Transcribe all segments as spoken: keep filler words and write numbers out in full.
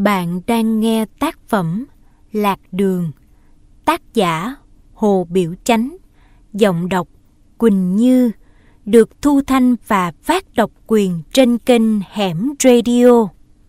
Bạn đang nghe tác phẩm Lạc Đường, tác giả Hồ Biểu Chánh, giọng đọc Quỳnh Như, được thu thanh và phát độc quyền trên kênh Hẻm Radio.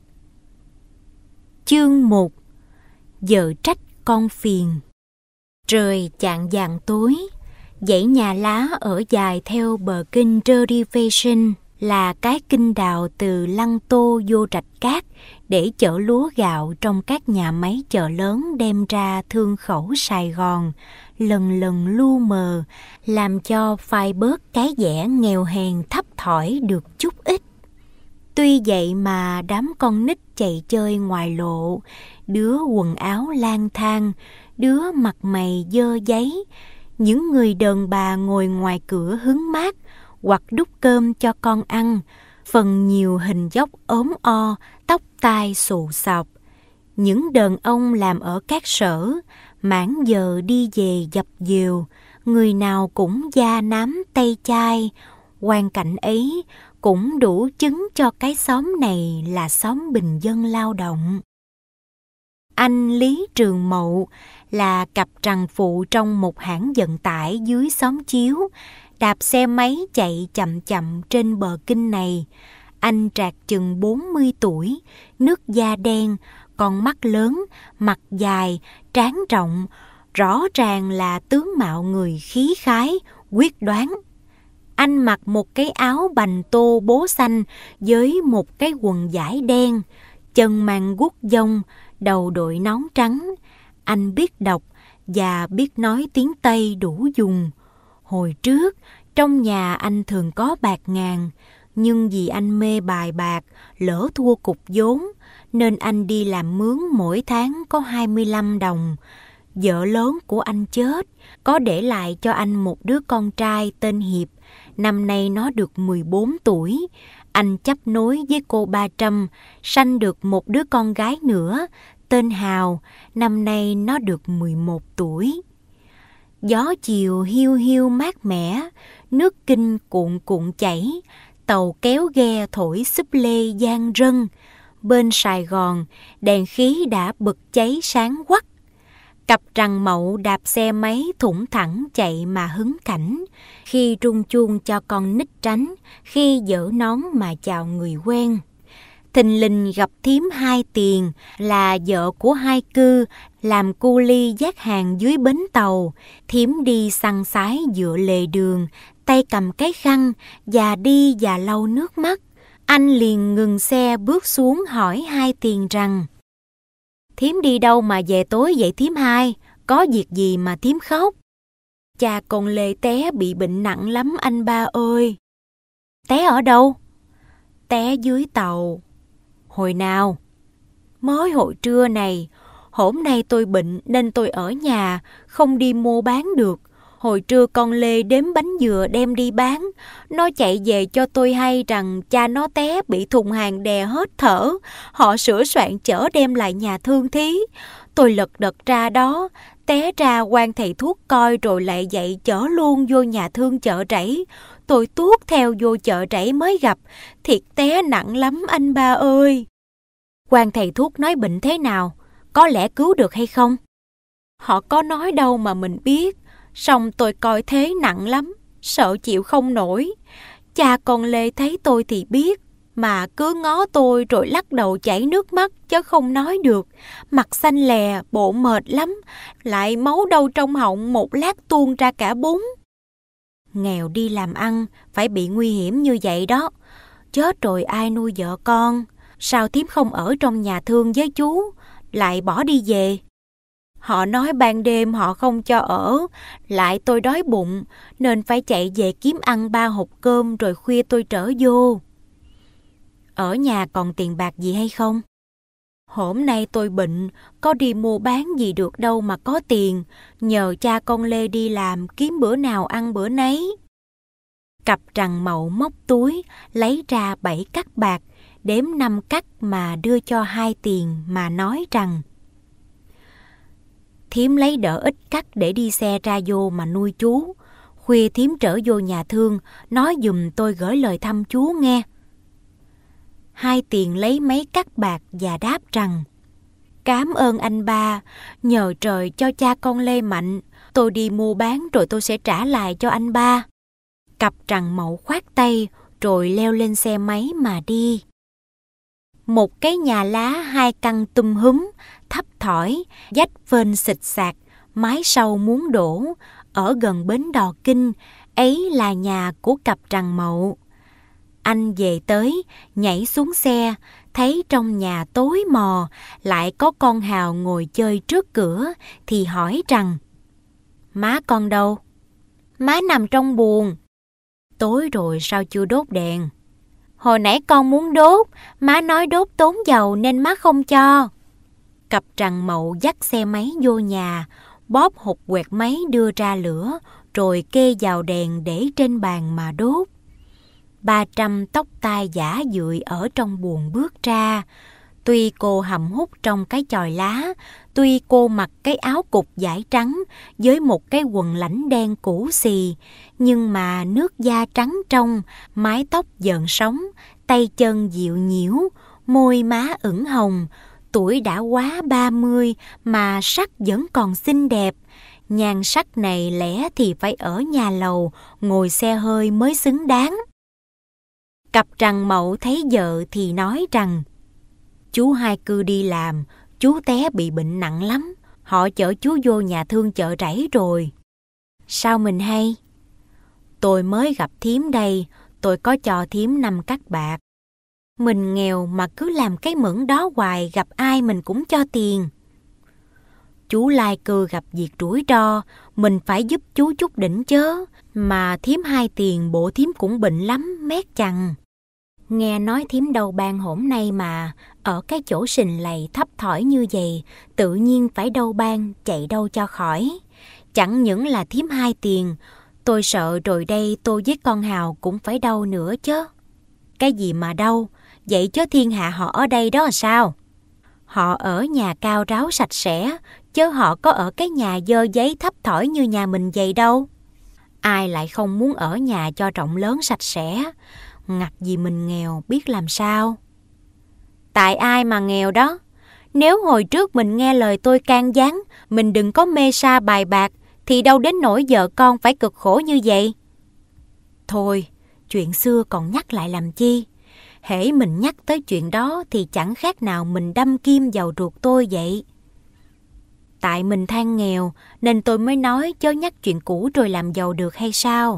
Chương một. Vợ trách con phiền. Trời chạng vạng tối, dãy nhà lá ở dài theo bờ kênh Derivation là cái kênh đào từ Lăng Tô vô Rạch Cát để chở lúa gạo trong các nhà máy chợ lớn đem ra thương khẩu Sài Gòn, lần lần lu mờ, làm cho phai bớt cái vẻ nghèo hèn thấp thỏi được chút ít. Tuy vậy mà đám con nít chạy chơi ngoài lộ, đứa quần áo lang thang, đứa mặt mày dơ giấy, những người đàn bà ngồi ngoài cửa hứng mát hoặc đút cơm cho con ăn, phần nhiều hình dốc ốm o, tóc tai xù xọc. Những đàn ông làm ở các sở, mãn giờ đi về dập dìu, người nào cũng da nám tay chai. Hoàn cảnh ấy cũng đủ chứng cho cái xóm này là xóm bình dân lao động. Anh Lý Trường Mậu là cặp trằn phụ trong một hãng vận tải dưới xóm Chiếu, đạp xe máy chạy chậm chậm trên bờ kênh này. Anh trạc chừng bốn mươi tuổi, nước da đen, con mắt lớn, mặt dài, trán rộng, rõ ràng là tướng mạo người khí khái, quyết đoán. Anh mặc một cái áo bành tô bố xanh với một cái quần vải đen, chân mang guốc dông, đầu đội nón trắng. Anh biết đọc và biết nói tiếng Tây đủ dùng. Hồi trước, trong nhà anh thường có bạc ngàn, nhưng vì anh mê bài bạc, lỡ thua cục vốn, nên anh đi làm mướn mỗi tháng có hai mươi lăm đồng. Vợ lớn của anh chết, có để lại cho anh một đứa con trai tên Hiệp, năm nay nó được mười bốn tuổi. Anh chấp nối với cô Ba Trâm, sanh được một đứa con gái nữa, tên Hào, năm nay nó được mười một tuổi. Gió chiều hiu hiu mát mẻ, nước Kinh cuộn cuộn chảy, tàu kéo ghe thổi xúp lê giang rân. Bên Sài Gòn, đèn khí đã bực cháy sáng quắc. Cặp trằn Mậu đạp xe máy thủng thẳng chạy mà hứng cảnh, khi rung chuông cho con nít tránh, khi giở nón mà chào người quen. Thình lình gặp thím Hai Tiền, là vợ của Hai Cư, làm cu li vác hàng dưới bến tàu. Thím đi xăng xái dựa lề đường, tay cầm cái khăn, và đi và lau nước mắt. Anh liền ngừng xe bước xuống hỏi Hai Tiền rằng: "Thím đi đâu mà về tối vậy thím Hai? Có việc gì mà thím khóc?" "Cha con Lê té bị bệnh nặng lắm anh ba ơi." "Té ở đâu?" "Té dưới tàu." "Hồi nào?" "Mới hồi trưa này. Hôm nay tôi bệnh nên tôi ở nhà, không đi mua bán được. Hồi trưa con Lê đếm bánh dừa đem đi bán. Nó chạy về cho tôi hay rằng cha nó té bị thùng hàng đè hết thở. Họ sửa soạn chở đem lại nhà thương thí. Tôi lật đật ra đó, té ra quan thầy thuốc coi rồi lại dậy chở luôn vô nhà thương Chợ Rẫy. Tôi tuốt theo vô Chợ Rẫy mới gặp, thiệt té nặng lắm anh ba ơi." "Quan thầy thuốc nói bệnh thế nào? Có lẽ cứu được hay không?" "Họ có nói đâu mà mình biết. Xong tôi coi thế nặng lắm, sợ chịu không nổi. Cha con Lê thấy tôi thì biết, mà cứ ngó tôi rồi lắc đầu chảy nước mắt chứ không nói được. Mặt xanh lè, bộ mệt lắm, lại máu đâu trong họng một lát tuôn ra cả bún." "Nghèo đi làm ăn, phải bị nguy hiểm như vậy đó. Chết rồi ai nuôi vợ con? Sao thím không ở trong nhà thương với chú, lại bỏ đi về?" "Họ nói ban đêm họ không cho ở, lại tôi đói bụng, nên phải chạy về kiếm ăn ba hộp cơm rồi khuya tôi trở vô." "Ở nhà còn tiền bạc gì hay không?" "Hôm nay tôi bệnh, có đi mua bán gì được đâu mà có tiền, nhờ cha con Lê đi làm kiếm bữa nào ăn bữa nấy." Cặp trằn Mậu móc túi, lấy ra bảy cắc bạc, đếm năm cắc mà đưa cho Hai Tiền mà nói rằng: "Thím lấy đỡ ít cắc để đi xe ra vô mà nuôi chú. Khuya thím trở vô nhà thương, nói giùm tôi gửi lời thăm chú nghe." Hai Tiền lấy mấy cắc bạc và đáp rằng: Cám ơn anh ba, nhờ trời cho cha con lê mạnh, tôi đi mua bán rồi tôi sẽ trả lại cho anh ba. Cặp trằng mậu khoát tay rồi leo lên xe máy mà đi. Một cái nhà lá hai căn tum húm, thấp thỏi, vách phên xịch xạc, mái sau muốn đổ, ở gần bến Đò Kinh, ấy là nhà của cặp trằng mậu. Anh về tới, nhảy xuống xe, thấy trong nhà tối mò, lại có con Hào ngồi chơi trước cửa, thì hỏi rằng: Má con đâu? Má nằm trong buồng. Tối rồi sao chưa đốt đèn? Hồi nãy con muốn đốt, má nói đốt tốn dầu nên má không cho. Cặp trằng mậu dắt xe máy vô nhà, bóp hộp quẹt máy đưa ra lửa, rồi kê vào đèn để trên bàn mà đốt. Ba Trăm tóc tai giả dụi ở trong buồng bước ra. Tuy cô hầm hút trong cái chòi lá, tuy cô mặc cái áo cục vải trắng với một cái quần lãnh đen cũ xì, nhưng mà nước da trắng trong, mái tóc dợn sóng, tay chân dịu nhiễu, môi má ửng hồng, tuổi đã quá ba mươi mà sắc vẫn còn xinh đẹp. Nhan sắc này lẽ thì phải ở nhà lầu, ngồi xe hơi mới xứng đáng. Cặp trằng mậu thấy vợ thì nói rằng: Chú hai cư đi làm, chú té bị bệnh nặng lắm, họ chở chú vô nhà thương chợ rẫy rồi. Sao mình hay? Tôi mới gặp thím đây, tôi có cho thím năm cắc bạc. Mình nghèo mà cứ làm cái mượn đó hoài, gặp ai mình cũng cho tiền. Chú lai cư gặp việc rủi ro, mình phải giúp chú chút đỉnh chớ, mà thím hai tiền bộ thím cũng bệnh lắm, mét chằng. Nghe nói thím đầu ban hổm nay mà, ở cái chỗ sình lầy thấp thỏi như vậy, tự nhiên phải đâu ban, chạy đâu cho khỏi. Chẳng những là thím hai tiền, tôi sợ rồi đây tôi với con Hào cũng phải đau nữa chứ. Cái gì mà đau, vậy chứ thiên hạ họ ở đây đó là sao? Họ ở nhà cao ráo sạch sẽ, chứ họ có ở cái nhà dơ giấy thấp thỏi như nhà mình vậy đâu. Ai lại không muốn ở nhà cho rộng lớn sạch sẽ, ngặt gì mình nghèo biết làm sao. Tại ai mà nghèo đó? Nếu hồi trước mình nghe lời tôi can gián, mình đừng có mê sa bài bạc, thì đâu đến nỗi vợ con phải cực khổ như vậy. Thôi, chuyện xưa còn nhắc lại làm chi? Hễ mình nhắc tới chuyện đó thì chẳng khác nào mình đâm kim vào ruột tôi vậy. Tại mình than nghèo nên tôi mới nói, chớ nhắc chuyện cũ rồi làm giàu được hay sao?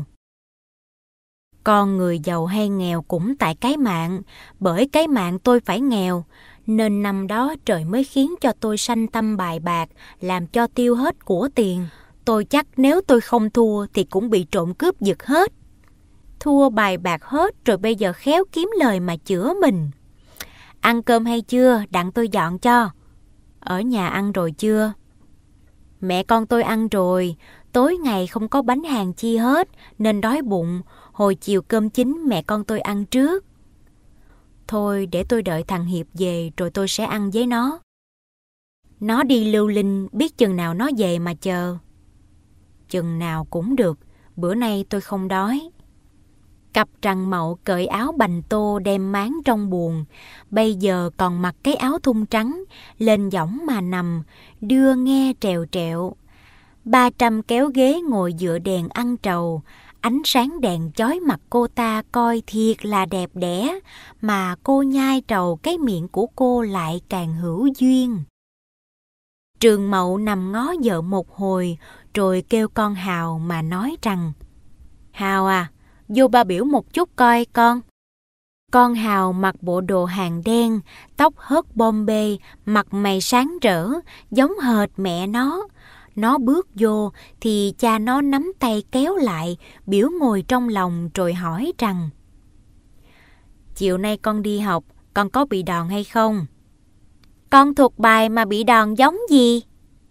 Con người giàu hay nghèo cũng tại cái mạng, bởi cái mạng tôi phải nghèo, nên năm đó trời mới khiến cho tôi sanh tâm bài bạc, làm cho tiêu hết của tiền. Tôi chắc nếu tôi không thua thì cũng bị trộm cướp giật hết. Thua bài bạc hết rồi bây giờ khéo kiếm lời mà chữa mình. Ăn cơm hay chưa, đặng tôi dọn cho. Ở nhà ăn rồi chưa? Mẹ con tôi ăn rồi, tối ngày không có bánh hàng chi hết nên đói bụng. Hồi chiều cơm chín mẹ con tôi ăn trước. Thôi để tôi đợi thằng Hiệp về rồi tôi sẽ ăn với nó. Nó đi lưu linh, biết chừng nào nó về mà chờ. Chừng nào cũng được, bữa nay tôi không đói. Cặp trằng mậu cởi áo bành tô đem máng trong buồng, bây giờ còn mặc cái áo thun trắng, lên võng mà nằm, đưa nghe trèo trẹo. Ba Trăm kéo ghế ngồi dựa đèn ăn trầu, ánh sáng đèn chói mặt cô ta coi thiệt là đẹp đẽ, mà cô nhai trầu cái miệng của cô lại càng hữu duyên. Trường Mậu nằm ngó vợ một hồi, rồi kêu con Hào mà nói rằng: Hào à, vô ba biểu một chút coi con. Con Hào mặc bộ đồ hàng đen, tóc hớt bom bê, mặt mày sáng rỡ, giống hệt mẹ nó. Nó bước vô thì cha nó nắm tay kéo lại, biểu ngồi trong lòng rồi hỏi rằng: Chiều nay con đi học, con có bị đòn hay không? Con thuộc bài mà bị đòn giống gì?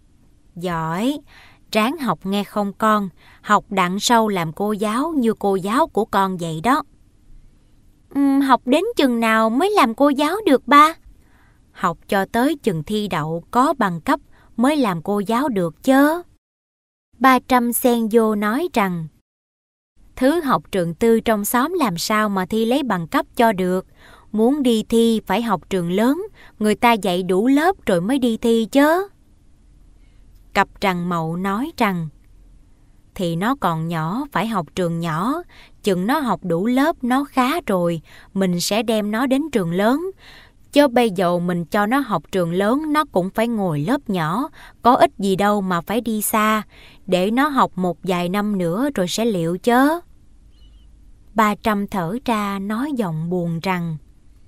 Giỏi, ráng học nghe không con, học đặng sâu làm cô giáo như cô giáo của con vậy đó. Uhm, học đến chừng nào mới làm cô giáo được ba? Học cho tới chừng thi đậu có bằng cấp mới làm cô giáo được chớ. Ba Trăm xen vô nói rằng: Thứ học trường tư trong xóm làm sao mà thi lấy bằng cấp cho được. Muốn đi thi phải học trường lớn, người ta dạy đủ lớp rồi mới đi thi chứ. Cặp trằng mậu nói rằng, thì nó còn nhỏ, phải học trường nhỏ, chừng nó học đủ lớp nó khá rồi, mình sẽ đem nó đến trường lớn. Chứ bây giờ mình cho nó học trường lớn, nó cũng phải ngồi lớp nhỏ, có ích gì đâu mà phải đi xa, để nó học một vài năm nữa rồi sẽ liệu chớ. Ba Trăm thở ra nói giọng buồn rằng,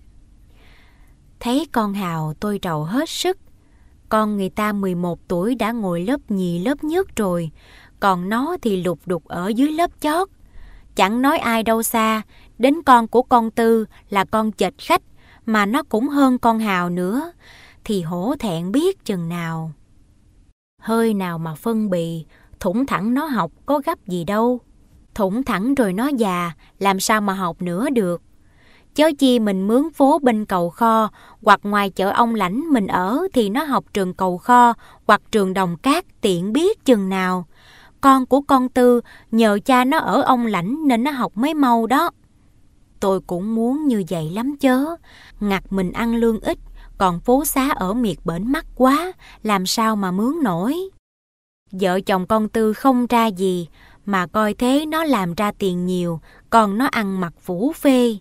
thấy con Hào tôi rầu hết sức. Con người ta mười một tuổi đã ngồi lớp nhì lớp nhất rồi, còn nó thì lục đục ở dưới lớp chót. Chẳng nói ai đâu xa, đến con của con Tư là con chệch khách, mà nó cũng hơn con Hào nữa, thì hổ thẹn biết chừng nào. Hơi nào mà phân bì, thủng thẳng nó học có gấp gì đâu. Thủng thẳng rồi nó già, làm sao mà học nữa được. Chớ chi mình mướn phố bên Cầu Kho, hoặc ngoài chợ Ông Lãnh mình ở thì nó học trường Cầu Kho hoặc trường Đồng Cát tiện biết chừng nào. Con của con Tư nhờ cha nó ở Ông Lãnh nên nó học mới mau đó. Tôi cũng muốn như vậy lắm chớ. Ngặt mình ăn lương ít, còn phố xá ở miệt bển mắc quá, làm sao mà mướn nổi. Vợ chồng con Tư không ra gì, mà coi thế nó làm ra tiền nhiều, còn nó ăn mặc phủ phê.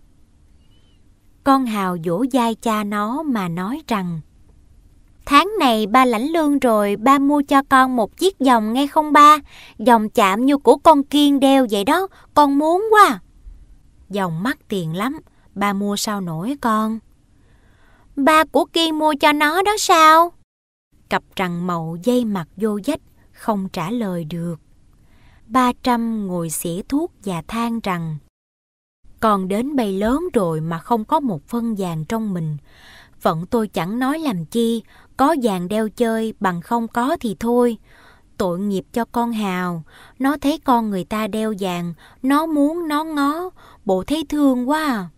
Con Hào vỗ vai cha nó mà nói rằng, tháng này ba lãnh lương rồi, ba mua cho con một chiếc vòng nghe không ba? Vòng chạm như của con Kiên đeo vậy đó, con muốn quá. Vòng mắc tiền lắm, ba mua sao nổi con? Ba của Kiên mua cho nó đó sao? Cặp trằng mậu dây mặt vô vách, không trả lời được. Ba Trăm ngồi xỉa thuốc và than rằng, con đến bây lớn rồi mà không có một phân vàng trong mình. Phận tôi chẳng nói làm chi, có vàng đeo chơi, bằng không có thì thôi. Tội nghiệp cho con Hào, nó thấy con người ta đeo vàng, nó muốn nó ngó, bộ thấy thương quá à.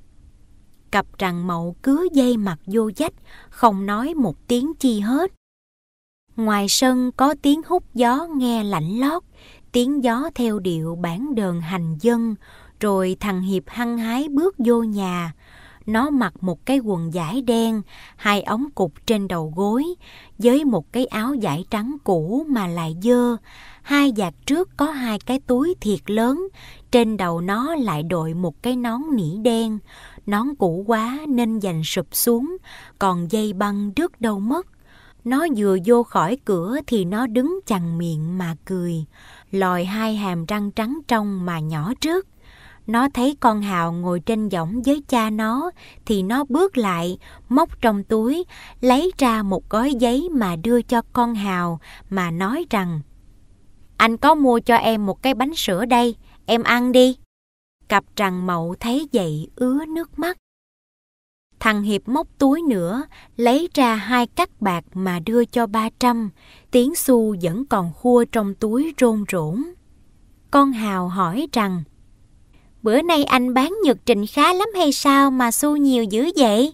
Cặp trằng mậu cứ dây mặt vô vách, không nói một tiếng chi hết. Ngoài sân có tiếng hút gió nghe lạnh lót, tiếng gió theo điệu bản đờn hành dân. Rồi thằng Hiệp hăng hái bước vô nhà. Nó mặc một cái quần vải đen, hai ống cục trên đầu gối, với một cái áo vải trắng cũ mà lại dơ. Hai vạt trước có hai cái túi thiệt lớn, trên đầu nó lại đội một cái nón nỉ đen. Nón cũ quá nên giành sụp xuống, còn dây băng đứt đâu mất. Nó vừa vô khỏi cửa thì nó đứng chằn miệng mà cười, lòi hai hàm răng trắng trong mà nhỏ trước. Nó thấy con Hào ngồi trên võng với cha nó thì nó bước lại, móc trong túi, lấy ra một gói giấy mà đưa cho con Hào mà nói rằng, anh có mua cho em một cái bánh sữa đây, em ăn đi. Cặp trằng mậu thấy vậy ứa nước mắt. Thằng Hiệp móc túi nữa, lấy ra hai cắc bạc mà đưa cho Ba Trăm, tiếng xu vẫn còn khua trong túi rôn rỗn. Con Hào hỏi rằng, bữa nay anh bán nhật trình khá lắm hay sao mà xu nhiều dữ vậy?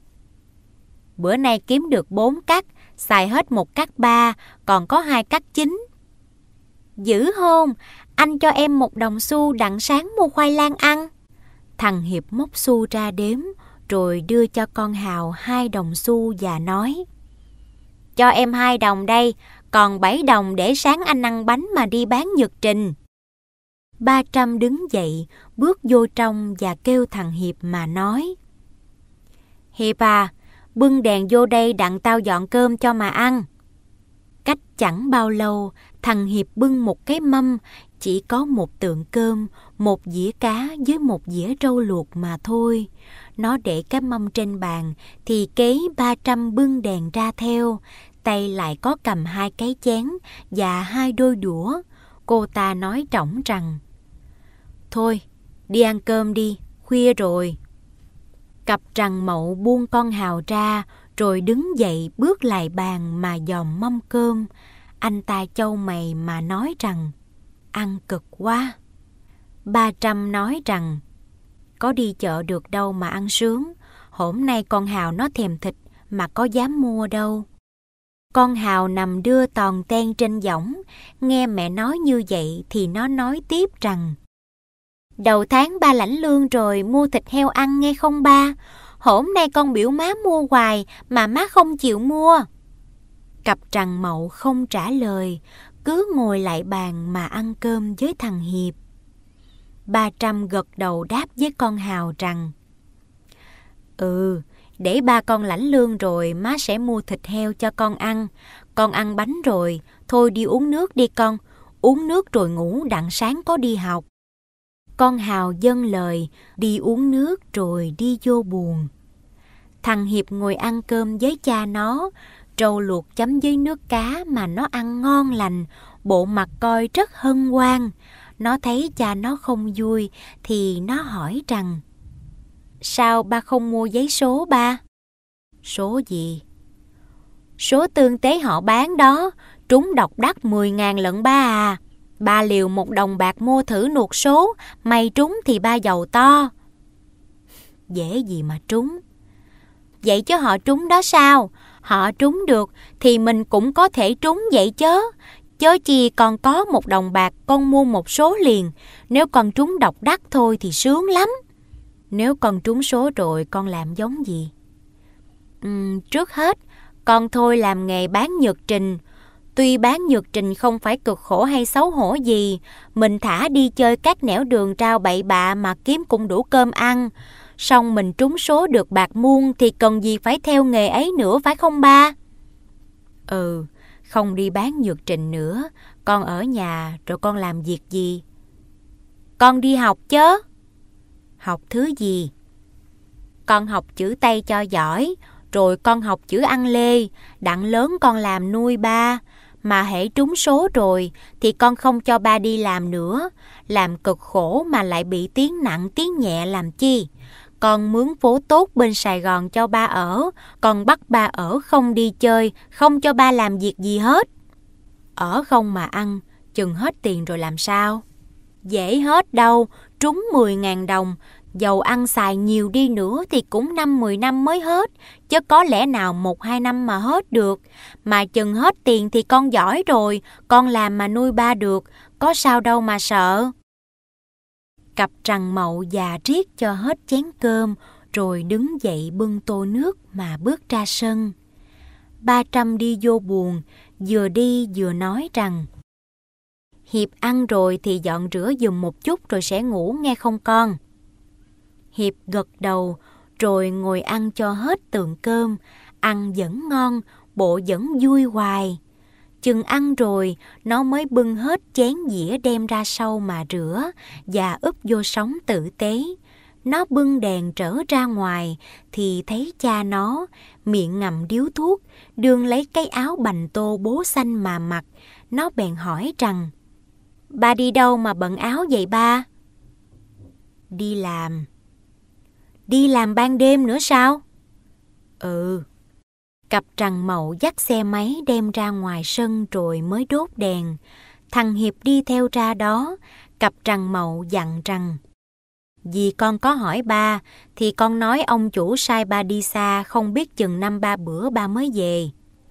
Bữa nay kiếm được bốn cắc, xài hết một cắc ba, còn có hai cắc chín. Dữ hôn, anh cho em một đồng xu đặng sáng mua khoai lang ăn. Thằng Hiệp móc xu ra đếm, rồi đưa cho con Hào hai đồng xu và nói, cho em hai đồng đây, còn bảy đồng để sáng anh ăn bánh mà đi bán nhật trình. Ba Trăm đứng dậy, bước vô trong và kêu thằng Hiệp mà nói, Hiệp à, bưng đèn vô đây đặng tao dọn cơm cho mà ăn. Cách chẳng bao lâu, thằng Hiệp bưng một cái mâm, chỉ có một tượng cơm, một dĩa cá với một dĩa rau luộc mà thôi. Nó để cái mâm trên bàn, thì kế Ba Trăm bưng đèn ra theo, tay lại có cầm hai cái chén và hai đôi đũa. Cô ta nói trỏng rằng, thôi, đi ăn cơm đi, khuya rồi. Cặp trằng mậu buông con Hào ra, rồi đứng dậy bước lại bàn mà dòm mâm cơm. Anh ta chau mày mà nói rằng, ăn cực quá. Ba Trăm nói rằng, có đi chợ được đâu mà ăn sướng, hôm nay con Hào nó thèm thịt mà có dám mua đâu. Con Hào nằm đưa tòn ten trên võng, nghe mẹ nói như vậy thì nó nói tiếp rằng, Đầu tháng ba lãnh lương rồi, mua thịt heo ăn nghe không ba? Hổm nay con biểu má mua hoài mà má không chịu mua. Cặp trằn mậu không trả lời, cứ ngồi lại bàn mà ăn cơm với thằng Hiệp. Ba Trăm gật đầu đáp với con Hào rằng: Ừ, để ba con lãnh lương rồi má sẽ mua thịt heo cho con ăn. Con ăn bánh rồi, thôi đi uống nước đi con. Uống nước rồi ngủ đặng sáng có đi học. Con Hào vâng lời, đi uống nước rồi đi vô buồng. Thằng Hiệp ngồi ăn cơm với cha nó, trâu luộc chấm với nước cá mà nó ăn ngon lành, bộ mặt coi rất hân hoan. Nó thấy cha nó không vui thì nó hỏi rằng: Sao ba không mua giấy số ba? Số gì? Số tương tế họ bán đó, trúng độc đắc mười ngàn lận ba à. Ba liều một đồng bạc mua thử nuột số, may trúng thì ba giàu to. Dễ gì mà trúng. Vậy chứ họ trúng đó sao? Họ trúng được thì mình cũng có thể trúng vậy chớ. Chớ chi còn có một đồng bạc con mua một số liền. Nếu con trúng độc đắc thôi thì sướng lắm. Nếu con trúng số rồi con làm giống gì? Uhm, trước hết, con thôi làm nghề bán nhược trình. Tuy bán nhược trình không phải cực khổ hay xấu hổ gì, mình thả đi chơi các nẻo đường trao bậy bạ mà kiếm cũng đủ cơm ăn. Xong mình trúng số được bạc muôn thì cần gì phải theo nghề ấy nữa, phải không ba? Ừ, không đi bán nhược trình nữa. Con ở nhà rồi con làm việc gì? Con đi học chớ. Học thứ gì? Con học chữ Tây cho giỏi, rồi con học chữ ăn lê, đặng lớn con làm nuôi ba. Mà hễ trúng số rồi thì con không cho ba đi làm nữa. Làm cực khổ mà lại bị tiếng nặng tiếng nhẹ làm chi? Con mướn phố tốt bên Sài Gòn cho ba ở, còn bắt ba ở không đi chơi, không cho ba làm việc gì hết. Ở không mà ăn, chừng hết tiền rồi làm sao? Dễ hết đâu, trúng mười ngàn đồng, dầu ăn xài nhiều đi nữa thì cũng năm mười năm mới hết, chứ có lẽ nào một hai năm mà hết được. Mà chừng hết tiền thì con giỏi rồi, con làm mà nuôi ba được, có sao đâu mà sợ. Cặp trằn mậu già riết cho hết chén cơm, rồi đứng dậy bưng tô nước mà bước ra sân. Ba Trăm đi vô buồng, vừa đi vừa nói rằng: Hiệp ăn rồi thì dọn rửa giùm một chút rồi sẽ ngủ nghe không con? Hiệp gật đầu, rồi ngồi ăn cho hết tượng cơm, ăn vẫn ngon, bộ vẫn vui hoài. Chừng ăn rồi, nó mới bưng hết chén dĩa đem ra sau mà rửa và úp vô sóng tử tế. Nó bưng đèn trở ra ngoài thì thấy cha nó, miệng ngậm điếu thuốc, đương lấy cái áo bành tô bố xanh mà mặc. Nó bèn hỏi rằng: Ba đi đâu mà bận áo vậy ba? Đi làm. Đi làm ban đêm nữa sao? Ừ. Cặp trằn mậu dắt xe máy đem ra ngoài sân rồi mới đốt đèn. Thằng Hiệp đi theo ra đó. Cặp trằn mậu dặn rằng: Vì con có hỏi ba thì con nói ông chủ sai ba đi xa, không biết chừng năm ba bữa ba mới về.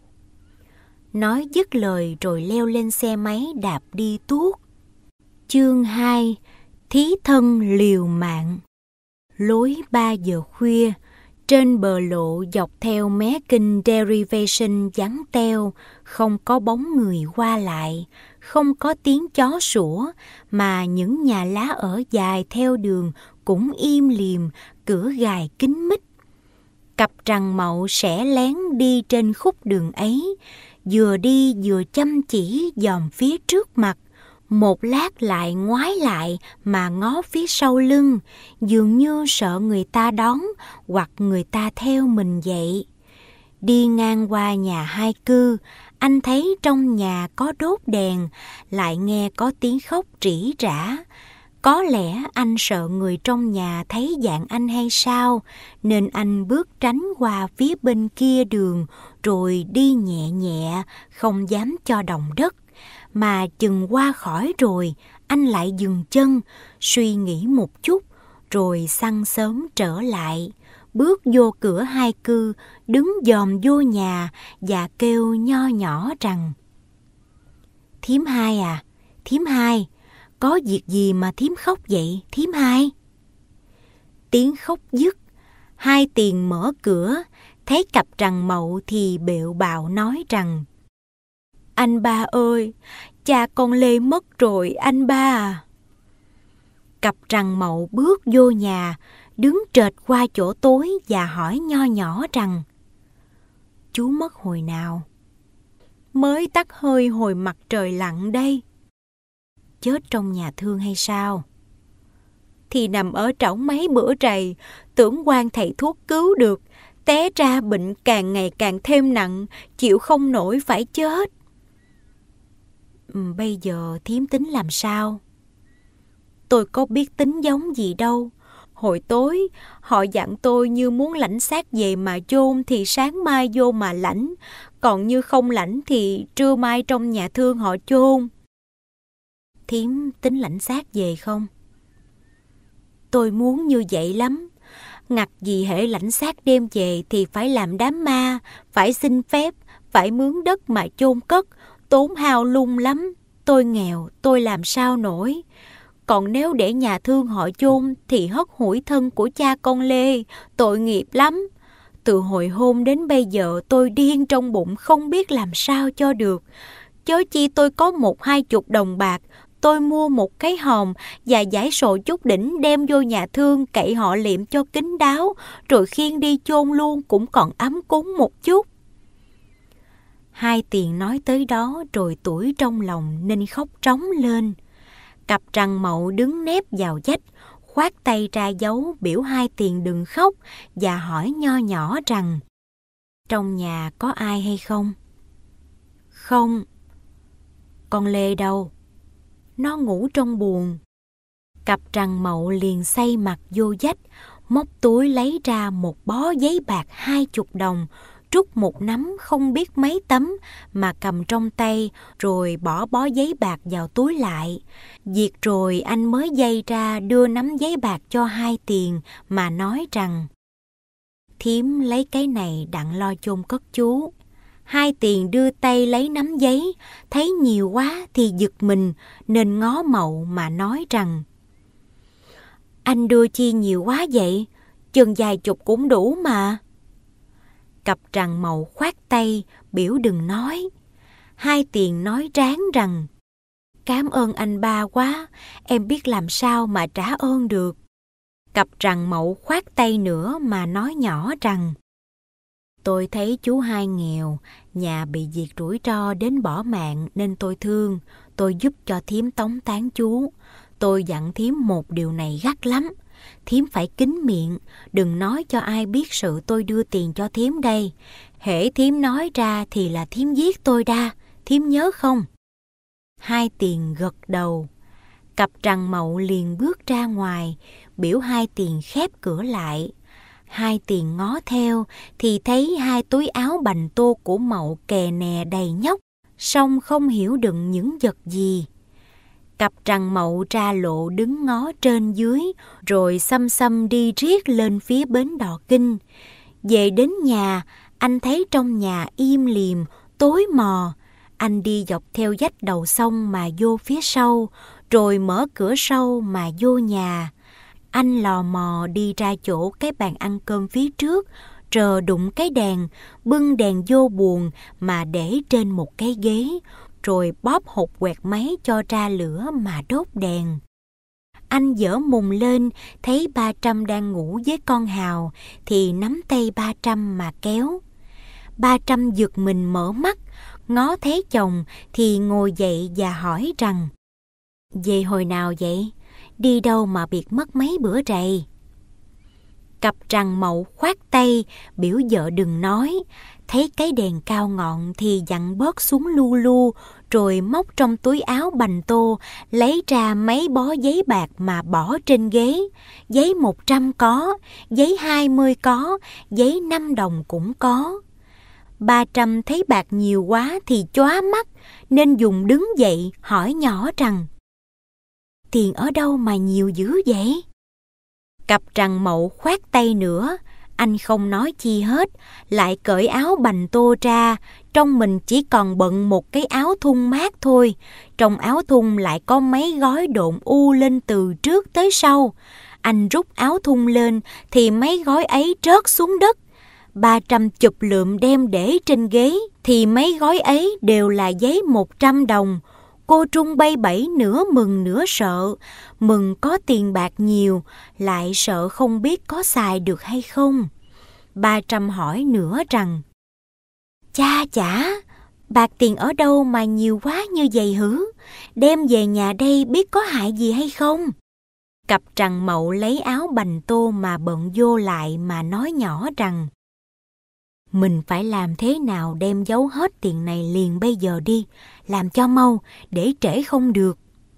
Nói dứt lời rồi leo lên xe máy đạp đi tuốt. Chương hai. Thí thân liều mạng. Lối ba giờ khuya, trên bờ lộ dọc theo mé kinh Derivation vắng teo, không có bóng người qua lại, không có tiếng chó sủa, mà những nhà lá ở dài theo đường cũng im lìm, cửa gài kín mít. Cặp trằn mậu sẽ lén đi trên khúc đường ấy, vừa đi vừa chăm chỉ dòm phía trước mặt, một lát lại ngoái lại mà ngó phía sau lưng, dường như sợ người ta đón hoặc người ta theo mình vậy. Đi ngang qua nhà hai cư, anh thấy trong nhà có đốt đèn, lại nghe có tiếng khóc rỉ rả. Có lẽ anh sợ người trong nhà thấy dạng anh hay sao, nên anh bước tránh qua phía bên kia đường, rồi đi nhẹ nhẹ, không dám cho động đất. Mà chừng qua khỏi rồi, anh lại dừng chân, suy nghĩ một chút, rồi xăng sớm trở lại, bước vô cửa hai cư, đứng dòm vô nhà và kêu nho nhỏ rằng: Thím hai à, thím hai, Có việc gì mà thím khóc vậy, thím hai? Tiếng khóc dứt, Hai Tiền mở cửa, thấy cặp Trằn Mậu thì bẹo bạo nói rằng: Anh ba ơi, cha con Lê mất rồi anh ba à. Cặp Trằn Mậu bước vô nhà, đứng trệt qua chỗ tối và hỏi nho nhỏ rằng: Chú mất hồi nào? Mới tắt hơi hồi mặt trời lặn đây. Chết trong nhà thương hay sao? Thì nằm ở trỏng mấy bữa trầy, tưởng quan thầy thuốc cứu được, té ra bệnh càng ngày càng thêm nặng, chịu không nổi phải chết. Ừ, bây giờ thím tính làm sao? Tôi có biết tính giống gì đâu. Hồi tối, họ dặn tôi như muốn lãnh xác về mà chôn thì sáng mai vô mà lãnh, còn như không lãnh thì trưa mai trong nhà thương họ chôn. Thím tính lãnh xác về không? Tôi muốn như vậy lắm. Ngặt gì hễ lãnh xác đem về thì phải làm đám ma, phải xin phép, phải mướn đất mà chôn cất, tốn hao lung lắm. Tôi nghèo, tôi làm sao nổi. Còn nếu để nhà thương họ chôn thì hất hủi thân của cha con Lê, tội nghiệp lắm. Từ hồi hôn đến bây giờ tôi điên trong bụng không biết làm sao cho được. Chớ chi tôi có một hai chục đồng bạc, tôi mua một cái hòm và giải sổ chút đỉnh đem vô nhà thương cậy họ liệm cho kín đáo, rồi khiêng đi chôn luôn cũng còn ấm cúng một chút. Hai Tiền nói tới đó rồi tủi trong lòng nên khóc trống lên. Cặp Trằn Mậu đứng nép vào vách, khoát tay ra dấu biểu Hai Tiền đừng khóc và hỏi nho nhỏ rằng: Trong nhà có ai hay không? Không. Con Lê đâu? Nó ngủ trong buồng. Cặp Trằn Mậu liền xây mặt vô vách, móc túi lấy ra một bó giấy bạc hai chục đồng, trút một nắm không biết mấy tấm mà cầm trong tay, rồi bỏ bó giấy bạc vào túi lại. Việc rồi anh mới giây ra đưa nắm giấy bạc cho Hai Tiền mà nói rằng: Thím lấy cái này đặng lo chôn cất chú. Hai Tiền đưa tay lấy nắm giấy, thấy nhiều quá thì giật mình nên ngó Mậu mà nói rằng: Anh đưa chi nhiều quá vậy, chừng vài chục cũng đủ mà. Cặp Trằn Mậu khoát tay biểu đừng nói. Hai Tiền nói ráng rằng: Cám ơn anh ba quá, em biết làm sao mà trả ơn được. Cặp Trằn Mậu khoát tay nữa mà nói nhỏ rằng: Tôi thấy chú Hai nghèo, nhà bị việc rủi ro đến bỏ mạng nên tôi thương, tôi giúp cho thím tống tán chú. Tôi dặn thím một điều này gắt lắm, thím phải kín miệng, đừng nói cho ai biết sự tôi đưa tiền cho thím đây. Hễ thím nói ra thì là thím giết tôi đa, thím nhớ không? Hai Tiền gật đầu. Cặp Trằn Mậu liền bước ra ngoài, biểu Hai Tiền khép cửa lại. Hai Tiền ngó theo thì thấy hai túi áo bành tô của Mậu kè nè đầy nhóc, song không hiểu đựng những vật gì. Cặp Trằn Mậu ra lộ đứng ngó trên dưới, rồi xăm xăm đi riết lên phía bến Đò Kinh. Về đến nhà, anh thấy trong nhà im lìm, tối mò. Anh đi dọc theo vách đầu sông mà vô phía sau, rồi mở cửa sau mà vô nhà. Anh lò mò đi ra chỗ cái bàn ăn cơm phía trước, rờ đụng cái đèn, bưng đèn vô buồng mà để trên một cái ghế, rồi bóp hột quẹt máy cho ra lửa mà đốt đèn. Anh giở mùng lên, thấy ba Trăm đang ngủ với con Hào, thì nắm tay ba Trăm mà kéo. Ba Trăm giật mình mở mắt, ngó thấy chồng thì ngồi dậy và hỏi rằng: Về hồi nào vậy? Đi đâu mà biệt mất mấy bữa rày? Cặp Trằn Mậu khoát tay biểu vợ đừng nói, thấy cái đèn cao ngọn thì dặn bớt xuống lu lu, rồi móc trong túi áo bành tô lấy ra mấy bó giấy bạc mà bỏ trên ghế. Giấy một trăm có, giấy hai mươi có, giấy năm đồng cũng có. Ba Trăm thấy bạc nhiều quá thì chóa mắt, nên dùng đứng dậy hỏi nhỏ rằng: Tiền ở đâu mà nhiều dữ vậy? Cặp Trằn Mậu khoát tay nữa, Anh không nói chi hết, lại cởi áo bành tô ra, trong mình chỉ còn bận một cái áo thun mát thôi. Trong áo thun lại có mấy gói độn u lên từ trước tới sau. Anh rút áo thun lên thì mấy gói ấy rớt xuống đất. Ba trăm chụp lượm đem để trên ghế thì mấy gói ấy đều là giấy một trăm đồng. Cô Trung bay bẩy nửa mừng nửa sợ. Mừng có tiền bạc nhiều, lại sợ không biết có xài được hay không. Ba trăm hỏi nữa rằng: Cha chả, bạc tiền ở đâu mà nhiều quá như vậy hử? Đem về nhà đây biết có hại gì hay không? Cặp Trằng Mậu lấy áo bành tô mà bận vô lại mà nói nhỏ rằng: Mình phải làm thế nào đem giấu hết tiền này liền bây giờ đi, làm cho mau, để trễ không được.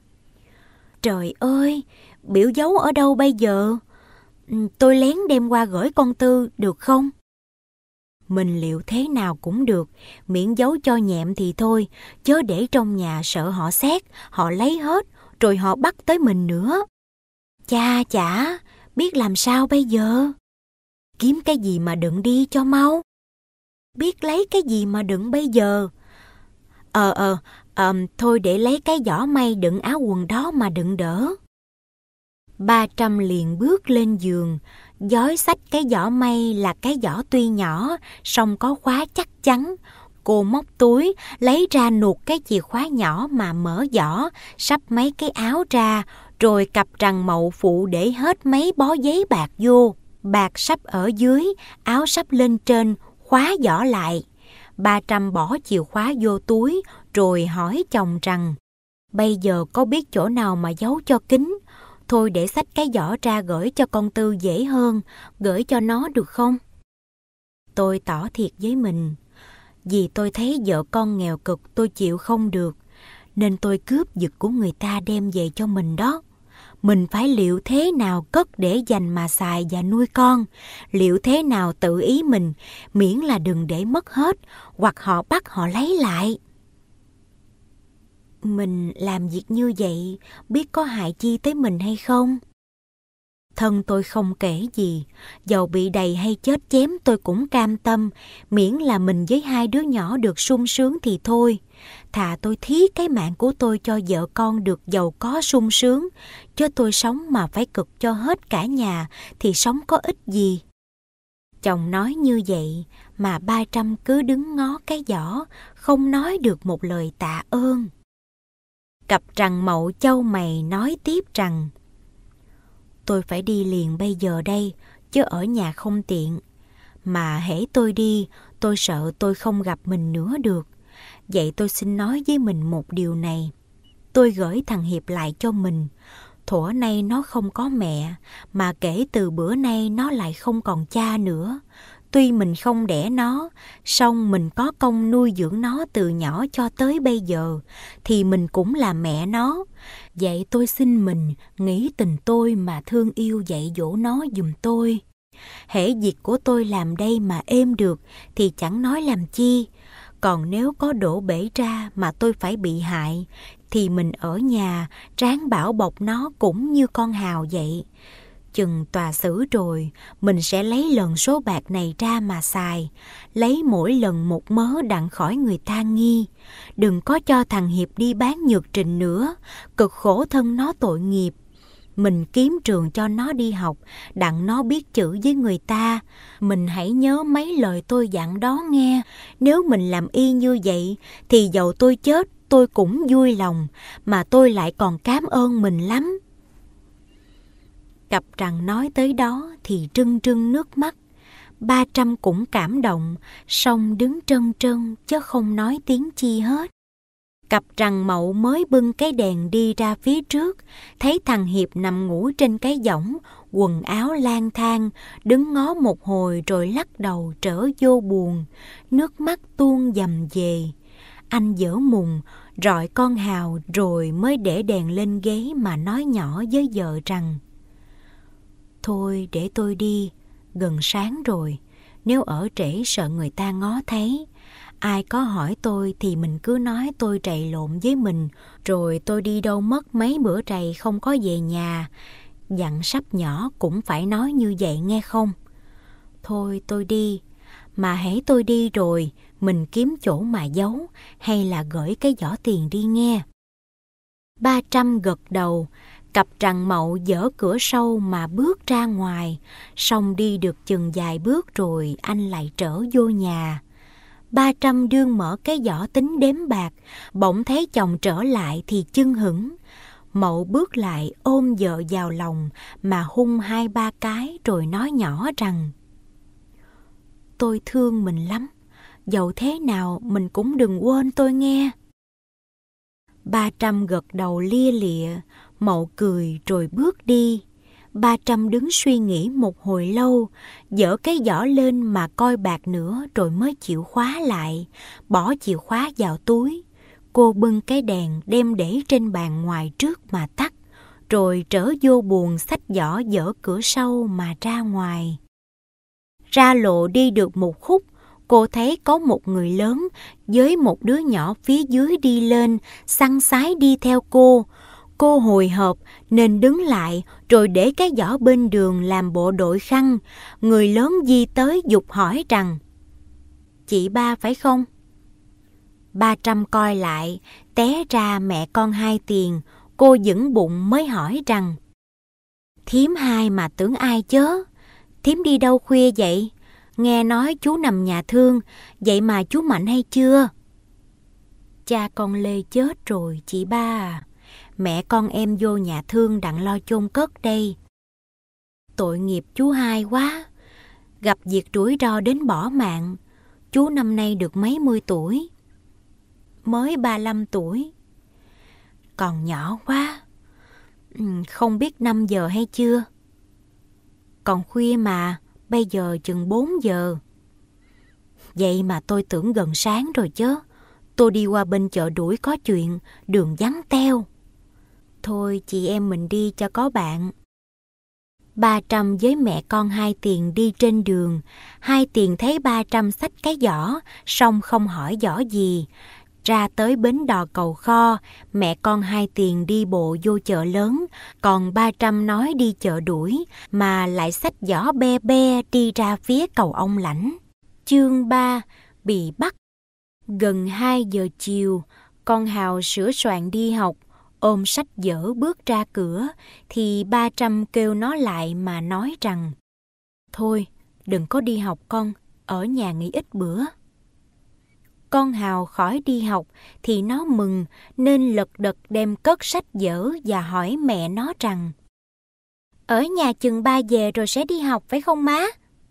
Trời ơi, biểu giấu ở đâu bây giờ? Tôi lén đem qua gửi con Tư được không? Mình liệu thế nào cũng được, miễn giấu cho nhẹm thì thôi, chớ để trong nhà sợ họ xét, họ lấy hết, rồi họ bắt tới mình nữa. Cha chả, biết làm sao bây giờ? Kiếm cái gì mà đựng đi cho mau. Biết lấy cái gì mà đựng bây giờ? Ờ ờ, ờ thôi để lấy cái giỏ may đựng áo quần đó mà đựng đỡ. Ba trăm liền bước lên giường, giói xách cái giỏ may là cái giỏ tuy nhỏ, song có khóa chắc chắn. Cô móc túi, lấy ra nuột cái chìa khóa nhỏ mà mở giỏ, sắp mấy cái áo ra, rồi cặp Trằng Mậu phụ để hết mấy bó giấy bạc vô. Bạc sắp ở dưới, áo sắp lên trên, khóa giỏ lại. Ba trăm bỏ chìa khóa vô túi, rồi hỏi chồng rằng: Bây giờ có biết chỗ nào mà giấu cho kín? Thôi để xách cái giỏ ra gửi cho con Tư dễ hơn, gửi cho nó được không? Tôi tỏ thiệt với mình, vì tôi thấy vợ con nghèo cực tôi chịu không được, nên tôi cướp giật của người ta đem về cho mình đó. Mình phải liệu thế nào cất để dành mà xài và nuôi con, liệu thế nào tự ý mình, miễn là đừng để mất hết, hoặc họ bắt họ lấy lại. Mình làm việc như vậy, biết có hại chi tới mình hay không? Thân tôi không kể gì, dầu bị đầy hay chết chém tôi cũng cam tâm, miễn là mình với hai đứa nhỏ được sung sướng thì thôi. Thà tôi thí cái mạng của tôi cho vợ con được giàu có sung sướng, chứ tôi sống mà phải cực cho hết cả nhà thì sống có ích gì. Chồng nói như vậy mà ba trăm cứ đứng ngó cái giỏ, không nói được một lời tạ ơn. Cặp Trằng Mậu chau mày nói tiếp rằng: Tôi phải đi liền bây giờ đây, chứ ở nhà không tiện. Mà hễ tôi đi, tôi sợ tôi không gặp mình nữa được. Vậy tôi xin nói với mình một điều này. Tôi gửi thằng Hiệp lại cho mình. Thuở nay nó không có mẹ, mà kể từ bữa nay nó lại không còn cha nữa. Tuy mình không đẻ nó, song mình có công nuôi dưỡng nó từ nhỏ cho tới bây giờ, thì mình cũng là mẹ nó. Vậy tôi xin mình nghĩ tình tôi mà thương yêu dạy dỗ nó giùm tôi. Hễ việc của tôi làm đây mà êm được thì chẳng nói làm chi. Còn nếu có đổ bể ra mà tôi phải bị hại, thì mình ở nhà ráng bảo bọc nó cũng như con Hào vậy. Chừng tòa xử rồi, mình sẽ lấy lần số bạc này ra mà xài, lấy mỗi lần một mớ đặng khỏi người ta nghi. Đừng có cho thằng Hiệp đi bán nhược trình nữa, cực khổ thân nó tội nghiệp. Mình kiếm trường cho nó đi học, đặng nó biết chữ với người ta. Mình hãy nhớ mấy lời tôi dặn đó nghe. Nếu mình làm y như vậy, thì dầu tôi chết, tôi cũng vui lòng, mà tôi lại còn cám ơn mình lắm. Cặp Trằng nói tới đó thì trưng trưng nước mắt. Ba trăm cũng cảm động, song đứng trân trân chứ không nói tiếng chi hết. Cặp Trằng Mậu mới bưng cái đèn đi ra phía trước, thấy thằng Hiệp nằm ngủ trên cái võng, quần áo lang thang, đứng ngó một hồi rồi lắc đầu trở vô buồn, nước mắt tuôn dầm về. Anh dở mùng, rọi con Hào rồi mới để đèn lên ghế mà nói nhỏ với vợ rằng: Thôi để tôi đi, gần sáng rồi, nếu ở trễ sợ người ta ngó thấy. Ai có hỏi tôi thì mình cứ nói tôi trầy lộn với mình, rồi tôi đi đâu mất mấy bữa trầy không có về nhà. Dặn sắp nhỏ cũng phải nói như vậy nghe không? Thôi tôi đi, mà hễ tôi đi rồi, mình kiếm chỗ mà giấu, hay là gửi cái giỏ tiền đi nghe. Ba Trăm gật đầu, cặp trằn mậu dở cửa sau mà bước ra ngoài, xong đi được chừng vài bước rồi anh lại trở vô nhà. Ba Trăm đương mở cái giỏ tính đếm bạc, bỗng thấy chồng trở lại thì chưng hửng. Mậu bước lại ôm vợ vào lòng mà hung hai ba cái rồi nói nhỏ rằng: Tôi thương mình lắm, dẫu thế nào mình cũng đừng quên tôi nghe. Ba Trăm gật đầu lia lịa, Mậu cười rồi bước đi. Ba Trăm đứng suy nghĩ một hồi lâu, dở cái giỏ lên mà coi bạc nữa rồi mới chịu khóa lại, bỏ chìa khóa vào túi. Cô bưng cái đèn đem để trên bàn ngoài trước mà tắt, rồi trở vô buồng xách giỏ dở cửa sau mà ra ngoài. Ra lộ đi được một khúc, cô thấy có một người lớn với một đứa nhỏ phía dưới đi lên, săn sái đi theo cô. Cô hồi hộp nên đứng lại rồi để cái giỏ bên đường làm bộ đội khăn. Người lớn di tới giục hỏi rằng: Chị Ba phải không? Ba Trăm coi lại, té ra mẹ con Hai Tiền. Cô vững bụng mới hỏi rằng: Thím Hai mà tưởng ai chớ? Thím đi đâu khuya vậy? Nghe nói chú nằm nhà thương, vậy mà chú mạnh hay chưa? Cha con Lê chết rồi chị Ba à. Mẹ con em vô nhà thương đặng lo chôn cất đây. Tội nghiệp chú Hai quá, gặp việc rủi ro đến bỏ mạng. Chú năm nay được mấy mươi tuổi? Mới ba mươi lăm tuổi. Còn nhỏ quá. Không biết năm giờ hay chưa? Còn khuya mà, bây giờ chừng bốn giờ. Vậy mà tôi tưởng gần sáng rồi chứ. Tôi đi qua bên chợ đuổi có chuyện, đường vắng teo. Thôi chị em mình đi cho có bạn. Ba Trăm với mẹ con Hai Tiền đi trên đường. Hai Tiền thấy Ba Trăm xách cái giỏ, xong không hỏi giỏ gì. Ra tới bến đò Cầu Kho, mẹ con Hai Tiền đi bộ vô chợ lớn, còn Ba Trăm nói đi chợ đuổi, mà lại xách giỏ be be đi ra phía cầu Ông Lãnh. Chương ba, bị bắt. Gần hai giờ chiều, con Hào sửa soạn đi học, ôm sách vở bước ra cửa, thì Ba Trăm kêu nó lại mà nói rằng: Thôi, đừng có đi học con, ở nhà nghỉ ít bữa. Con Hào khỏi đi học thì nó mừng, nên lật đật đem cất sách vở và hỏi mẹ nó rằng: Ở nhà chừng ba về rồi sẽ đi học phải không má?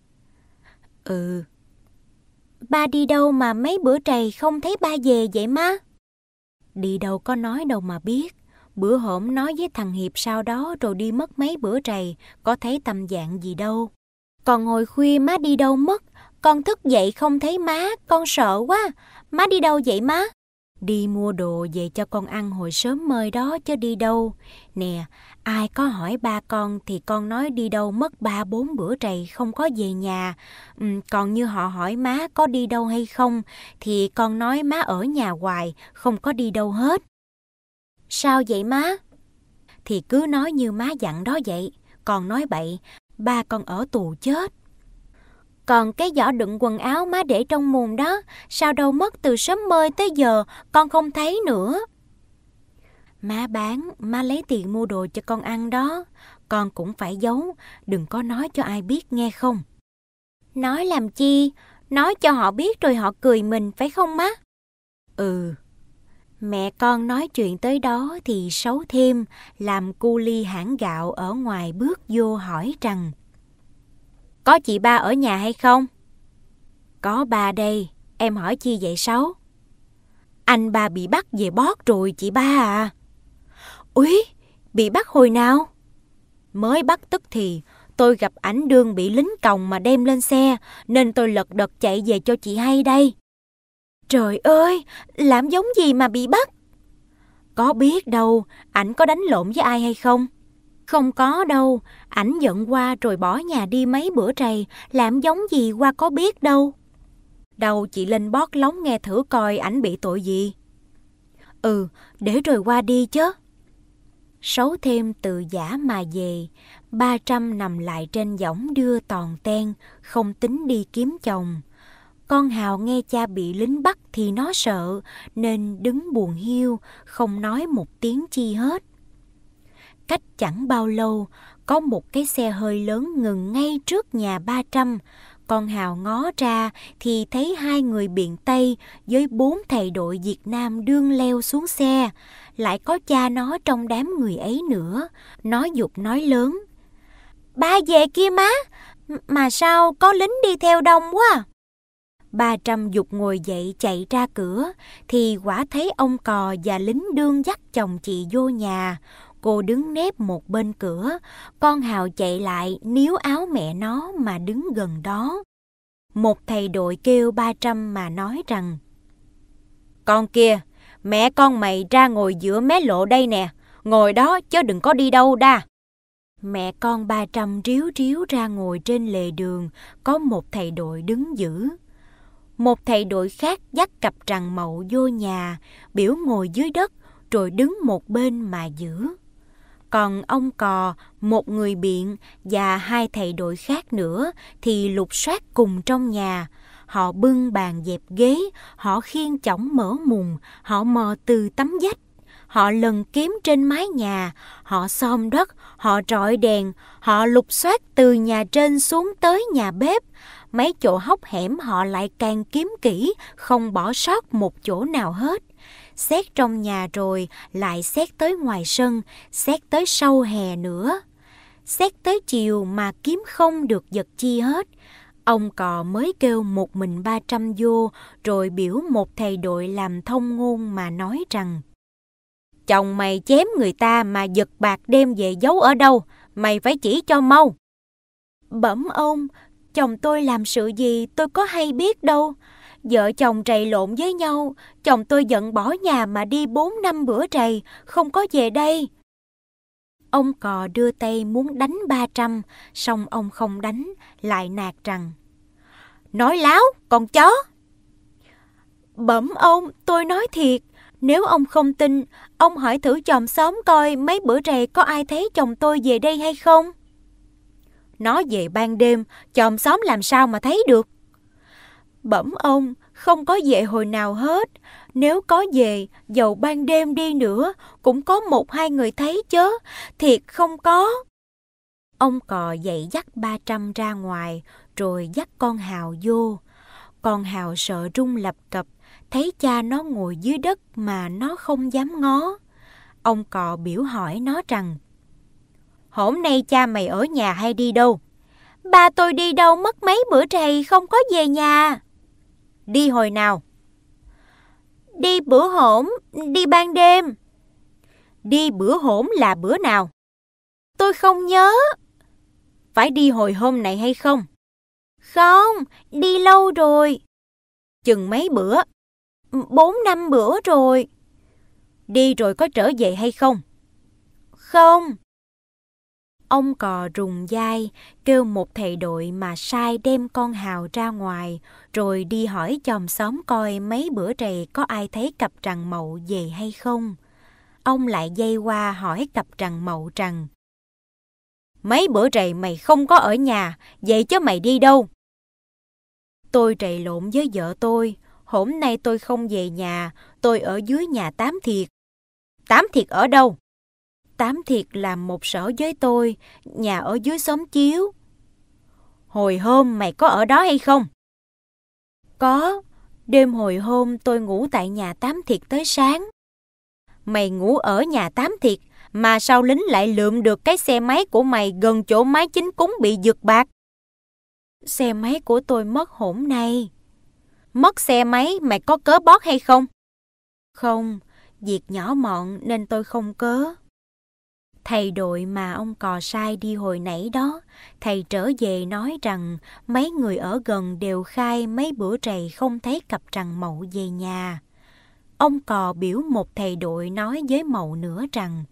Ừ. Ba đi đâu mà mấy bữa trầy không thấy ba về vậy má? Đi đâu có nói đâu mà biết. Bữa hổm nói với thằng Hiệp sau đó rồi đi mất mấy bữa trầy, có thấy tâm dạng gì đâu. Còn hồi khuya má đi đâu mất? Con thức dậy không thấy má, con sợ quá. Má đi đâu vậy má? Đi mua đồ về cho con ăn hồi sớm mơi đó chứ đi đâu. Nè, ai có hỏi ba con thì con nói đi đâu mất ba bốn bữa trầy không có về nhà. Ừ, còn như họ hỏi má có đi đâu hay không thì con nói má ở nhà hoài, không có đi đâu hết. Sao vậy má? Thì cứ nói như má dặn đó vậy. Còn nói bậy, ba con ở tù chết. Còn cái giỏ đựng quần áo má để trong mùng đó, sao đâu mất từ sớm mơi tới giờ, con không thấy nữa. Má bán, má lấy tiền mua đồ cho con ăn đó. Con cũng phải giấu, đừng có nói cho ai biết nghe không? Nói làm chi? Nói cho họ biết rồi họ cười mình phải không má? Ừ. Mẹ con nói chuyện tới đó thì Sáu Thêm làm cu ly hãng gạo ở ngoài bước vô hỏi rằng: Có chị Ba ở nhà hay không? Có ba đây, em hỏi chi vậy Sáu? Anh Ba bị bắt về bót rồi chị Ba à. Úi, bị bắt hồi nào? Mới bắt tức thì, tôi gặp ảnh đương bị lính còng mà đem lên xe, nên tôi lật đật chạy về cho chị hay đây. Trời ơi, làm giống gì mà bị bắt? Có biết đâu, ảnh có đánh lộn với ai hay không? Không có đâu, ảnh giận qua rồi bỏ nhà đi mấy bữa trầy, làm giống gì qua có biết đâu. Đâu chị lên bót lóng nghe thử coi ảnh bị tội gì. Ừ, để rồi qua đi chứ. Sáu Thêm từ giả mà về, Ba Trăm nằm lại trên võng đưa tòn ten, không tính đi kiếm chồng. Con Hào nghe cha bị lính bắt thì nó sợ, nên đứng buồn hiu, không nói một tiếng chi hết. Cách chẳng bao lâu, có một cái xe hơi lớn ngừng ngay trước nhà Ba Trăm. Con Hào ngó ra thì thấy hai người biện Tây với bốn thầy đội Việt Nam đương leo xuống xe. Lại có cha nó trong đám người ấy nữa. Nó giục nói lớn: "Ba về kia má, mà sao có lính đi theo đông quá." Ba Trăm giục ngồi dậy chạy ra cửa, thì quả thấy ông Cò và lính đương dắt chồng chị vô nhà. Cô đứng nép một bên cửa, con Hào chạy lại níu áo mẹ nó mà đứng gần đó. Một thầy đội kêu Ba Trăm mà nói rằng: "Con kia, mẹ con mày ra ngồi giữa mé lộ đây nè, ngồi đó chứ đừng có đi đâu đa." Mẹ con Ba Trăm ríu ríu ra ngồi trên lề đường, có một thầy đội đứng giữ. Một thầy đội khác dắt cặp trằn mậu vô nhà, biểu ngồi dưới đất rồi đứng một bên mà giữ. Còn ông Cò, một người biện và hai thầy đội khác nữa thì lục soát cùng trong nhà. Họ bưng bàn dẹp ghế, họ khiêng chõng mở mùng, họ mò từ tấm vách, họ lần kiếm trên mái nhà, họ xôm đất, họ rọi đèn, họ lục soát từ nhà trên xuống tới nhà bếp. Mấy chỗ hốc hẻm họ lại càng kiếm kỹ, không bỏ sót một chỗ nào hết. Xét trong nhà rồi lại xét tới ngoài sân, xét tới sau hè nữa. Xét tới chiều mà kiếm không được vật chi hết. Ông Cò mới kêu một mình Ba Trăm vô, rồi biểu một thầy đội làm thông ngôn mà nói rằng: "Chồng mày chém người ta mà giật bạc đem về giấu ở đâu, mày phải chỉ cho mau." "Bẩm ông, chồng tôi làm sự gì tôi có hay biết đâu. Vợ chồng trầy lộn với nhau, chồng tôi giận bỏ nhà mà đi bốn năm bữa trầy, không có về đây." Ông Cò đưa tay muốn đánh Ba Trăm, song ông không đánh, lại nạt rằng: "Nói láo, con chó!" "Bẩm ông, tôi nói thiệt. Nếu ông không tin, ông hỏi thử chòm xóm coi mấy bữa trầy có ai thấy chồng tôi về đây hay không." "Nó về ban đêm, chòm xóm làm sao mà thấy được?" "Bẩm ông, không có về hồi nào hết. Nếu có về, dầu ban đêm đi nữa, cũng có một hai người thấy chớ, thiệt không có." Ông Cò dậy dắt Ba Trăm ra ngoài, rồi dắt con Hào vô. Con Hào sợ run lập cập, thấy cha nó ngồi dưới đất mà nó không dám ngó. Ông Cò biểu hỏi nó rằng: "Hôm nay cha mày ở nhà hay đi đâu?" "Ba tôi đi đâu mất mấy bữa trầy, không có về nhà." "Đi hồi nào?" "Đi bữa hổm, đi ban đêm." "Đi bữa hổm là bữa nào?" "Tôi không nhớ." "Phải đi hồi hôm này hay không?" "Không, đi lâu rồi." "Chừng mấy bữa?" "Bốn năm bữa rồi." "Đi rồi có trở về hay không?" "Không." Ông Cò rùng vai, kêu một thầy đội mà sai đem con Hào ra ngoài, rồi đi hỏi chòm xóm coi mấy bữa trầy có ai thấy cặp trằn mậu về hay không. Ông lại dây qua hỏi cặp trằn mậu rằng: "Mấy bữa trầy mày không có ở nhà, vậy chứ mày đi đâu?" "Tôi trầy lộn với vợ tôi, hôm nay tôi không về nhà, tôi ở dưới nhà Tám Thiệt." "Tám Thiệt ở đâu?" "Tám Thiệt làm một sở với tôi, nhà ở dưới xóm Chiếu." "Hồi hôm mày có ở đó hay không?" "Có, đêm hồi hôm tôi ngủ tại nhà Tám Thiệt tới sáng." "Mày ngủ ở nhà Tám Thiệt, mà sao lính lại lượm được cái xe máy của mày gần chỗ mái chính cúng bị giật bạc?" "Xe máy của tôi mất hổn nay." "Mất xe máy mày có cớ bót hay không?" "Không, việc nhỏ mọn nên tôi không cớ." Thầy đội mà ông Cò sai đi hồi nãy đó, thầy trở về nói rằng mấy người ở gần đều khai mấy bữa trầy không thấy cặp trằn mậu về nhà. Ông Cò biểu một thầy đội nói với mậu nữa rằng: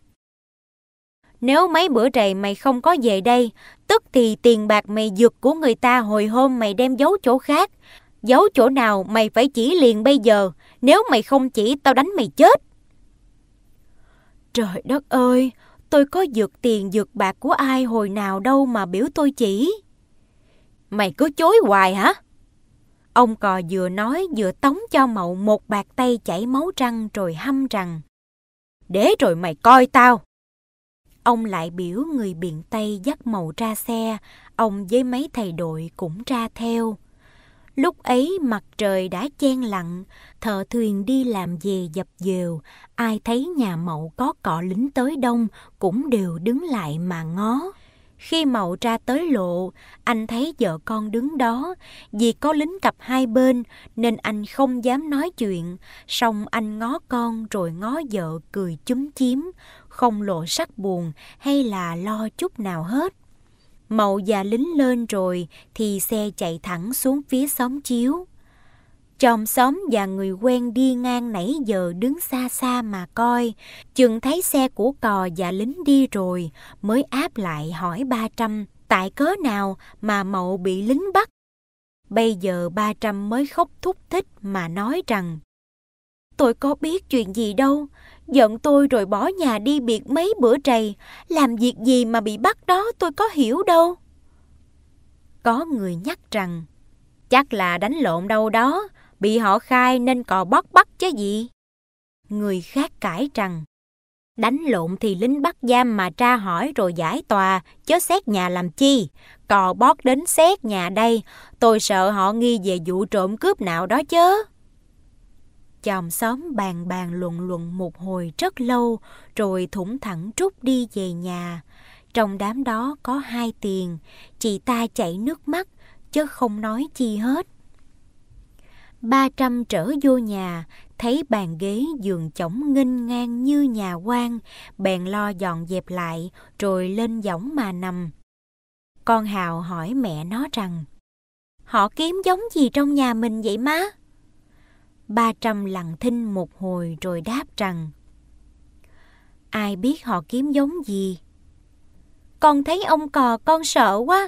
"Nếu mấy bữa trầy mày không có về đây, tức thì tiền bạc mày giật của người ta hồi hôm mày đem giấu chỗ khác. Giấu chỗ nào mày phải chỉ liền bây giờ, nếu mày không chỉ tao đánh mày chết." "Trời đất ơi, Tôi có giật tiền giật bạc của ai hồi nào đâu mà biểu tôi chỉ. Mày cứ chối hoài hả? Ông cò vừa nói vừa tống cho Mậu một bạt tay chảy máu răng rồi hăm rằng: Để rồi mày coi tao. Ông lại biểu người biện Tây dắt Mậu ra xe, ông với mấy thầy đội cũng ra theo. Lúc ấy mặt trời đã chen lặn, thợ thuyền đi làm về dập dều, ai thấy nhà Mậu có cọ lính tới đông cũng đều đứng lại mà ngó. Khi Mậu ra tới lộ, anh thấy vợ con đứng đó, vì có lính cặp hai bên nên anh không dám nói chuyện, song anh ngó con rồi ngó vợ cười chúm chím, không lộ sắc buồn hay là lo chút nào hết. Mậu và lính lên rồi thì xe chạy thẳng xuống phía xóm Chiếu. Chòm xóm và người quen đi ngang nãy giờ đứng xa xa mà coi, chừng thấy xe của cò và lính đi rồi mới áp lại hỏi ba trăm tại cớ nào mà Mậu bị lính bắt. Bây giờ ba trăm mới khóc thúc thích mà nói rằng: Tôi có biết chuyện gì đâu, giận tôi rồi bỏ nhà đi biệt mấy bữa trầy, làm việc gì mà bị bắt đó tôi có hiểu đâu. Có người nhắc rằng: Chắc là đánh lộn đâu đó, bị họ khai nên cò bót bắt chứ gì. Người khác cãi rằng: Đánh lộn thì lính bắt giam mà tra hỏi rồi giải tòa, chớ xét nhà làm chi. Cò bót đến xét nhà đây, tôi sợ họ nghi về vụ trộm cướp nào đó chớ. Chòm xóm bàn bàn luận luận một hồi rất lâu, rồi thủng thẳng trút đi về nhà. Trong đám đó có hai tiền, chị ta chảy nước mắt, chứ không nói chi hết. Ba trăm trở vô nhà, thấy bàn ghế giường chõng nghênh ngang như nhà quan, bèn lo dọn dẹp lại, rồi lên võng mà nằm. Con Hào hỏi mẹ nó rằng: Họ kiếm giống gì trong nhà mình vậy má? Ba trăm lặng thinh một hồi rồi đáp rằng: Ai biết họ kiếm giống gì? Con thấy ông cò con sợ quá.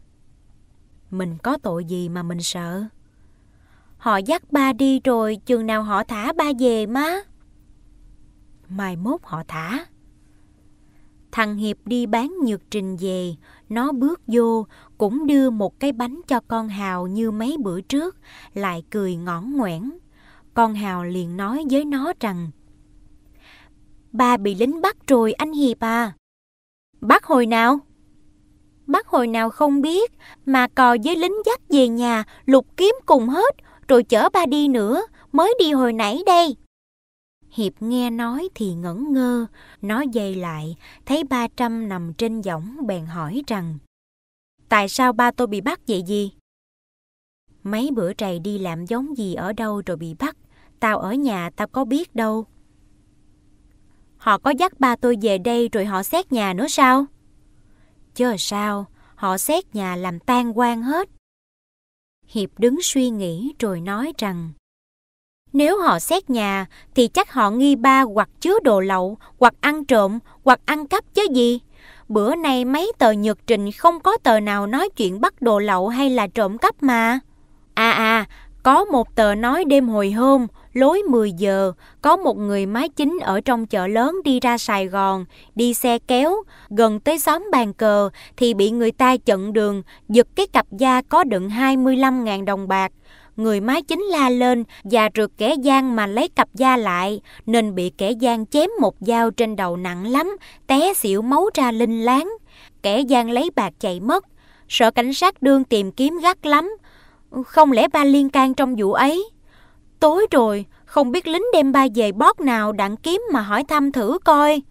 Mình có tội gì mà mình sợ? Họ dắt ba đi rồi, chừng nào họ thả ba về má? Mai mốt họ thả. Thằng Hiệp đi bán nhược trình về, nó bước vô, cũng đưa một cái bánh cho con Hào như mấy bữa trước, lại cười ngõn ngoẻn. Con Hào liền nói với nó rằng: Ba bị lính bắt rồi anh Hiệp à. Bắt hồi nào? Bắt hồi nào không biết, mà cò với lính dắt về nhà, lục kiếm cùng hết, rồi chở ba đi nữa, mới đi hồi nãy đây. Hiệp nghe nói thì ngẩn ngơ, nó dậy lại, thấy ba trăm nằm trên võng bèn hỏi rằng: Tại sao ba tôi bị bắt vậy gì? Mấy bữa trầy đi làm giống gì ở đâu rồi bị bắt, tao ở nhà tao có biết đâu. Họ có dắt ba tôi về đây rồi họ xét nhà nữa sao? Chứ sao, họ xét nhà làm tan quan hết. Hiệp đứng suy nghĩ rồi nói rằng: Nếu họ xét nhà thì chắc họ nghi ba hoặc chứa đồ lậu, hoặc ăn trộm, hoặc ăn cắp chứ gì. Bữa nay mấy tờ nhật trình không có tờ nào nói chuyện bắt đồ lậu hay là trộm cắp mà. À à, có một tờ nói đêm hồi hôm, lối mười giờ, có một người mái chính ở trong chợ lớn đi ra Sài Gòn, đi xe kéo, gần tới xóm Bàn Cờ thì bị người ta chặn đường, giật cái cặp da có đựng hai mươi lăm ngàn đồng bạc. Người mái chính la lên và rượt kẻ gian mà lấy cặp da lại, nên bị kẻ gian chém một dao trên đầu nặng lắm, té xỉu máu ra linh láng. Kẻ gian lấy bạc chạy mất, sợ cảnh sát đương tìm kiếm gắt lắm. Không lẽ ba liên can trong vụ ấy? Tối rồi, không biết lính đem ba về bót nào đặng kiếm mà hỏi thăm thử coi.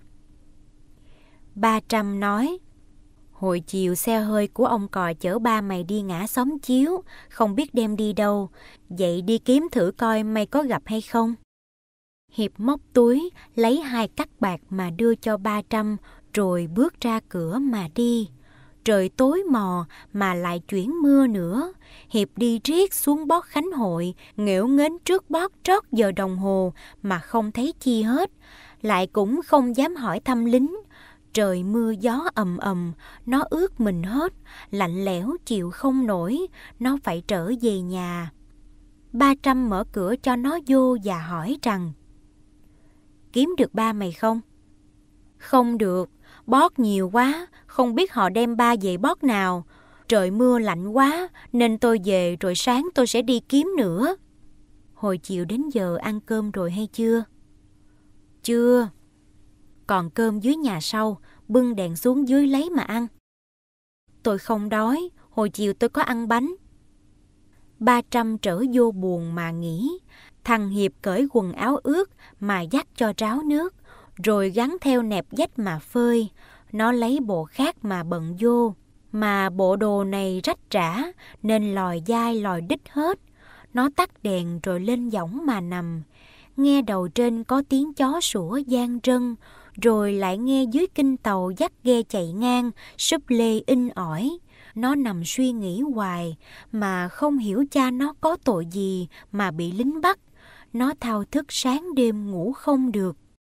Ba trăm nói: Hồi chiều xe hơi của ông cò chở ba mày đi ngã xóm Chiếu, không biết đem đi đâu. Vậy đi kiếm thử coi mày có gặp hay không. Hiệp móc túi, lấy hai cắc bạc mà đưa cho ba trăm, rồi bước ra cửa mà đi. Trời tối mò mà lại chuyển mưa nữa. Hiệp đi riết xuống bót Khánh Hội, nghễu nghếch trước bót trót giờ đồng hồ mà không thấy chi hết. Lại cũng không dám hỏi thăm lính. Trời mưa gió ầm ầm, nó ướt mình hết, lạnh lẽo chịu không nổi, nó phải trở về nhà. Ba trăm mở cửa cho nó vô và hỏi rằng: Kiếm được ba mày không? Không được, Bót nhiều quá, không biết họ đem ba về bót nào. Trời mưa lạnh quá, nên tôi về rồi sáng tôi sẽ đi kiếm nữa. Hồi chiều đến giờ ăn cơm rồi hay chưa? Chưa. Còn cơm dưới nhà sau, bưng đèn xuống dưới lấy mà ăn. Tôi không đói, hồi chiều tôi có ăn bánh. Ba Trăm trở vô buồng mà nghỉ. Thằng Hiệp cởi quần áo ướt mà dắt cho ráo nước, rồi gắn theo nẹp vách mà phơi. Nó lấy bộ khác mà bận vô, mà bộ đồ này rách rã nên lòi dai lòi đít hết. Nó tắt đèn rồi lên võng mà nằm. Nghe đầu trên có tiếng chó sủa vang rân, rồi lại nghe dưới kinh tàu dắt ghe chạy ngang, súp lê in ỏi. Nó nằm suy nghĩ hoài, mà không hiểu cha nó có tội gì mà bị lính bắt. Nó thao thức sáng đêm ngủ không được.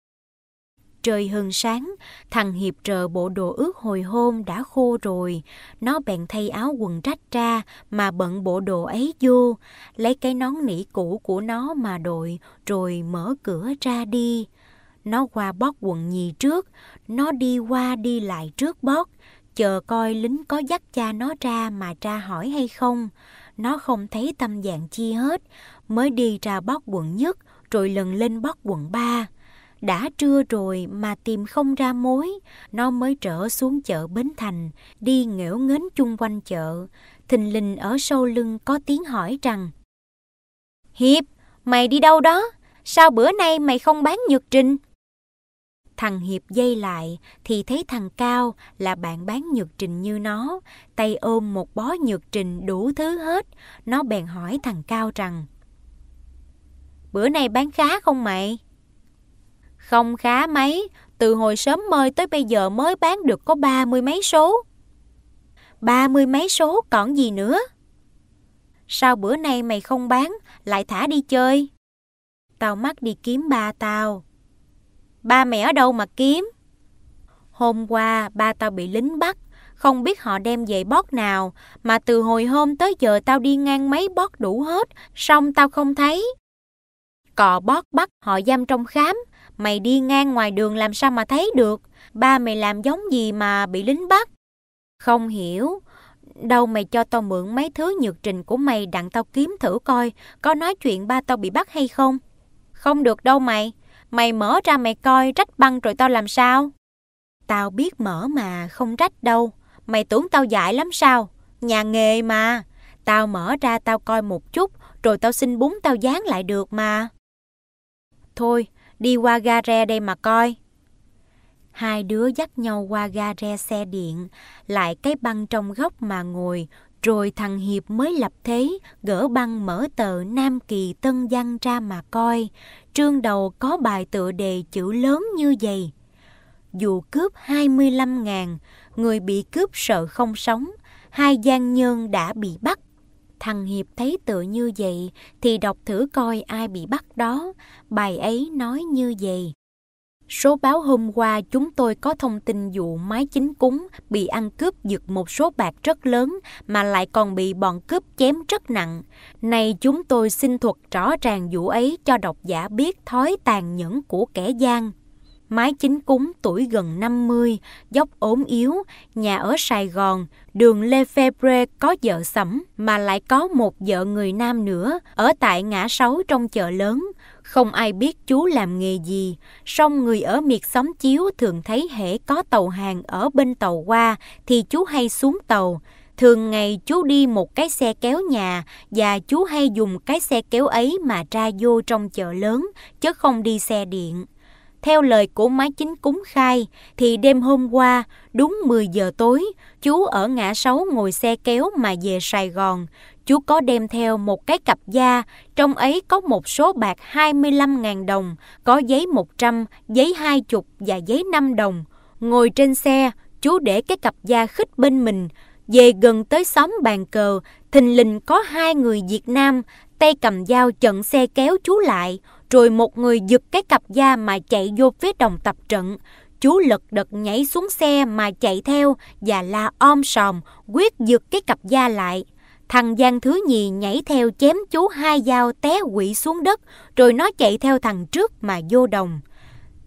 Trời hừng sáng, thằng Hiệp rờ bộ đồ ướt hồi hôm đã khô rồi. Nó bèn thay áo quần rách ra mà bận bộ đồ ấy vô, lấy cái nón nỉ cũ của nó mà đội, rồi mở cửa ra đi. Nó qua bót quận nhì trước, nó đi qua đi lại trước bót, chờ coi lính có dắt cha nó ra mà tra hỏi hay không. Nó không thấy tâm dạng chi hết, mới đi ra bót quận nhất, rồi lần lên bót quận ba. Đã trưa rồi mà tìm không ra mối, nó mới trở xuống chợ Bến Thành, đi nghễu nghếch chung quanh chợ. Thình lình ở sau lưng có tiếng hỏi rằng: Hiệp, mày đi đâu đó? Sao bữa nay mày không bán nhược trình? Thằng Hiệp dây lại thì thấy thằng Cao là bạn bán nhược trình như nó, tay ôm một bó nhược trình đủ thứ hết. Nó bèn hỏi thằng Cao rằng: Bữa nay bán khá không mày? Không khá mấy, từ hồi sớm mơi tới bây giờ mới bán được có ba mươi mấy số. Ba mươi mấy số còn gì nữa? Sao bữa nay mày không bán, lại thả đi chơi? Tao mắc đi kiếm ba tao. Ba mày ở đâu mà kiếm? Hôm qua ba tao bị lính bắt, không biết họ đem về bót nào, mà từ hồi hôm tới giờ tao đi ngang mấy bót đủ hết, xong tao không thấy. Cò bót bắt họ giam trong khám, mày đi ngang ngoài đường làm sao mà thấy được? Ba mày làm giống gì mà bị lính bắt? Không hiểu. Đâu mày cho tao mượn mấy thứ nhược trình của mày đặng tao kiếm thử coi có nói chuyện ba tao bị bắt hay không. Không được đâu mày. Mày mở ra mày coi rách băng rồi tao làm sao? Tao biết mở mà không rách đâu. Mày tưởng tao dại lắm sao? Nhà nghề mà. Tao mở ra tao coi một chút, rồi tao xin bún tao dán lại được mà. Thôi, đi qua ga re đây mà coi. Hai đứa dắt nhau qua ga re xe điện, lại cái băng trong góc mà ngồi, rồi thằng Hiệp mới lập thế, gỡ băng mở tờ Nam Kỳ Tân Văn ra mà coi. Trương đầu có bài tựa đề chữ lớn như vậy: Vụ cướp hai mươi lăm ngàn, người bị cướp sợ không sống, hai gian nhân đã bị bắt. Thằng Hiệp thấy tựa như vậy thì đọc thử coi ai bị bắt đó. Bài ấy nói như vậy: Số báo hôm qua chúng tôi có thông tin vụ Mái Chính Cúng bị ăn cướp giật một số bạc rất lớn, mà lại còn bị bọn cướp chém rất nặng. Nay chúng tôi xin thuật rõ ràng vụ ấy cho độc giả biết thói tàn nhẫn của kẻ gian. Mái Chính Cúng tuổi gần năm mươi, dốc ốm yếu, nhà ở Sài Gòn, đường Lefebvre, có vợ sẫm mà lại có một vợ người Nam nữa, ở tại ngã sáu trong chợ lớn. Không ai biết chú làm nghề gì, song người ở miệt xóm chiếu thường thấy hễ có tàu hàng ở bên tàu qua thì chú hay xuống tàu. Thường ngày chú đi một cái xe kéo nhà, và chú hay dùng cái xe kéo ấy mà ra vô trong chợ lớn, chứ không đi xe điện. Theo lời của Mái Chính Cúng khai, thì đêm hôm qua, đúng mười giờ tối, chú ở ngã sáu ngồi xe kéo mà về Sài Gòn. Chú có đem theo một cái cặp da, trong ấy có một số bạc hai mươi lăm ngàn đồng, có giấy một trăm, giấy hai mươi và giấy năm đồng. Ngồi trên xe, chú để cái cặp da khít bên mình. Về gần tới xóm Bàn Cờ, thình lình có hai người Việt Nam, tay cầm dao chặn xe kéo chú lại, rồi một người giật cái cặp da mà chạy vô phía đồng tập trận. Chú lật đật nhảy xuống xe mà chạy theo và la om sòm, quyết giật cái cặp da lại. Thằng Giang thứ nhì nhảy theo chém chú hai dao té quỵ xuống đất, rồi nó chạy theo thằng trước mà vô đồng.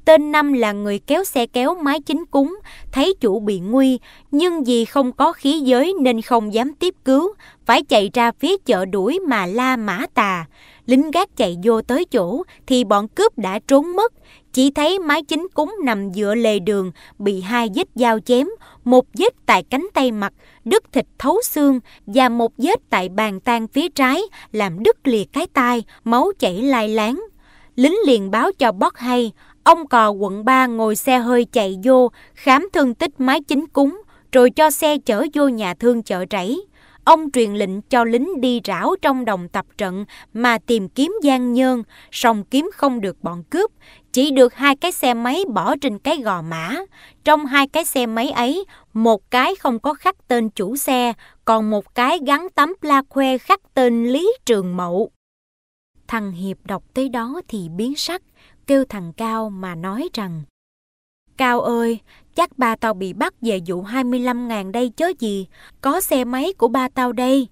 tên Năm là người kéo xe kéo Mái Chính Cúng, thấy chủ bị nguy, nhưng vì không có khí giới nên không dám tiếp cứu, phải chạy ra phía chợ đuổi mà la mã tà. Lính gác chạy vô tới chỗ thì bọn cướp đã trốn mất. Chỉ thấy Mái Chính Cúng nằm dựa lề đường, bị hai vết dao chém, một vết tại cánh tay mặt, đứt thịt thấu xương, và một vết tại bàn tay phía trái, làm đứt lìa cái tai, máu chảy lai láng. Lính liền báo cho boss hay. Ông cò quận ba ngồi xe hơi chạy vô, khám thương tích Mái Chính Cúng, rồi cho xe chở vô nhà thương chợ Rẫy. Ông truyền lệnh cho lính đi rảo trong đồng tập trận mà tìm kiếm gian nhơn, song kiếm không được bọn cướp, chỉ được hai cái xe máy bỏ trên cái gò mã. Trong hai cái xe máy ấy, một cái không có khắc tên chủ xe, còn một cái gắn tấm la khoe khắc tên Lý Trường Mậu. Thằng Hiệp đọc tới đó thì biến sắc, kêu thằng Cao mà nói rằng: Cao ơi, chắc ba tao bị bắt về vụ hai mươi lăm ngàn đây chớ gì, có xe máy của ba tao đây.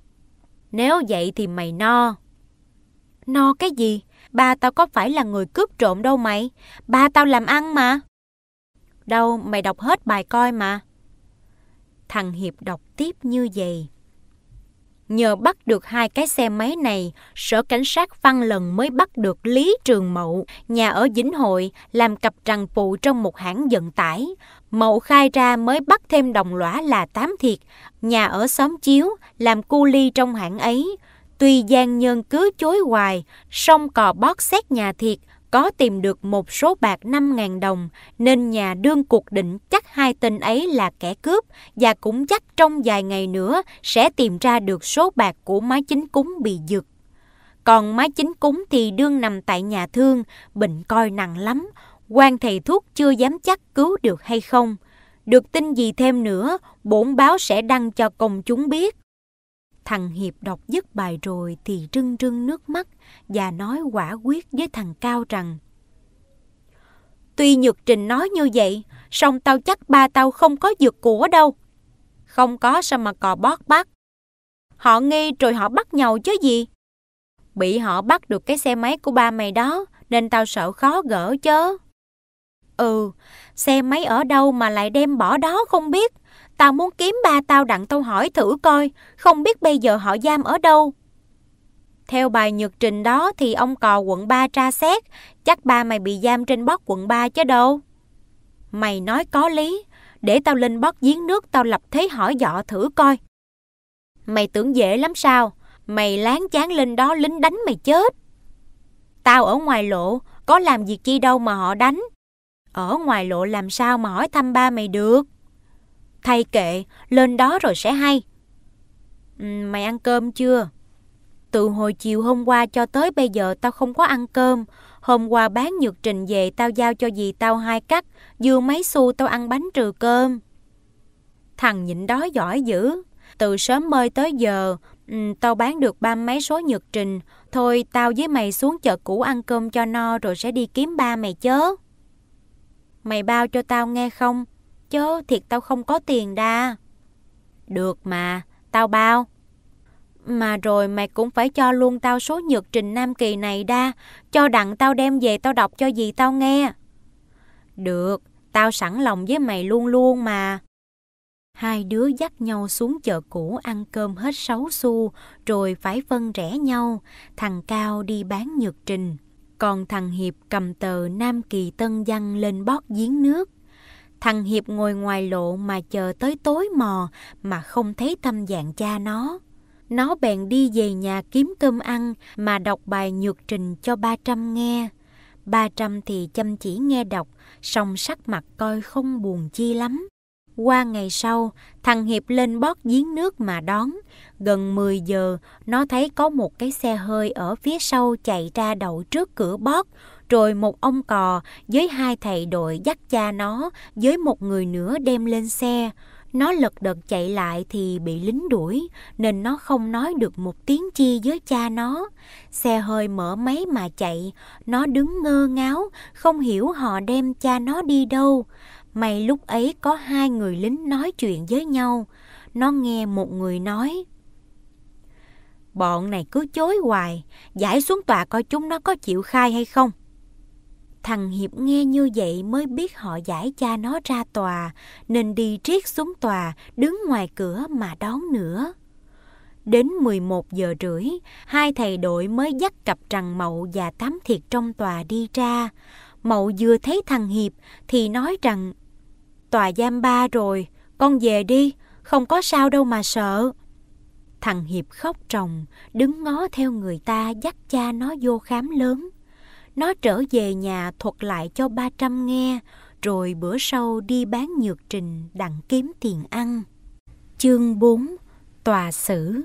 Nếu vậy thì mày no. No cái gì? Ba tao có phải là người cướp trộm đâu mày, ba tao làm ăn mà. Đâu, mày đọc hết bài coi mà. Thằng Hiệp đọc tiếp như vậy: Nhờ bắt được hai cái xe máy này, sở cảnh sát Văn Lần mới bắt được Lý Trường Mậu, nhà ở Vĩnh Hội, làm cặp trằn phụ trong một hãng vận tải. Mậu khai ra mới bắt thêm đồng lõa là Tám Thiệt, nhà ở xóm Chiếu, làm cu ly trong hãng ấy. Tuy gian nhân cứ chối hoài, song cò bót xét nhà Thiệt, có tìm được một số bạc năm ngàn đồng, nên nhà đương cuộc định chắc hai tên ấy là kẻ cướp, và cũng chắc trong vài ngày nữa sẽ tìm ra được số bạc của Mái Chính Cúng bị giật. Còn Mái Chính Cúng thì đương nằm tại nhà thương, bệnh coi nặng lắm, quan thầy thuốc chưa dám chắc cứu được hay không. Được tin gì thêm nữa, bổn báo sẽ đăng cho công chúng biết. Thằng Hiệp đọc dứt bài rồi thì rưng rưng nước mắt và nói quả quyết với thằng Cao rằng: Tuy Nhật Trình nói như vậy, song tao chắc ba tao không có giật của đâu. Không có sao mà cò bót bắt. Họ nghi rồi họ bắt nhau chứ gì. Bị họ bắt được cái xe máy của ba mày đó, nên tao sợ khó gỡ chứ. Ừ, xe máy ở đâu mà lại đem bỏ đó không biết. Tao muốn kiếm ba tao đặng tao hỏi thử coi, không biết bây giờ họ giam ở đâu. Theo bài nhật trình đó thì ông cò quận ba tra xét, chắc ba mày bị giam trên boss quận ba chứ đâu. Mày nói có lý, để tao lên boss giếng nước tao lập thế hỏi dọ thử coi. Mày tưởng dễ lắm sao, mày láng chán lên đó lính đánh mày chết. Tao ở ngoài lộ, có làm việc chi đâu mà họ đánh. Ở ngoài lộ làm sao mà hỏi thăm ba mày được. Thay kệ, lên đó rồi sẽ hay. Ừ, mày ăn cơm chưa? Từ hồi chiều hôm qua cho tới bây giờ tao không có ăn cơm. Hôm qua bán nhật trình về tao giao cho dì tao hai cắt, dư mấy xu tao ăn bánh trừ cơm. Thằng nhịn đói giỏi dữ. Từ sớm mơi tới giờ, ừ, tao bán được ba mấy số nhật trình. Thôi tao với mày xuống chợ cũ ăn cơm cho no rồi sẽ đi kiếm ba mày chớ. Mày bao cho tao nghe không? Chớ thiệt tao không có tiền đa. Được mà, tao bao. Mà rồi mày cũng phải cho luôn tao số nhật trình Nam Kỳ này đa, cho đặng tao đem về tao đọc cho dì tao nghe. Được, tao sẵn lòng với mày luôn luôn mà. Hai đứa dắt nhau xuống chợ cũ ăn cơm hết sáu xu, rồi phải phân rẽ nhau. Thằng Cao đi bán nhật trình, còn thằng Hiệp cầm tờ Nam Kỳ Tân Văn lên bót giếng nước. Thằng Hiệp ngồi ngoài lộ mà chờ tới tối mò mà không thấy tâm dạng cha nó. Nó bèn đi về nhà kiếm cơm ăn mà đọc bài nhật trình cho ba Trăm nghe. Ba Trăm thì chăm chỉ nghe đọc, song sắc mặt coi không buồn chi lắm. Qua ngày sau, thằng Hiệp lên bót giếng nước mà đón. Gần mười giờ, nó thấy có một cái xe hơi ở phía sau chạy ra đậu trước cửa bót. Rồi một ông cò với hai thầy đội dắt cha nó với một người nữa đem lên xe. Nó lật đật chạy lại thì bị lính đuổi, nên nó không nói được một tiếng chi với cha nó. Xe hơi mở máy mà chạy, nó đứng ngơ ngáo, không hiểu họ đem cha nó đi đâu. May lúc ấy có hai người lính nói chuyện với nhau. Nó nghe một người nói: Bọn này cứ chối hoài, giải xuống tòa coi chúng nó có chịu khai hay không. Thằng Hiệp nghe như vậy mới biết họ giải cha nó ra tòa, nên đi riết xuống tòa, đứng ngoài cửa mà đón nữa. Đến mười một giờ rưỡi, hai thầy đội mới dắt cặp Trằng Mậu và Tám Thiệt trong tòa đi ra. Mậu vừa thấy thằng Hiệp thì nói rằng: "Tòa giam ba rồi, con về đi, không có sao đâu mà sợ." Thằng Hiệp khóc ròng, đứng ngó theo người ta dắt cha nó vô khám lớn. Nó trở về nhà thuật lại cho ba Trăm nghe, rồi bữa sau đi bán nhược trình đặng kiếm tiền ăn. Chương bốn. Tòa xử.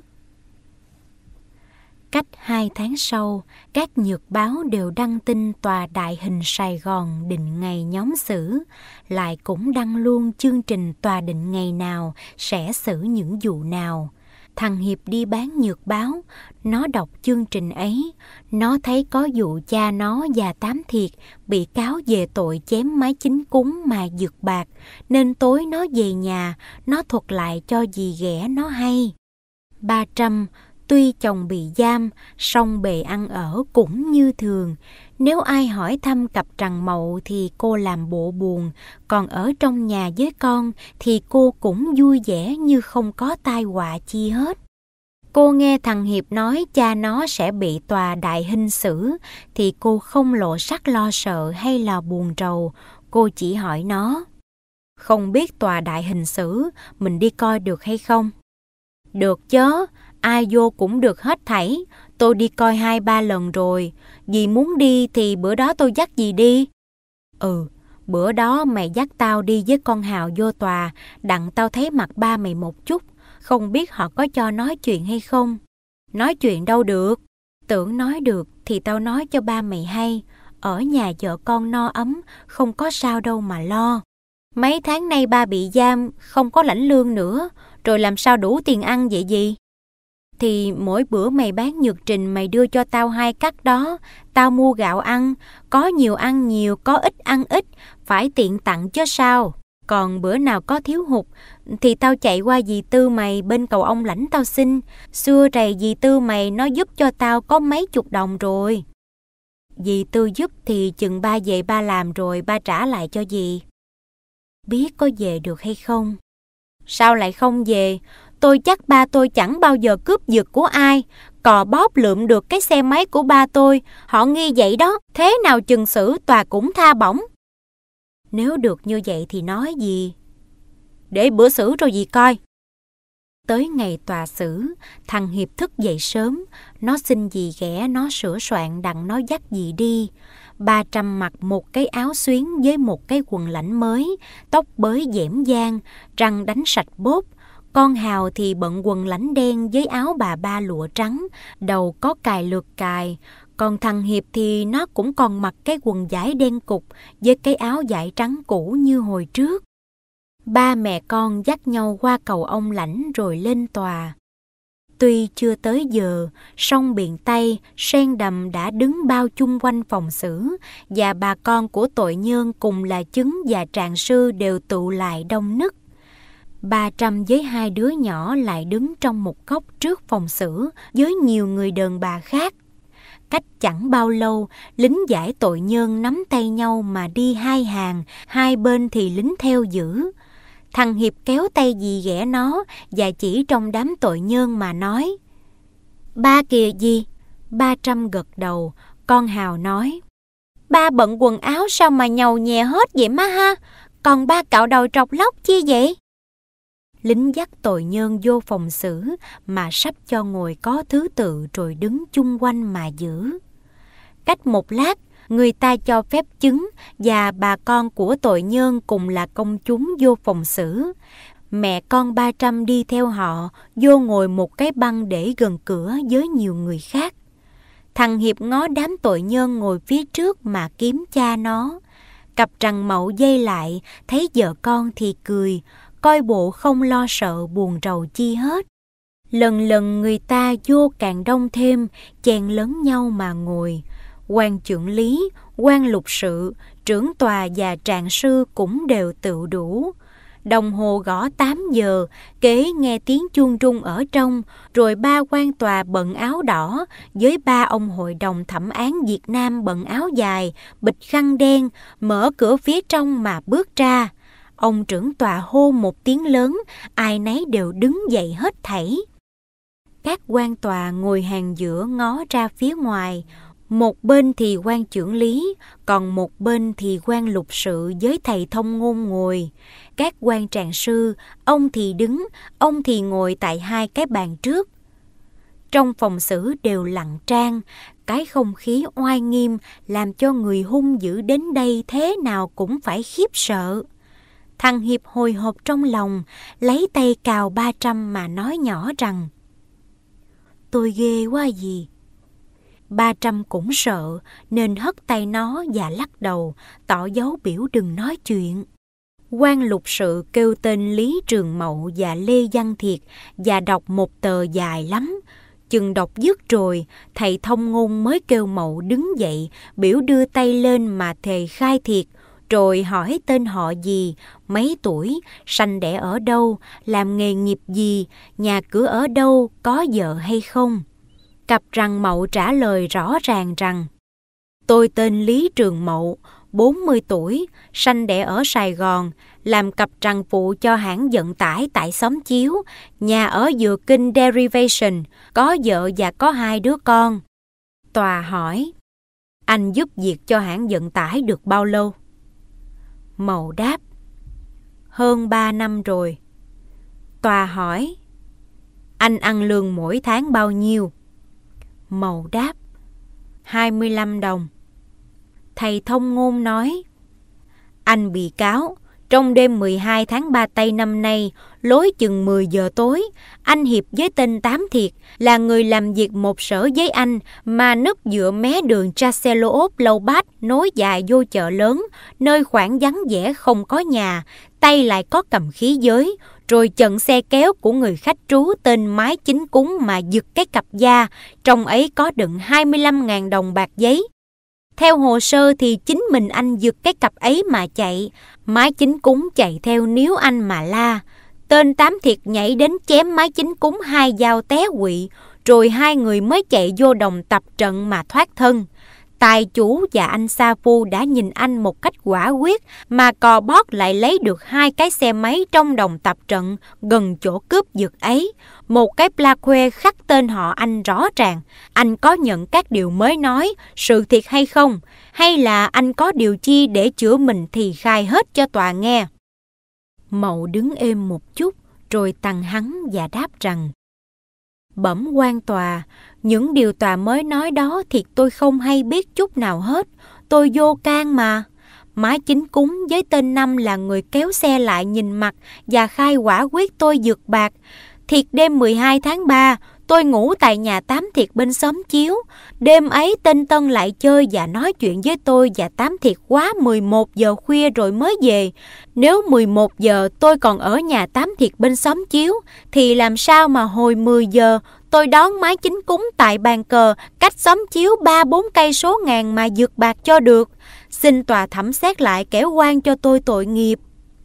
Cách hai tháng sau, các nhược báo đều đăng tin tòa đại hình Sài Gòn định ngày nhóm xử, lại cũng đăng luôn chương trình tòa định ngày nào sẽ xử những vụ nào. Thằng Hiệp đi bán nhược báo, nó đọc chương trình ấy, nó thấy có vụ cha nó và Tám Thiệt bị cáo về tội chém máy chính cúng mà giật bạc, nên tối nó về nhà, nó thuật lại cho dì ghẻ nó hay. Ba Trăm, tuy chồng bị giam, song bề ăn ở cũng như thường. Nếu ai hỏi thăm cặp Trằng Mậu thì cô làm bộ buồn, còn ở trong nhà với con thì cô cũng vui vẻ như không có tai họa chi hết. Cô nghe thằng Hiệp nói cha nó sẽ bị tòa đại hình xử thì cô không lộ sắc lo sợ hay là buồn rầu. Cô chỉ hỏi nó: "Không biết tòa đại hình xử mình đi coi được hay không?" "Được chớ, ai vô cũng được hết thảy. Tôi đi coi hai ba lần rồi. Dì muốn đi thì bữa đó tôi dắt dì đi." "Ừ, bữa đó mày dắt tao đi với con Hào vô tòa, đặng tao thấy mặt ba mày một chút. Không biết họ có cho nói chuyện hay không?" "Nói chuyện đâu được." "Tưởng nói được thì tao nói cho ba mày hay. Ở nhà vợ con no ấm, không có sao đâu mà lo. Mấy tháng nay ba bị giam, không có lãnh lương nữa, rồi làm sao đủ tiền ăn vậy gì?" "Thì mỗi bữa mày bán nhược trình mày đưa cho tao hai cắt đó, tao mua gạo ăn, có nhiều ăn nhiều, có ít ăn ít, phải tiện tặng chứ sao. Còn bữa nào có thiếu hụt thì tao chạy qua dì Tư mày bên cầu ông lãnh tao xin. Xưa rày dì Tư mày nó giúp cho tao có mấy chục đồng rồi." "Dì Tư giúp thì chừng ba về ba làm rồi ba trả lại cho dì." "Biết có về được hay không?" "Sao lại không về? Tôi chắc ba tôi chẳng bao giờ cướp giật của ai. Cò bóp lượm được cái xe máy của ba tôi, họ nghi vậy đó. Thế nào chừng xử tòa cũng tha bổng." "Nếu được như vậy thì nói gì?" "Để bữa xử rồi dì coi." Tới ngày tòa xử, thằng Hiệp thức dậy sớm, nó xin dì ghẻ nó sửa soạn đặng nó dắt dì đi. Ba Trăm mặc một cái áo xuyến với một cái quần lãnh mới, tóc bới dẻm dang, răng đánh sạch bốp. Con Hào thì bận quần lãnh đen với áo bà ba lụa trắng, đầu có cài lược cài. Còn thằng Hiệp thì nó cũng còn mặc cái quần vải đen cục với cái áo vải trắng cũ như hồi trước. Ba mẹ con dắt nhau qua cầu ông lãnh rồi lên tòa. Tuy chưa tới giờ, song biện Tây, sen đầm đã đứng bao chung quanh phòng xử, và bà con của tội nhân cùng là chứng và trạng sư đều tụ lại đông nức. Ba Trăm với hai đứa nhỏ lại đứng trong một góc trước phòng xử với nhiều người đàn bà khác. Cách chẳng bao lâu, lính giải tội nhân nắm tay nhau mà đi hai hàng, hai bên thì lính theo giữ. Thằng Hiệp kéo tay dì ghẻ nó và chỉ trong đám tội nhân mà nói: "Ba kìa dì." Ba Trăm gật đầu. Con Hào nói: "Ba bận quần áo sao mà nhầu nhẹ hết vậy má ha? Còn ba cạo đầu trọc lóc chi vậy?" Lính dắt tội nhân vô phòng xử mà sắp cho ngồi có thứ tự rồi đứng chung quanh mà giữ. Cách một lát, người ta cho phép chứng và bà con của tội nhân cùng là công chúng vô phòng xử. Mẹ con Ba Trăm đi theo họ, vô ngồi một cái băng để gần cửa với nhiều người khác. Thằng Hiệp ngó đám tội nhân ngồi phía trước mà kiếm cha nó. Cặp Trằng Mậu dây lại, thấy vợ con thì cười, coi bộ không lo sợ buồn rầu chi hết. Lần lần người ta vô càng đông thêm, chen lấn nhau mà ngồi. Quan chưởng lý, quan lục sự, trưởng tòa và trạng sư cũng đều tự đủ. Đồng hồ gõ tám giờ, kế nghe tiếng chuông rung ở trong, rồi ba quan tòa bận áo đỏ với ba ông hội đồng thẩm án Việt Nam bận áo dài, bịch khăn đen, mở cửa phía trong mà bước ra. Ông trưởng tòa hô một tiếng lớn, ai nấy đều đứng dậy hết thảy. Các quan tòa ngồi hàng giữa ngó ra phía ngoài. Một bên thì quan chưởng lý, còn một bên thì quan lục sự với thầy thông ngôn ngồi. Các quan trạng sư, ông thì đứng, ông thì ngồi tại hai cái bàn trước. Trong phòng xử đều lặng trang, cái không khí oai nghiêm làm cho người hung dữ đến đây thế nào cũng phải khiếp sợ. Thằng Hiệp hồi hộp trong lòng, lấy tay cào ba trăm mà nói nhỏ rằng: "Tôi ghê quá gì." Ba trăm cũng sợ nên hất tay nó và lắc đầu, tỏ dấu biểu đừng nói chuyện. Quan lục sự kêu tên Lý Trường Mậu và Lê Văn Thiệt và đọc một tờ dài lắm. Chừng đọc dứt rồi, thầy thông ngôn mới kêu Mậu đứng dậy, biểu đưa tay lên mà thề khai thiệt, rồi hỏi tên họ gì, mấy tuổi, sanh đẻ ở đâu, làm nghề nghiệp gì, nhà cửa ở đâu, có vợ hay không. Cặp rằng Mậu trả lời rõ ràng rằng: "Tôi tên Lý Trường Mậu, bốn mươi tuổi, sanh đẻ ở Sài Gòn, làm cặp trăng phụ cho hãng vận tải tại xóm Chiếu, nhà ở Dừa Kinh Derivation, có vợ và có hai đứa con." Tòa hỏi: "Anh giúp việc cho hãng vận tải được bao lâu?" Mậu đáp: "Hơn ba năm rồi." Tòa hỏi: "Anh ăn lương mỗi tháng bao nhiêu?" Mậu đáp: hai mươi lăm đồng. Thầy thông ngôn nói: "Anh bị cáo, trong đêm mười hai tháng ba tây năm nay, lối chừng mười giờ tối, anh Hiệp với tên Tám Thiệt là người làm việc một sở với anh mà núp dựa mé đường Chaseloob Lâu Bát nối dài vô chợ lớn, nơi khoảng vắng vẻ không có nhà, tay lại có cầm khí giới, rồi chặn xe kéo của người khách trú tên Mái Chính Cúng mà giật cái cặp da, trong ấy có đựng hai mươi lăm nghìn đồng bạc giấy. Theo hồ sơ thì chính mình anh giật cái cặp ấy mà chạy, Mái Chính Cúng chạy theo níu anh mà la. Tên Tám Thiệt nhảy đến chém Mái Chính Cúng hai dao té quỵ, rồi hai người mới chạy vô đồng tập trận mà thoát thân. Tài chủ và anh Sa Phu đã nhìn anh một cách quả quyết mà cò bót lại lấy được hai cái xe máy trong đồng tập trận gần chỗ cướp giật ấy. Một cái plaque khắc tên họ anh rõ ràng. Anh có nhận các điều mới nói, sự thiệt hay không? Hay là anh có điều chi để chữa mình thì khai hết cho tòa nghe." Mậu đứng êm một chút, rồi tằng hắn và đáp rằng: "Bẩm quan tòa, những điều tòa mới nói đó thiệt tôi không hay biết chút nào hết. Tôi vô can mà. Mái Chính Cúng với tên Năm là người kéo xe lại nhìn mặt và khai quả quyết tôi giật bạc. Thiệt đêm mười hai tháng ba, tôi ngủ tại nhà Tám Thiệt bên xóm Chiếu. Đêm ấy tên Tân lại chơi và nói chuyện với tôi và Tám Thiệt quá mười một giờ khuya rồi mới về. Nếu mười một giờ tôi còn ở nhà Tám Thiệt bên xóm Chiếu, thì làm sao mà hồi mười giờ tôi đón Mái Chính Cúng tại bàn cờ cách xóm Chiếu ba bốn cây số ngàn mà giật bạc cho được. Xin tòa thẩm xét lại kẻo oan cho tôi tội nghiệp."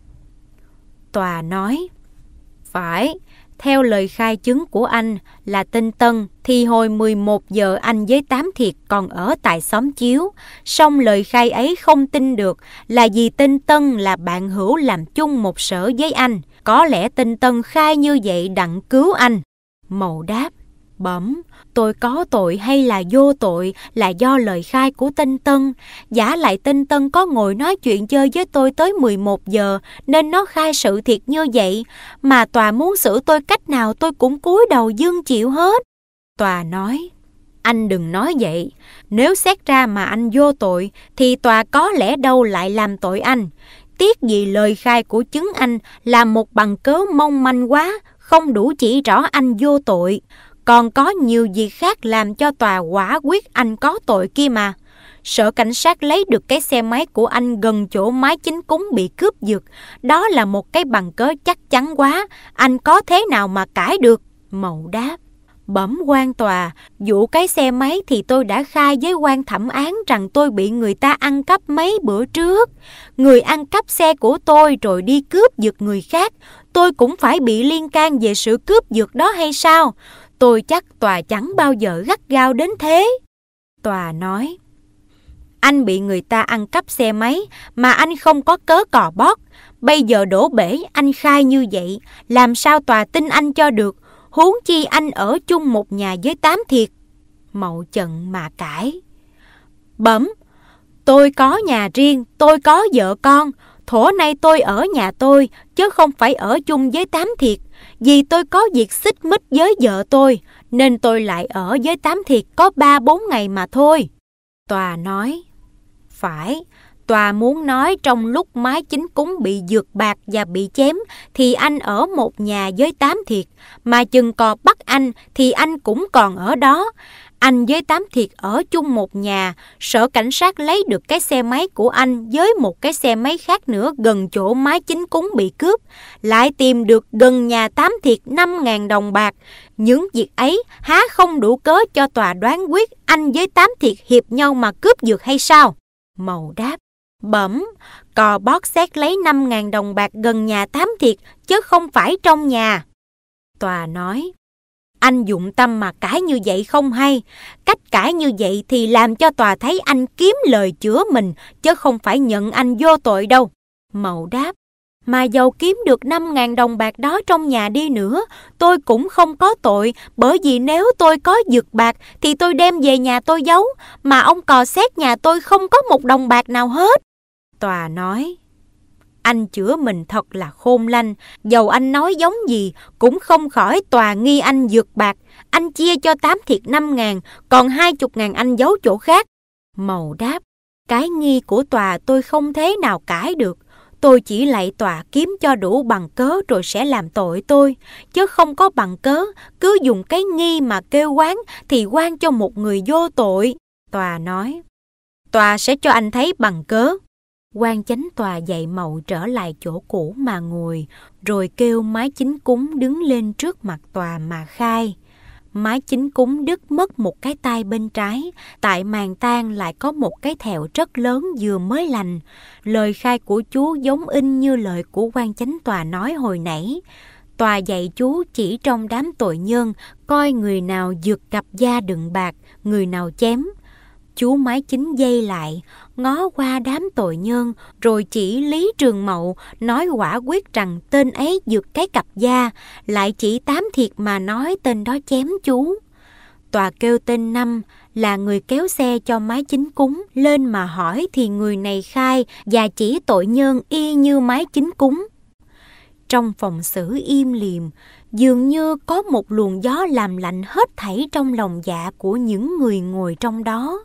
Tòa nói: "Phải, theo lời khai chứng của anh là tên Tân thì hồi mười một giờ anh với Tám Thiệt còn ở tại xóm Chiếu. Song lời khai ấy không tin được là vì tên Tân là bạn hữu làm chung một sở với anh. Có lẽ tên Tân khai như vậy đặng cứu anh." Mậu đáp: "Bẩm, tôi có tội hay là vô tội là do lời khai của tên Tân. Giả lại tên Tân có ngồi nói chuyện chơi với tôi tới mười một giờ nên nó khai sự thiệt như vậy. Mà tòa muốn xử tôi cách nào tôi cũng cúi đầu dương chịu hết." Tòa nói: "Anh đừng nói vậy. Nếu xét ra mà anh vô tội thì tòa có lẽ đâu lại làm tội anh. Tiếc gì lời khai của chứng anh là một bằng cớ mong manh quá, không đủ chỉ rõ anh vô tội. Còn có nhiều việc khác làm cho tòa quả quyết anh có tội kia mà. Sở cảnh sát lấy được cái xe máy của anh gần chỗ Mái Chính Cúng bị cướp giật. Đó là một cái bằng cớ chắc chắn quá, anh có thế nào mà cãi được?" Mậu đáp: Bẩm quan tòa, vụ cái xe máy thì tôi đã khai với quan thẩm án rằng tôi bị người ta ăn cắp mấy bữa trước. Người ăn cắp xe của tôi rồi đi cướp giật người khác, tôi cũng phải bị liên can về sự cướp giật đó hay sao? Tôi chắc tòa chẳng bao giờ gắt gao đến thế. Tòa nói, anh bị người ta ăn cắp xe máy mà anh không có cớ cò bót. Bây giờ đổ bể anh khai như vậy, làm sao tòa tin anh cho được? Huống chi anh ở chung một nhà với Tám Thiệt. Mậu Chận mà cãi. Bẩm, tôi có nhà riêng, tôi có vợ con. Thuở nay tôi ở nhà tôi, chứ không phải ở chung với Tám Thiệt. Vì tôi có việc xích mích với vợ tôi, nên tôi lại ở với Tám Thiệt có ba bốn ngày mà thôi. Tòa nói, phải, tòa muốn nói trong lúc Mái Chính Cúng bị dược bạc và bị chém thì anh ở một nhà với Tám Thiệt, mà chừng cò bắt anh thì anh cũng còn ở đó. Anh với Tám Thiệt ở chung một nhà, sợ cảnh sát lấy được cái xe máy của anh với một cái xe máy khác nữa gần chỗ Mái Chính Cúng bị cướp, lại tìm được gần nhà Tám Thiệt năm ngàn đồng bạc. Những việc ấy há không đủ cớ cho tòa đoán quyết anh với Tám Thiệt hiệp nhau mà cướp giật hay sao? Mậu đáp, bẩm, cò bót xét lấy năm ngàn đồng bạc gần nhà Tám Thiệt, chứ không phải trong nhà. Tòa nói, anh dụng tâm mà cãi như vậy không hay. Cách cãi như vậy thì làm cho tòa thấy anh kiếm lời chữa mình, chứ không phải nhận anh vô tội đâu. Mậu đáp, mà dầu kiếm được năm ngàn đồng bạc đó trong nhà đi nữa, tôi cũng không có tội, bởi vì nếu tôi có giật bạc thì tôi đem về nhà tôi giấu, mà ông cò xét nhà tôi không có một đồng bạc nào hết. Tòa nói, anh chữa mình thật là khôn lanh, dầu anh nói giống gì cũng không khỏi tòa nghi anh giật bạc. Anh chia cho Tám Thiệt năm ngàn, còn hai chục ngàn anh giấu chỗ khác. Mậu đáp, cái nghi của tòa tôi không thế nào cãi được. Tôi chỉ lạy tòa kiếm cho đủ bằng cớ rồi sẽ làm tội tôi, chứ không có bằng cớ, cứ dùng cái nghi mà kêu oán thì oan cho một người vô tội. Tòa nói, tòa sẽ cho anh thấy bằng cớ. Quan chánh tòa dạy Mậu trở lại chỗ cũ mà ngồi, rồi kêu Mái Chính Cúng đứng lên trước mặt tòa mà khai. Mái Chính Cúng đứt mất một cái tay bên trái, tại màng tang lại có một cái thẹo rất lớn vừa mới lành. Lời khai của chú giống in như lời của quan chánh tòa nói hồi nãy. Tòa dạy chú chỉ trong đám tội nhân, coi người nào giật cặp da đựng bạc, người nào chém. Chú Mái Chính dây lại, ngó qua đám tội nhân, rồi chỉ Lý Trường Mậu, nói quả quyết rằng tên ấy giật cái cặp da, lại chỉ Tám Thiệt mà nói tên đó chém chú. Tòa kêu tên Năm là người kéo xe cho Mái Chính Cúng lên mà hỏi thì người này khai và chỉ tội nhân y như Mái Chính Cúng. Trong phòng xử im lìm, dường như có một luồng gió làm lạnh hết thảy trong lòng dạ của những người ngồi trong đó.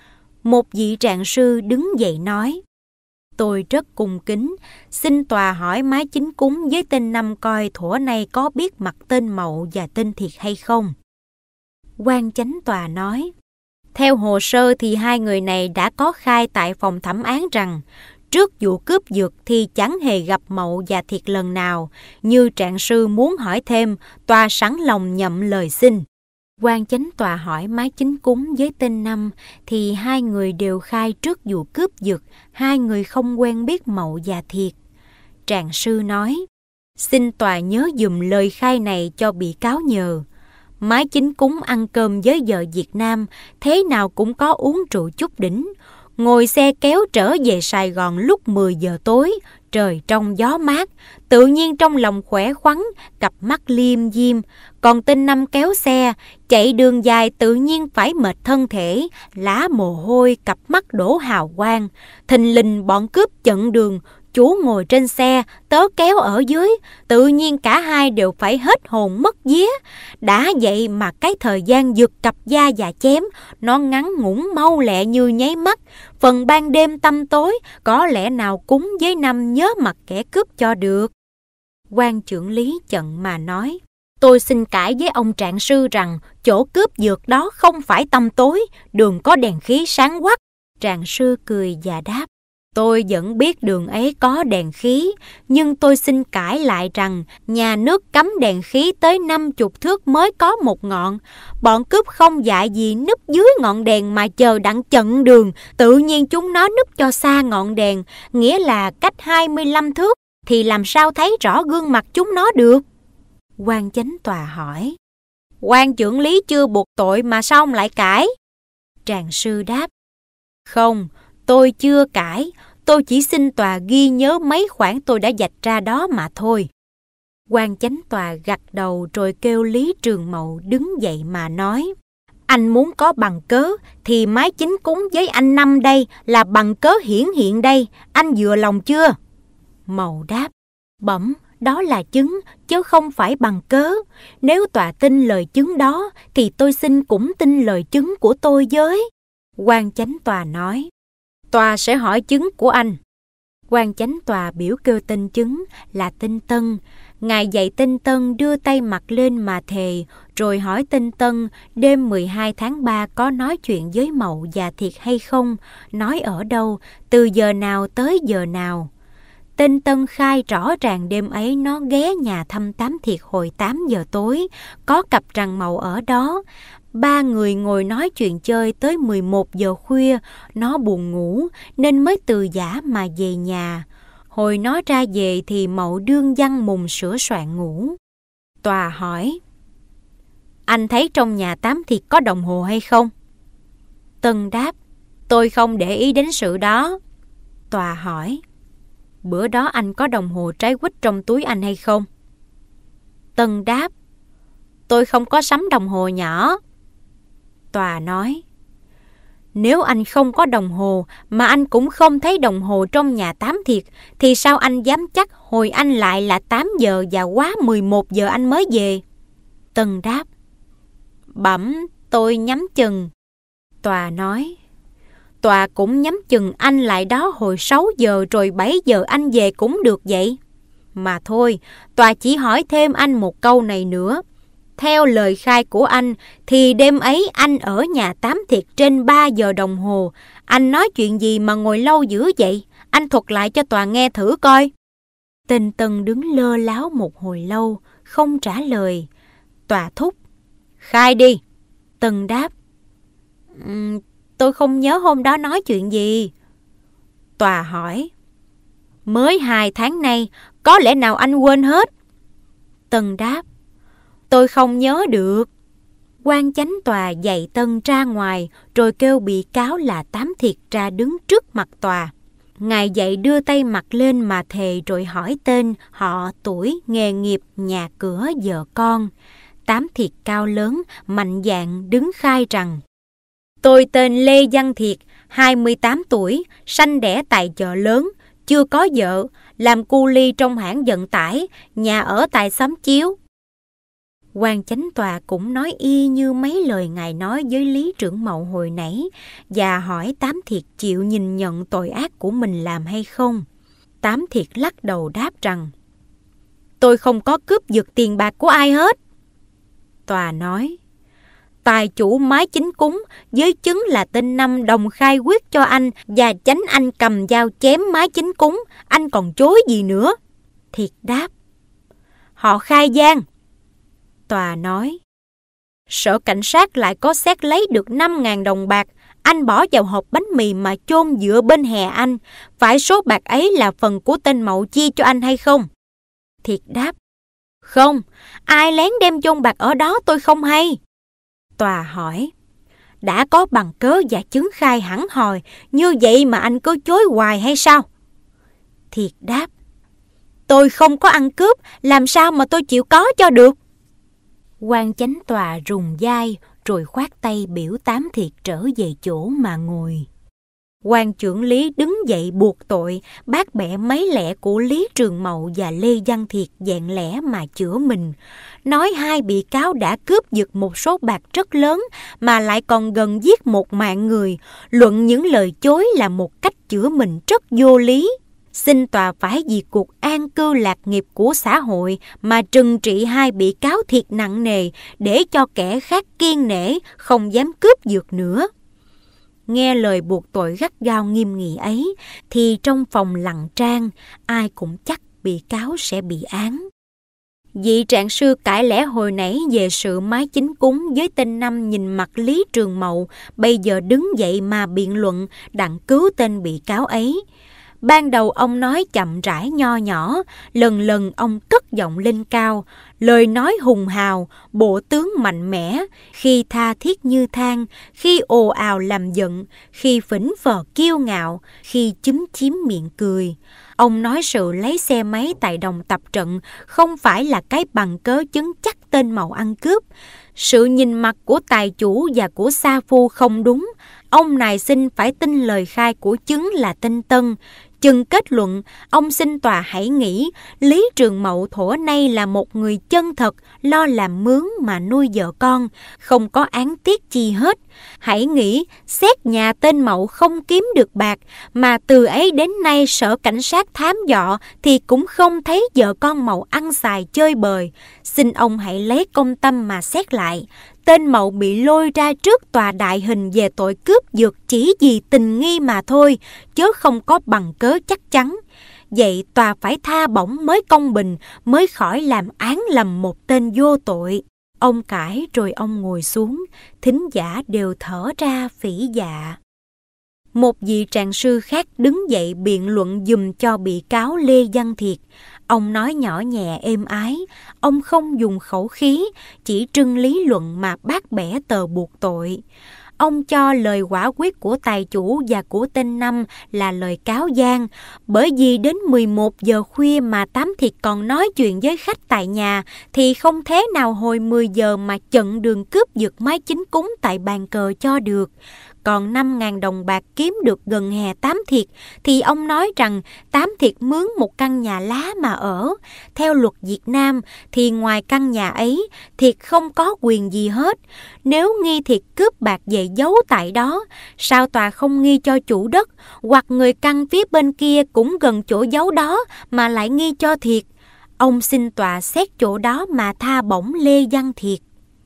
Một vị trạng sư đứng dậy nói, tôi rất cung kính, xin tòa hỏi Mái Chính Cúng với tên Năm coi thuở nay có biết mặt tên Mậu và tên Thiệt hay không. Quan chánh tòa nói, theo hồ sơ thì hai người này đã có khai tại phòng thẩm án rằng trước vụ cướp giật thì chẳng hề gặp Mậu và Thiệt lần nào. Như trạng sư muốn hỏi thêm, tòa sẵn lòng nhậm lời xin. Quan chánh tòa hỏi Mái Chính Cúng với tên Năm thì hai người đều khai trước vụ cướp giật, hai người không quen biết Mậu và Thiệt. Trạng sư nói, xin tòa nhớ dùm lời khai này cho bị cáo nhờ. Mái Chính Cúng ăn cơm với vợ Việt Nam, thế nào cũng có uống rượu chút đỉnh. Ngồi xe kéo trở về Sài Gòn lúc mười giờ tối, trời trong gió mát, tự nhiên trong lòng khỏe khoắn, cặp mắt liêm diêm. Còn tên Năm kéo xe, chạy đường dài tự nhiên phải mệt thân thể, lá mồ hôi, cặp mắt đổ hào quang. Thình lình bọn cướp chặn đường, chú ngồi trên xe, tớ kéo ở dưới, tự nhiên cả hai đều phải hết hồn mất vía. Đã vậy mà cái thời gian giật cặp da và chém, nó ngắn ngủn mau lẹ như nháy mắt. Phần ban đêm tăm tối, có lẽ nào Cúng với Năm nhớ mặt kẻ cướp cho được. Quan trưởng lý chận mà nói, tôi xin cãi với ông trạng sư rằng chỗ cướp giật đó không phải tăm tối, đường có đèn khí sáng quắc. Trạng sư cười và đáp, Tôi vẫn biết đường ấy có đèn khí, nhưng tôi xin cãi lại rằng nhà nước cấm đèn khí tới năm chục thước mới có một ngọn. Bọn cướp không dại gì núp dưới ngọn đèn mà chờ đặng chặn đường, tự nhiên chúng nó núp cho xa ngọn đèn, nghĩa là cách hai mươi lăm thước, thì làm sao thấy rõ gương mặt chúng nó được? Quan chánh tòa hỏi. Quan chưởng lý chưa buộc tội mà sao ông lại cãi? Tràng sư đáp. Không, tôi chưa cãi, tôi chỉ xin tòa ghi nhớ mấy khoản tôi đã vạch ra đó mà thôi. Quan chánh tòa gật đầu rồi kêu Lý Trường Mậu đứng dậy mà nói. Anh muốn có bằng cớ thì mái chính cúng với anh Năm đây là bằng cớ hiển hiện đây, anh vừa lòng chưa? Mậu đáp. Bẩm, đó là chứng chứ không phải bằng cớ. Nếu tòa tin lời chứng đó thì tôi xin cũng tin lời chứng của tôi với. Quan chánh tòa nói. Tòa sẽ hỏi chứng của anh. Quan chánh tòa biểu kêu tên chứng là tên Tân. Ngài dạy tên Tân đưa tay mặt lên mà thề, rồi hỏi tên Tân đêm mười hai tháng ba có nói chuyện với Mậu và Thiệt hay không, nói ở đâu, từ giờ nào tới giờ nào. Tên Tân khai rõ ràng đêm ấy nó ghé nhà thăm Tám Thiệt hồi tám giờ tối, có cặp rằng Mậu ở đó. Ba người ngồi nói chuyện chơi tới mười một giờ khuya, nó buồn ngủ nên mới từ giả mà về nhà. Hồi nó ra về thì Mậu đương văn mùng sửa soạn ngủ. Tòa hỏi. Anh thấy trong nhà Tám Thiệt có đồng hồ hay không? Tân đáp. Tôi không để ý đến sự đó. Tòa hỏi. Bữa đó anh có đồng hồ trái quýt trong túi anh hay không? Tân đáp. Tôi không có sắm đồng hồ nhỏ. Tòa nói. Nếu anh không có đồng hồ mà anh cũng không thấy đồng hồ trong nhà Tám Thiệt, thì sao anh dám chắc hồi anh lại là tám giờ và quá mười một giờ anh mới về? Tân đáp. Bẩm, tôi nhắm chừng. Tòa nói. Tòa cũng nhắm chừng anh lại đó hồi sáu giờ rồi bảy giờ anh về cũng được vậy. Mà thôi, tòa chỉ hỏi thêm anh một câu này nữa. Theo lời khai của anh thì đêm ấy anh ở nhà Tám Thiệt trên ba giờ đồng hồ. Anh nói chuyện gì mà ngồi lâu dữ vậy? Anh thuật lại cho tòa nghe thử coi. Tên Tân đứng lơ láo một hồi lâu, không trả lời. Tòa thúc. Khai đi. Tân đáp. Um, tôi không nhớ hôm đó nói chuyện gì. Tòa hỏi. Mới hai tháng nay, có lẽ nào anh quên hết? Tân đáp. Tôi không nhớ được. Quan chánh tòa dạy Tân ra ngoài, rồi kêu bị cáo là Tám Thiệt ra đứng trước mặt tòa. Ngài dạy đưa tay mặt lên mà thề rồi hỏi tên, họ, tuổi, nghề nghiệp, nhà cửa, vợ con. Tám Thiệt cao lớn, mạnh dạn đứng khai rằng. Tôi tên Lê Văn Thiệt, hai mươi tám tuổi, sanh đẻ tại chợ lớn, chưa có vợ, làm cu ly trong hãng vận tải, nhà ở tại xóm Chiếu. Quan chánh tòa cũng nói y như mấy lời ngài nói với Lý Trưởng Mậu hồi nãy và hỏi Tám Thiệt chịu nhìn nhận tội ác của mình làm hay không. Tám Thiệt lắc đầu đáp rằng tôi không có cướp giật tiền bạc của ai hết. Tòa nói tài chủ mái chính cúng với chứng là tên Năm đồng khai quyết cho anh và chánh anh cầm dao chém mái chính cúng, anh còn chối gì nữa? Thiệt đáp họ khai gian. Tòa nói, sở cảnh sát lại có xét lấy được năm ngàn đồng bạc, anh bỏ vào hộp bánh mì mà chôn dựa bên hè anh, phải số bạc ấy là phần của tên Mậu chia cho anh hay không? Thiệt đáp, không, ai lén đem chôn bạc ở đó tôi không hay. Tòa hỏi, đã có bằng cớ và chứng khai hẳn hòi, như vậy mà anh cứ chối hoài hay sao? Thiệt đáp, tôi không có ăn cướp, làm sao mà tôi chịu có cho được? Quan chánh tòa rùng vai rồi khoát tay biểu Tám Thiệt trở về chỗ mà ngồi. Quan chưởng lý đứng dậy buộc tội, bác bẻ mấy lẽ của Lý Trường Mậu và Lê Văn Thiệt vẹn lẽ mà chữa mình. Nói hai bị cáo đã cướp giật một số bạc rất lớn mà lại còn gần giết một mạng người, luận những lời chối là một cách chữa mình rất vô lý. Xin tòa phải vì cuộc an cư lạc nghiệp của xã hội mà trừng trị hai bị cáo thiệt nặng nề để cho kẻ khác kiêng nể, không dám cướp giật nữa. nghe lời buộc tội gắt gao nghiêm nghị ấy, thì trong phòng lặng trang, ai cũng chắc bị cáo sẽ bị án. Vị trạng sư cãi lẽ hồi nãy về sự mái chính cúng với tên Năm nhìn mặt Lý Trường Mậu, bây giờ đứng dậy mà biện luận đặng cứu tên bị cáo ấy. Ban đầu ông nói chậm rãi nho nhỏ, lần lần ông cất giọng lên cao, lời nói hùng hào, bộ tướng mạnh mẽ, khi tha thiết như than, khi ồ ào làm giận, khi phỉnh phờ kiêu ngạo, khi chúm chím miệng cười. Ông nói sự lấy xe máy tại đồng tập trận không phải là cái bằng cớ chứng chắc tên Mậu ăn cướp. Sự nhìn mặt của tài chủ và của sa phu không đúng. Ông này xin phải tin lời khai của chứng là tên Tân. Chừng kết luận, ông xin tòa hãy nghĩ Lý Trường Mậu thuở nay là một người chân thật, lo làm mướn mà nuôi vợ con, không có án tiết chi hết. Hãy nghĩ, xét nhà tên Mậu không kiếm được bạc, mà từ ấy đến nay sở cảnh sát thám dọ thì cũng không thấy vợ con Mậu ăn xài chơi bời. Xin ông hãy lấy công tâm mà xét lại. Tên Mậu bị lôi ra trước tòa đại hình về tội cướp giật chỉ vì tình nghi mà thôi, chứ không có bằng cớ chắc chắn. Vậy tòa phải tha bổng mới công bình, mới khỏi làm án lầm một tên vô tội. Ông cãi rồi ông ngồi xuống, thính giả đều thở ra phỉ dạ. Một vị trạng sư khác đứng dậy biện luận giùm cho bị cáo Lê Văn Thiệt. Ông nói nhỏ nhẹ êm ái, ông không dùng khẩu khí, chỉ trưng lý luận mà bác bẻ tờ buộc tội. Ông cho lời quả quyết của tài chủ và của tên Năm là lời cáo gian, bởi vì đến mười một giờ khuya mà Tám Thiệt còn nói chuyện với khách tại nhà thì không thế nào hồi mười giờ mà chặn đường cướp giật máy chính cúng tại bàn cờ cho được. Còn năm ngàn đồng bạc kiếm được gần hè Tám Thiệt thì ông nói rằng Tám Thiệt mướn một căn nhà lá mà ở. Theo luật Việt Nam thì ngoài căn nhà ấy, Thiệt không có quyền gì hết. Nếu nghi Thiệt cướp bạc về giấu tại đó, sao tòa không nghi cho chủ đất hoặc người căn phía bên kia cũng gần chỗ giấu đó mà lại nghi cho Thiệt? Ông xin tòa xét chỗ đó mà tha bổng Lê Văn Thiệt.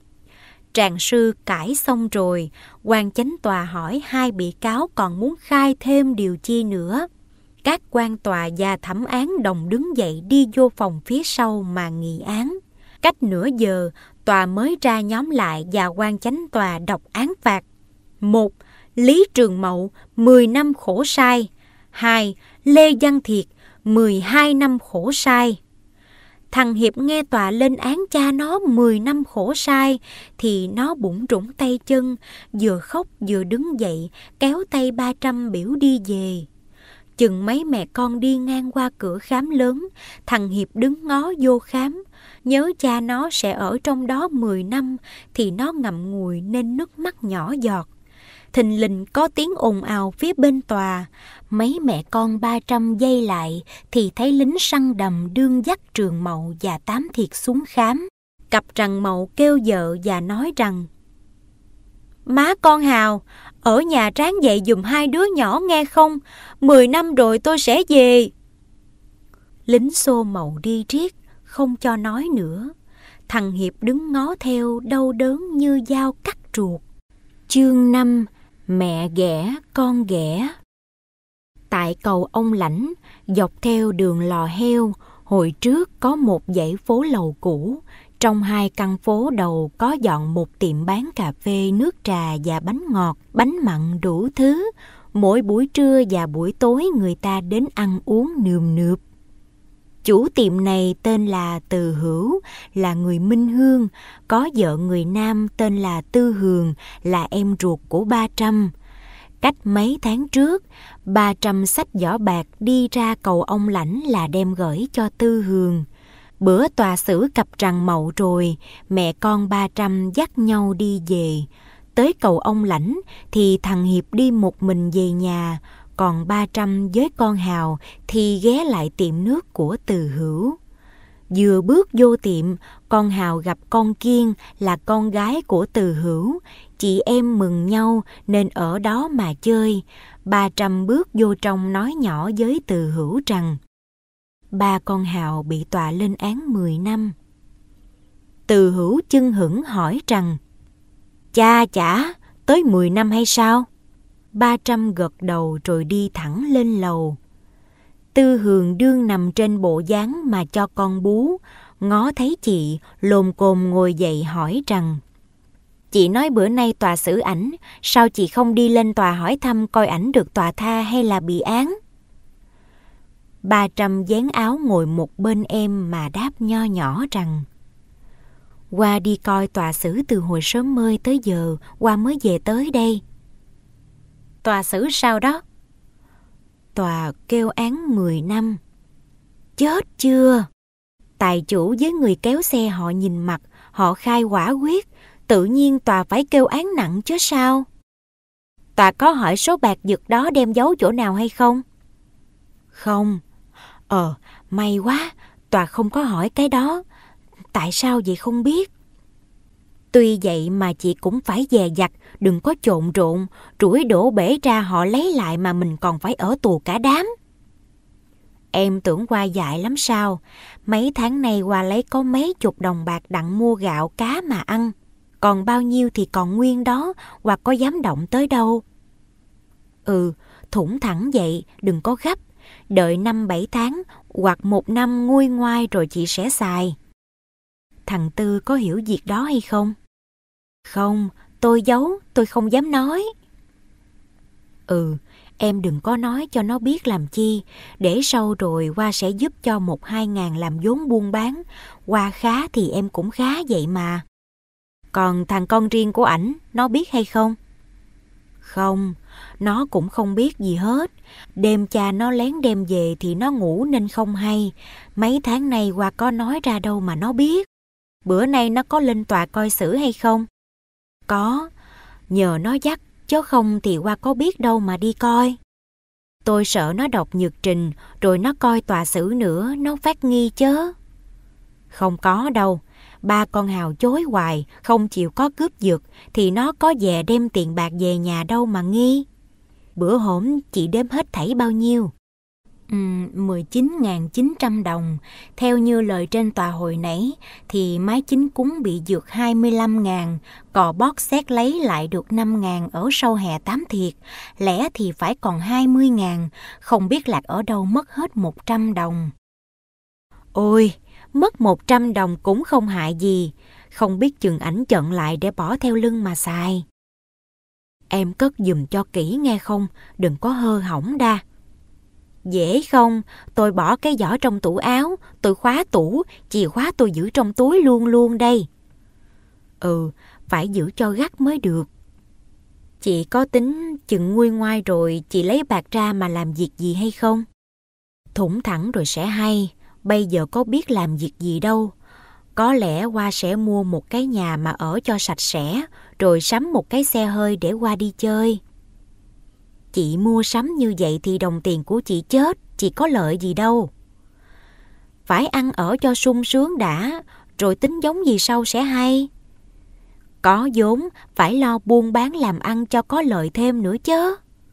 Trạng sư cãi xong rồi, quan chánh tòa hỏi hai bị cáo còn muốn khai thêm điều chi nữa. Các quan tòa và thẩm án đồng đứng dậy đi vô phòng phía sau mà nghị án. Cách nửa giờ, tòa mới ra nhóm lại và quan chánh tòa đọc án phạt. một. Lý Trường Mậu, mười năm khổ sai. hai. Lê Văn Thiệt, mười hai năm khổ sai. Thằng Hiệp nghe tòa lên án cha nó mười năm khổ sai thì nó bủn rủn tay chân, vừa khóc vừa đứng dậy kéo tay ba trăm biểu đi về. Chừng mấy mẹ con đi ngang qua cửa khám lớn, thằng Hiệp đứng ngó vô khám, nhớ cha nó sẽ ở trong đó mười năm thì nó ngậm ngùi nên nước mắt nhỏ giọt. Thình lình có tiếng ồn ào phía bên tòa, mấy mẹ con ba trăm giây lại thì thấy lính săn đầm đương dắt Trường Mậu và Tám Thiệt xuống khám. Cặp Trần Mậu kêu vợ và nói rằng: Má con Hào, ở nhà ráng dậy giùm hai đứa nhỏ nghe không, mười năm rồi tôi sẽ về. Lính xô Mậu đi riết, không cho nói nữa. Thằng Hiệp đứng ngó theo đau đớn như dao cắt ruột. Chương năm. Mẹ ghẻ con ghẻ. Tại cầu Ông Lãnh, dọc theo đường Lò Heo, hồi trước có một dãy phố lầu cũ. Trong hai căn phố đầu có dọn một tiệm bán cà phê, nước trà và bánh ngọt, bánh mặn đủ thứ. Mỗi buổi trưa và buổi tối người ta đến ăn uống nườm nượp. Chủ tiệm này tên là Từ Hữu, là người Minh Hương, có vợ người Nam tên là Tư Hường, là em ruột của Ba Trăm. Cách mấy tháng trước, Ba Trăm xách giỏ bạc đi ra cầu Ông Lãnh là đem gửi cho Tư Hường. Bữa tòa xử cặp Trần Mậu rồi, mẹ con Ba Trăm dắt nhau đi về. Tới cầu Ông Lãnh thì thằng Hiệp đi một mình về nhà, còn Ba Trăm với con Hào thì ghé lại tiệm nước của Từ Hữu. Vừa bước vô tiệm, con Hào gặp con Kiên là con gái của Từ Hữu. Chị em mừng nhau nên ở đó mà chơi. Ba Trăm bước vô trong nói nhỏ với Từ Hữu rằng ba con Hào bị tòa lên án mười năm. Từ Hữu chưng hửng hỏi rằng: Cha chả, tới mười năm hay sao? Ba Trăm gật đầu rồi đi thẳng lên lầu. Tư Hường đương nằm trên bộ dáng mà cho con bú, ngó thấy chị, lồm cồm ngồi dậy hỏi rằng: Chị nói bữa nay tòa xử ảnh, sao chị không đi lên tòa hỏi thăm coi ảnh được tòa tha hay là bị án? Ba Trăm dán áo ngồi một bên em mà đáp nho nhỏ rằng: Qua đi coi tòa xử từ hồi sớm mơi tới giờ, qua mới về tới đây. Tòa xử sao đó? Tòa kêu án mười năm. Chết chưa? Tài chủ với người kéo xe họ nhìn mặt, họ khai quả quyết, tự nhiên tòa phải kêu án nặng chứ sao? Tòa có hỏi số bạc giật đó đem giấu chỗ nào hay không? Không. Ờ, may quá, tòa không có hỏi cái đó. Tại sao vậy không biết? Tuy vậy mà chị cũng phải dè dặt, đừng có trộn rộn, rủi đổ bể ra họ lấy lại mà mình còn phải ở tù cả đám. Em tưởng qua dại lắm sao? Mấy tháng nay qua lấy có mấy chục đồng bạc đặng mua gạo cá mà ăn. Còn bao nhiêu thì còn nguyên đó, hoặc có dám động tới đâu. Ừ, thủng thẳng vậy, đừng có gấp. Đợi năm bảy tháng, hoặc một năm nguôi ngoai rồi chị sẽ xài. Thằng Tư có hiểu việc đó hay không? Không, tôi giấu, tôi không dám nói. Ừ, em đừng có nói cho nó biết làm chi, để sau rồi qua sẽ giúp cho một hai ngàn làm vốn buôn bán. Qua khá thì em cũng khá vậy mà. Còn thằng con riêng của ảnh, nó biết hay không? Không, nó cũng không biết gì hết. Đêm cha nó lén đem về thì nó ngủ nên không hay. Mấy tháng nay qua có nói ra đâu mà nó biết. Bữa nay nó có lên tòa coi xử hay không? Có, nhờ nó dắt, chứ không thì qua có biết đâu mà đi coi. Tôi sợ nó đọc nhật trình, rồi nó coi tòa xử nữa, nó phát nghi chớ. Không có đâu, ba con Hào chối hoài, không chịu có cướp giật, thì nó có về đem tiền bạc về nhà đâu mà nghi. Bữa hổm chị đếm hết thảy bao nhiêu? Uhm, mười chín nghìn chín trăm đồng. Theo như lời trên tòa hồi nãy thì mái chính cúng bị dược hai mươi lăm ngàn, cò bót xét lấy lại được năm ngàn ở sau hè tám thiệt. Lẽ thì phải còn hai mươi ngàn, không biết lạc ở đâu mất hết một trăm đồng. Ôi, mất một trăm đồng cũng không hại gì, không biết chừng ảnh chận lại để bỏ theo lưng mà xài. Em cất giùm cho kỹ nghe không, đừng có hơ hỏng đa. Dễ không, tôi bỏ cái giỏ trong tủ áo, tôi khóa tủ, chìa khóa tôi giữ trong túi luôn luôn đây. Ừ, phải giữ cho gắt mới được. Chị có tính chừng nguôi ngoai rồi chị lấy bạc ra mà làm việc gì hay không? Thủng thẳng rồi sẽ hay, bây giờ có biết làm việc gì đâu. Có lẽ qua sẽ mua một cái nhà mà ở cho sạch sẽ, rồi sắm một cái xe hơi để qua đi chơi. Chị mua sắm như vậy thì đồng tiền của chị chết, chị có lợi gì đâu. Phải ăn ở cho sung sướng đã, rồi tính giống gì sau sẽ hay. Có vốn, phải lo buôn bán làm ăn cho có lợi thêm nữa chứ.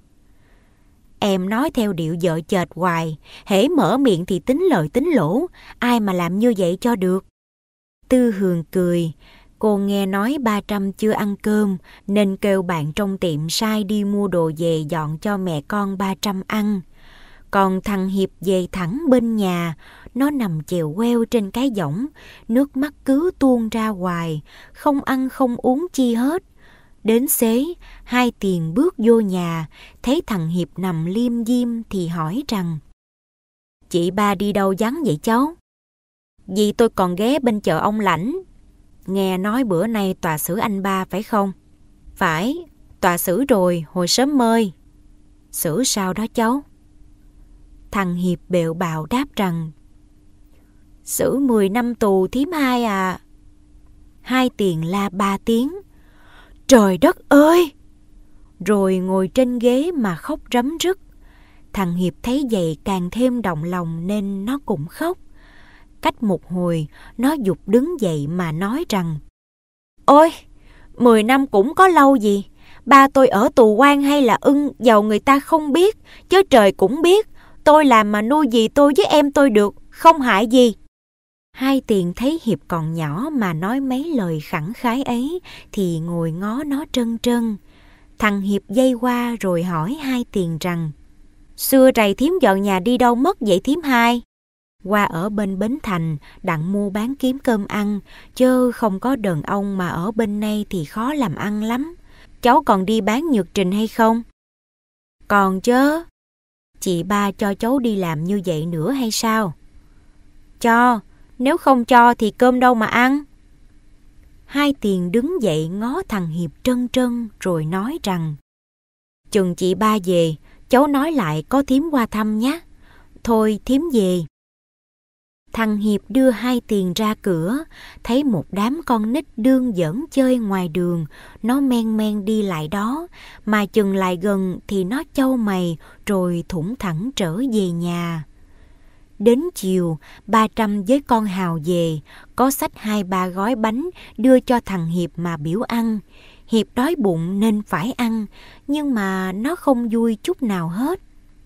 Em nói theo điệu vợ chệt hoài, hễ mở miệng thì tính lời tính lỗ, ai mà làm như vậy cho được. Tư Hường cười, cô nghe nói Ba Trăm chưa ăn cơm nên kêu bạn trong tiệm sai đi mua đồ về dọn cho mẹ con Ba Trăm ăn. Còn thằng Hiệp về thẳng bên nhà, nó nằm chèo queo trên cái võng, nước mắt cứ tuôn ra hoài, không ăn không uống chi hết. Đến xế, hai tiền bước vô nhà, thấy thằng Hiệp nằm liêm diêm thì hỏi rằng: Chị Ba đi đâu vắng vậy cháu? Vì tôi còn ghé bên chợ ông Lãnh. Nghe nói bữa nay tòa xử anh Ba phải không? Phải, tòa xử rồi, hồi sớm mơi. Xử sao đó cháu? Thằng Hiệp bẹo bạo đáp rằng: Xử mười năm tù thím hai à. Hai tiền la ba tiếng. Trời đất ơi! Rồi ngồi trên ghế mà khóc rấm rứt. Thằng Hiệp thấy vậy càng thêm động lòng nên nó cũng khóc. Cách một hồi, nó giục đứng dậy mà nói rằng: Ôi, mười năm cũng có lâu gì. Ba tôi ở tù quan hay là ưng, dầu người ta không biết, chứ trời cũng biết. Tôi làm mà nuôi gì tôi với em tôi được, không hại gì. Hai tiền thấy Hiệp còn nhỏ mà nói mấy lời khẳng khái ấy thì ngồi ngó nó trân trân. Thằng Hiệp dây qua rồi hỏi Hai Tiền rằng: "Xưa rày thím dọn nhà đi đâu mất vậy thím Hai?" "Qua ở bên Bến Thành đặng mua bán kiếm cơm ăn, chứ không có đàn ông mà ở bên này thì khó làm ăn lắm. Cháu còn đi bán nhược trình hay không?" "Còn chớ." "Chị ba cho cháu đi làm như vậy nữa hay sao?" "Cho, nếu không cho thì cơm đâu mà ăn." Hai Tiền đứng dậy ngó thằng Hiệp trân trân rồi nói rằng: "Chừng chị ba về, cháu nói lại có thím qua thăm nhé. Thôi thím về." Thằng Hiệp đưa Hai Tiền ra cửa, thấy một đám con nít đương giỡn chơi ngoài đường, nó men men đi lại đó, mà chừng lại gần thì nó chau mày rồi thủng thẳng trở về nhà. Đến chiều, ba Trăm với con Hào về, có xách hai ba gói bánh đưa cho thằng Hiệp mà biểu ăn. Hiệp đói bụng nên phải ăn, nhưng mà nó không vui chút nào hết.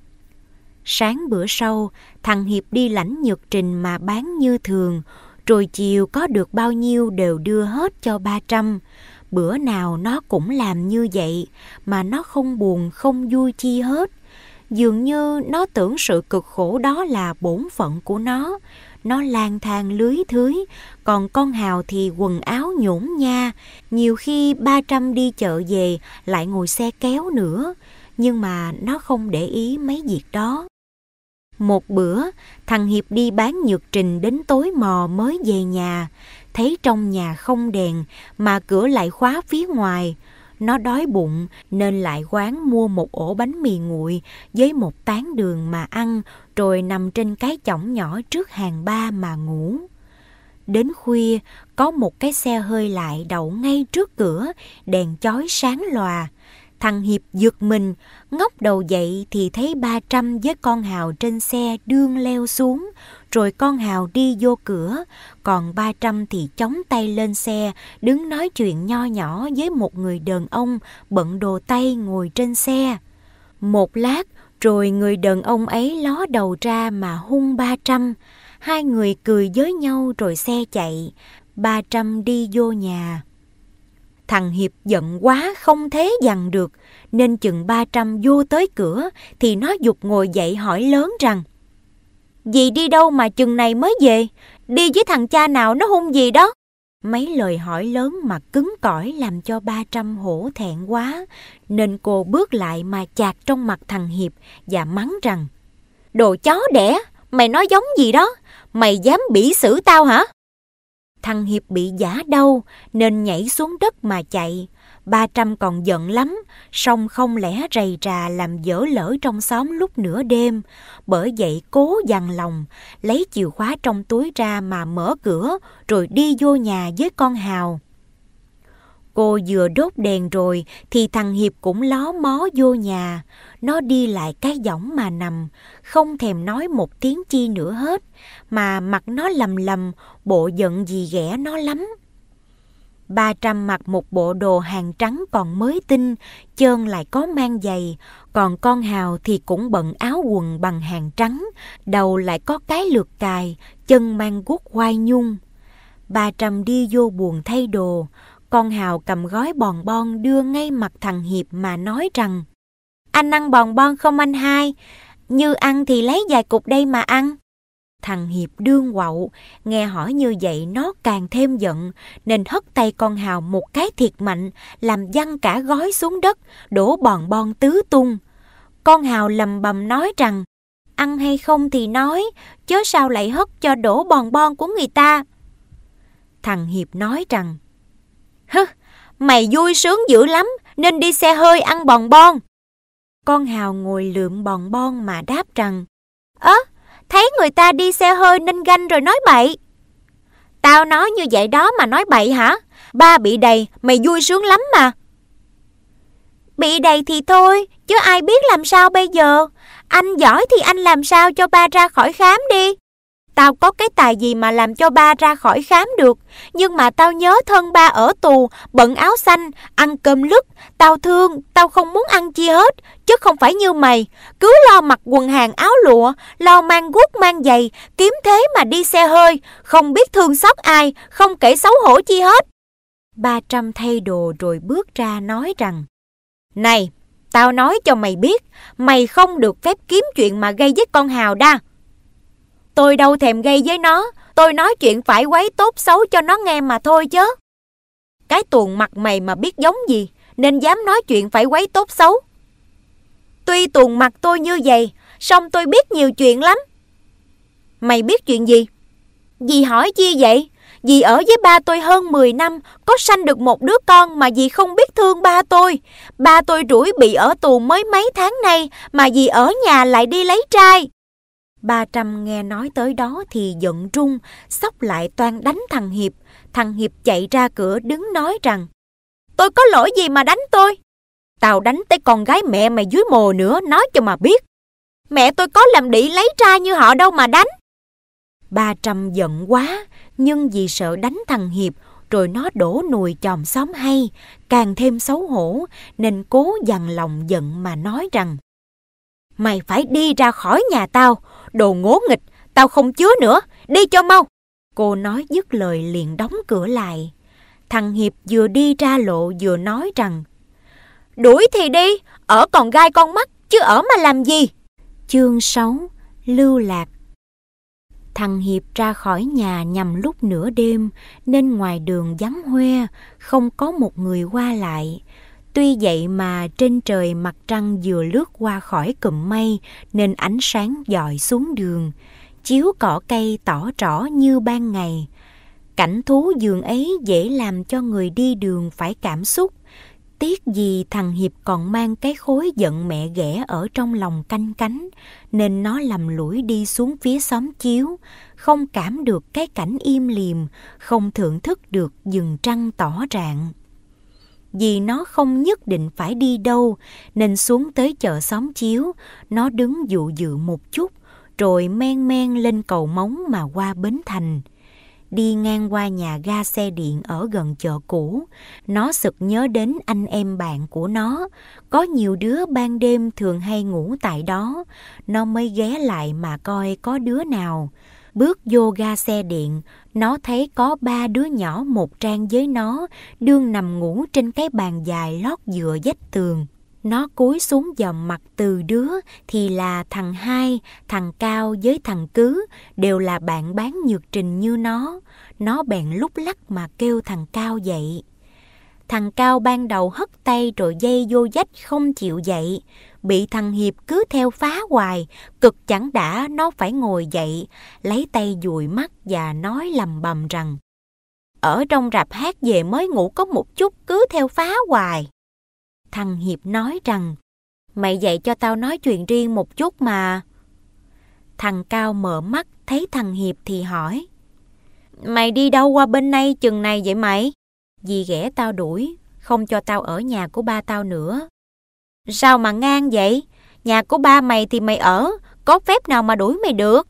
Sáng bữa sau, thằng Hiệp đi lãnh nhược trình mà bán như thường, rồi chiều có được bao nhiêu đều đưa hết cho ba Trăm. Bữa nào nó cũng làm như vậy, mà nó không buồn không vui chi hết. Dường như nó tưởng sự cực khổ đó là bổn phận của nó. Nó lang thang lưới thưới, còn con Hào thì quần áo nhổn nha. Nhiều khi ba Trăm đi chợ về lại ngồi xe kéo nữa, nhưng mà nó không để ý mấy việc đó. Một bữa, thằng Hiệp đi bán nhược trình đến tối mò mới về nhà, thấy trong nhà không đèn mà cửa lại khóa phía ngoài. Nó đói bụng nên lại quán mua một ổ bánh mì nguội với một tán đường mà ăn, rồi nằm trên cái chõng nhỏ trước hàng ba mà ngủ. Đến khuya, có một cái xe hơi lại đậu ngay trước cửa, đèn chói sáng lòa. Thằng Hiệp giật mình, ngóc đầu dậy thì thấy ba Trăm với con Hào trên xe đương leo xuống, rồi con Hào đi vô cửa, còn ba Trăm thì chống tay lên xe, đứng nói chuyện nho nhỏ với một người đàn ông bận đồ tây ngồi trên xe. Một lát, rồi người đàn ông ấy ló đầu ra mà hung ba Trăm. Hai người cười với nhau rồi xe chạy. ba Trăm đi vô nhà. Thằng Hiệp giận quá không thế dằn được, nên chừng ba Trăm vô tới cửa thì nó giục ngồi dậy hỏi lớn rằng: "Dì đi đâu mà chừng này mới về? Đi với thằng cha nào nó hung gì đó?" Mấy lời hỏi lớn mà cứng cỏi làm cho ba Trăm hổ thẹn quá, nên cô bước lại mà chạc trong mặt thằng Hiệp và mắng rằng: "Đồ chó đẻ, mày nói giống gì đó? Mày dám bỉ xử tao hả?" Thằng Hiệp bị giã đau nên nhảy xuống đất mà chạy. Ba Trăm còn giận lắm, song không lẽ rầy rà làm dở lỡ trong xóm lúc nửa đêm. Bởi vậy cố dằn lòng, lấy chìa khóa trong túi ra mà mở cửa, rồi đi vô nhà với con Hào. Cô vừa đốt đèn rồi thì thằng Hiệp cũng ló mó vô nhà. Nó đi lại cái võng mà nằm, không thèm nói một tiếng chi nữa hết, mà mặt nó lầm lầm, bộ giận gì ghẻ nó lắm. Ba Trăm mặc một bộ đồ hàng trắng còn mới tinh, chân lại có mang giày, còn con Hào thì cũng bận áo quần bằng hàng trắng, đầu lại có cái lược cài, chân mang guốc khoai nhung. Ba Trăm đi vô buồng thay đồ, con Hào cầm gói bòn bon đưa ngay mặt thằng Hiệp mà nói rằng: "Anh ăn bòn bon không anh Hai? Như ăn thì lấy vài cục đây mà ăn." Thằng Hiệp đương quậu, nghe hỏi như vậy nó càng thêm giận, nên hất tay con Hào một cái thiệt mạnh, làm văng cả gói xuống đất, đổ bòn bon tứ tung. Con Hào lầm bầm nói rằng: "Ăn hay không thì nói, chớ sao lại hất cho đổ bòn bon của người ta." Thằng Hiệp nói rằng: "Hứ, mày vui sướng dữ lắm, nên đi xe hơi ăn bòn bon." Con Hào ngồi lượm bòn bon mà đáp rằng: "Ớ, thấy người ta đi xe hơi nên ganh rồi nói bậy." "Tao nói như vậy đó mà nói bậy hả? Ba bị đầy, mày vui sướng lắm mà." "Bị đầy thì thôi, chứ ai biết làm sao bây giờ. Anh giỏi thì anh làm sao cho ba ra khỏi khám đi." "Tao có cái tài gì mà làm cho ba ra khỏi khám được. Nhưng mà tao nhớ thân ba ở tù, bận áo xanh, ăn cơm lứt. Tao thương, tao không muốn ăn chi hết. Chứ không phải như mày, cứ lo mặc quần hàng áo lụa, lo mang guốc mang giày, kiếm thế mà đi xe hơi, không biết thương xót ai, không kể xấu hổ chi hết." Ba Trăm thay đồ rồi bước ra nói rằng: Này, tao nói cho mày biết, mày không được phép kiếm chuyện mà gây với con Hào đa. Tôi đâu thèm gây với nó, tôi nói chuyện phải quấy tốt xấu cho nó nghe mà thôi chứ. Cái tuồng mặt mày mà biết giống gì, nên dám nói chuyện phải quấy tốt xấu. Tuy tuồng mặt tôi như vậy, song tôi biết nhiều chuyện lắm. Mày biết chuyện gì? Dì hỏi chi vậy? Dì ở với ba tôi hơn mười năm, có sanh được một đứa con mà dì không biết thương ba tôi. Ba tôi rủi bị ở tù mới mấy tháng nay, mà dì ở nhà lại đi lấy trai. Ba Trăm nghe nói tới đó thì giận trung, xốc lại toan đánh thằng Hiệp. Thằng Hiệp chạy ra cửa đứng nói rằng: Tôi có lỗi gì mà đánh tôi? Tao đánh tới con gái mẹ mày dưới mồ nữa, nói cho mà biết. Mẹ tôi có làm đĩ lấy trai như họ đâu mà đánh. Ba Trăm giận quá, nhưng vì sợ đánh thằng Hiệp rồi nó đổ nùi chòm xóm hay, càng thêm xấu hổ, nên cố dằn lòng giận mà nói rằng: Mày phải đi ra khỏi nhà tao, đồ ngố nghịch, tao không chứa nữa, đi cho mau. Cô nói dứt lời liền đóng cửa lại. Thằng Hiệp vừa đi ra lộ vừa nói rằng: Đuổi thì đi, ở còn gai con mắt, chứ ở mà làm gì? Chương sáu. Lưu lạc. Thằng Hiệp ra khỏi nhà nhằm lúc nửa đêm, nên ngoài đường vắng hoe, không có một người qua lại. Tuy vậy mà trên trời mặt trăng vừa lướt qua khỏi cụm mây, nên ánh sáng dọi xuống đường, chiếu cỏ cây tỏ rõ như ban ngày. Cảnh thú vườn ấy dễ làm cho người đi đường phải cảm xúc. Tiếc gì thằng Hiệp còn mang cái khối giận mẹ ghẻ ở trong lòng canh cánh, nên nó lầm lũi đi xuống phía xóm chiếu, không cảm được cái cảnh im lìm, không thưởng thức được vầng trăng tỏ rạng. Vì nó không nhất định phải đi đâu, nên xuống tới chợ xóm chiếu, nó đứng dụ dự một chút, rồi men men lên cầu Móng mà qua Bến Thành. Đi ngang qua nhà ga xe điện ở gần chợ cũ, nó sực nhớ đến anh em bạn của nó. Có nhiều đứa ban đêm thường hay ngủ tại đó, nó mới ghé lại mà coi có đứa nào. Bước vô ga xe điện, nó thấy có ba đứa nhỏ một trang với nó, đương nằm ngủ trên cái bàn dài lót dựa vách tường. Nó cúi xuống dòm mặt từ đứa thì là thằng Hai, thằng Cao với thằng Cứ, đều là bạn bán nhược trình như nó. Nó bèn lúc lắc mà kêu thằng Cao dậy. Thằng Cao ban đầu hất tay rồi dây vô vách không chịu dậy, bị thằng Hiệp cứ theo phá hoài, cực chẳng đã nó phải ngồi dậy, lấy tay dụi mắt và nói lầm bầm rằng: Ở trong rạp hát về mới ngủ có một chút, cứ theo phá hoài. Thằng Hiệp nói rằng: Mày dậy cho tao nói chuyện riêng một chút mà. Thằng Cao mở mắt thấy thằng Hiệp thì hỏi: Mày đi đâu qua bên này chừng này vậy mày? Dì ghẻ tao đuổi, không cho tao ở nhà của ba tao nữa. Sao mà ngang vậy? Nhà của ba mày thì mày ở, có phép nào mà đuổi mày được?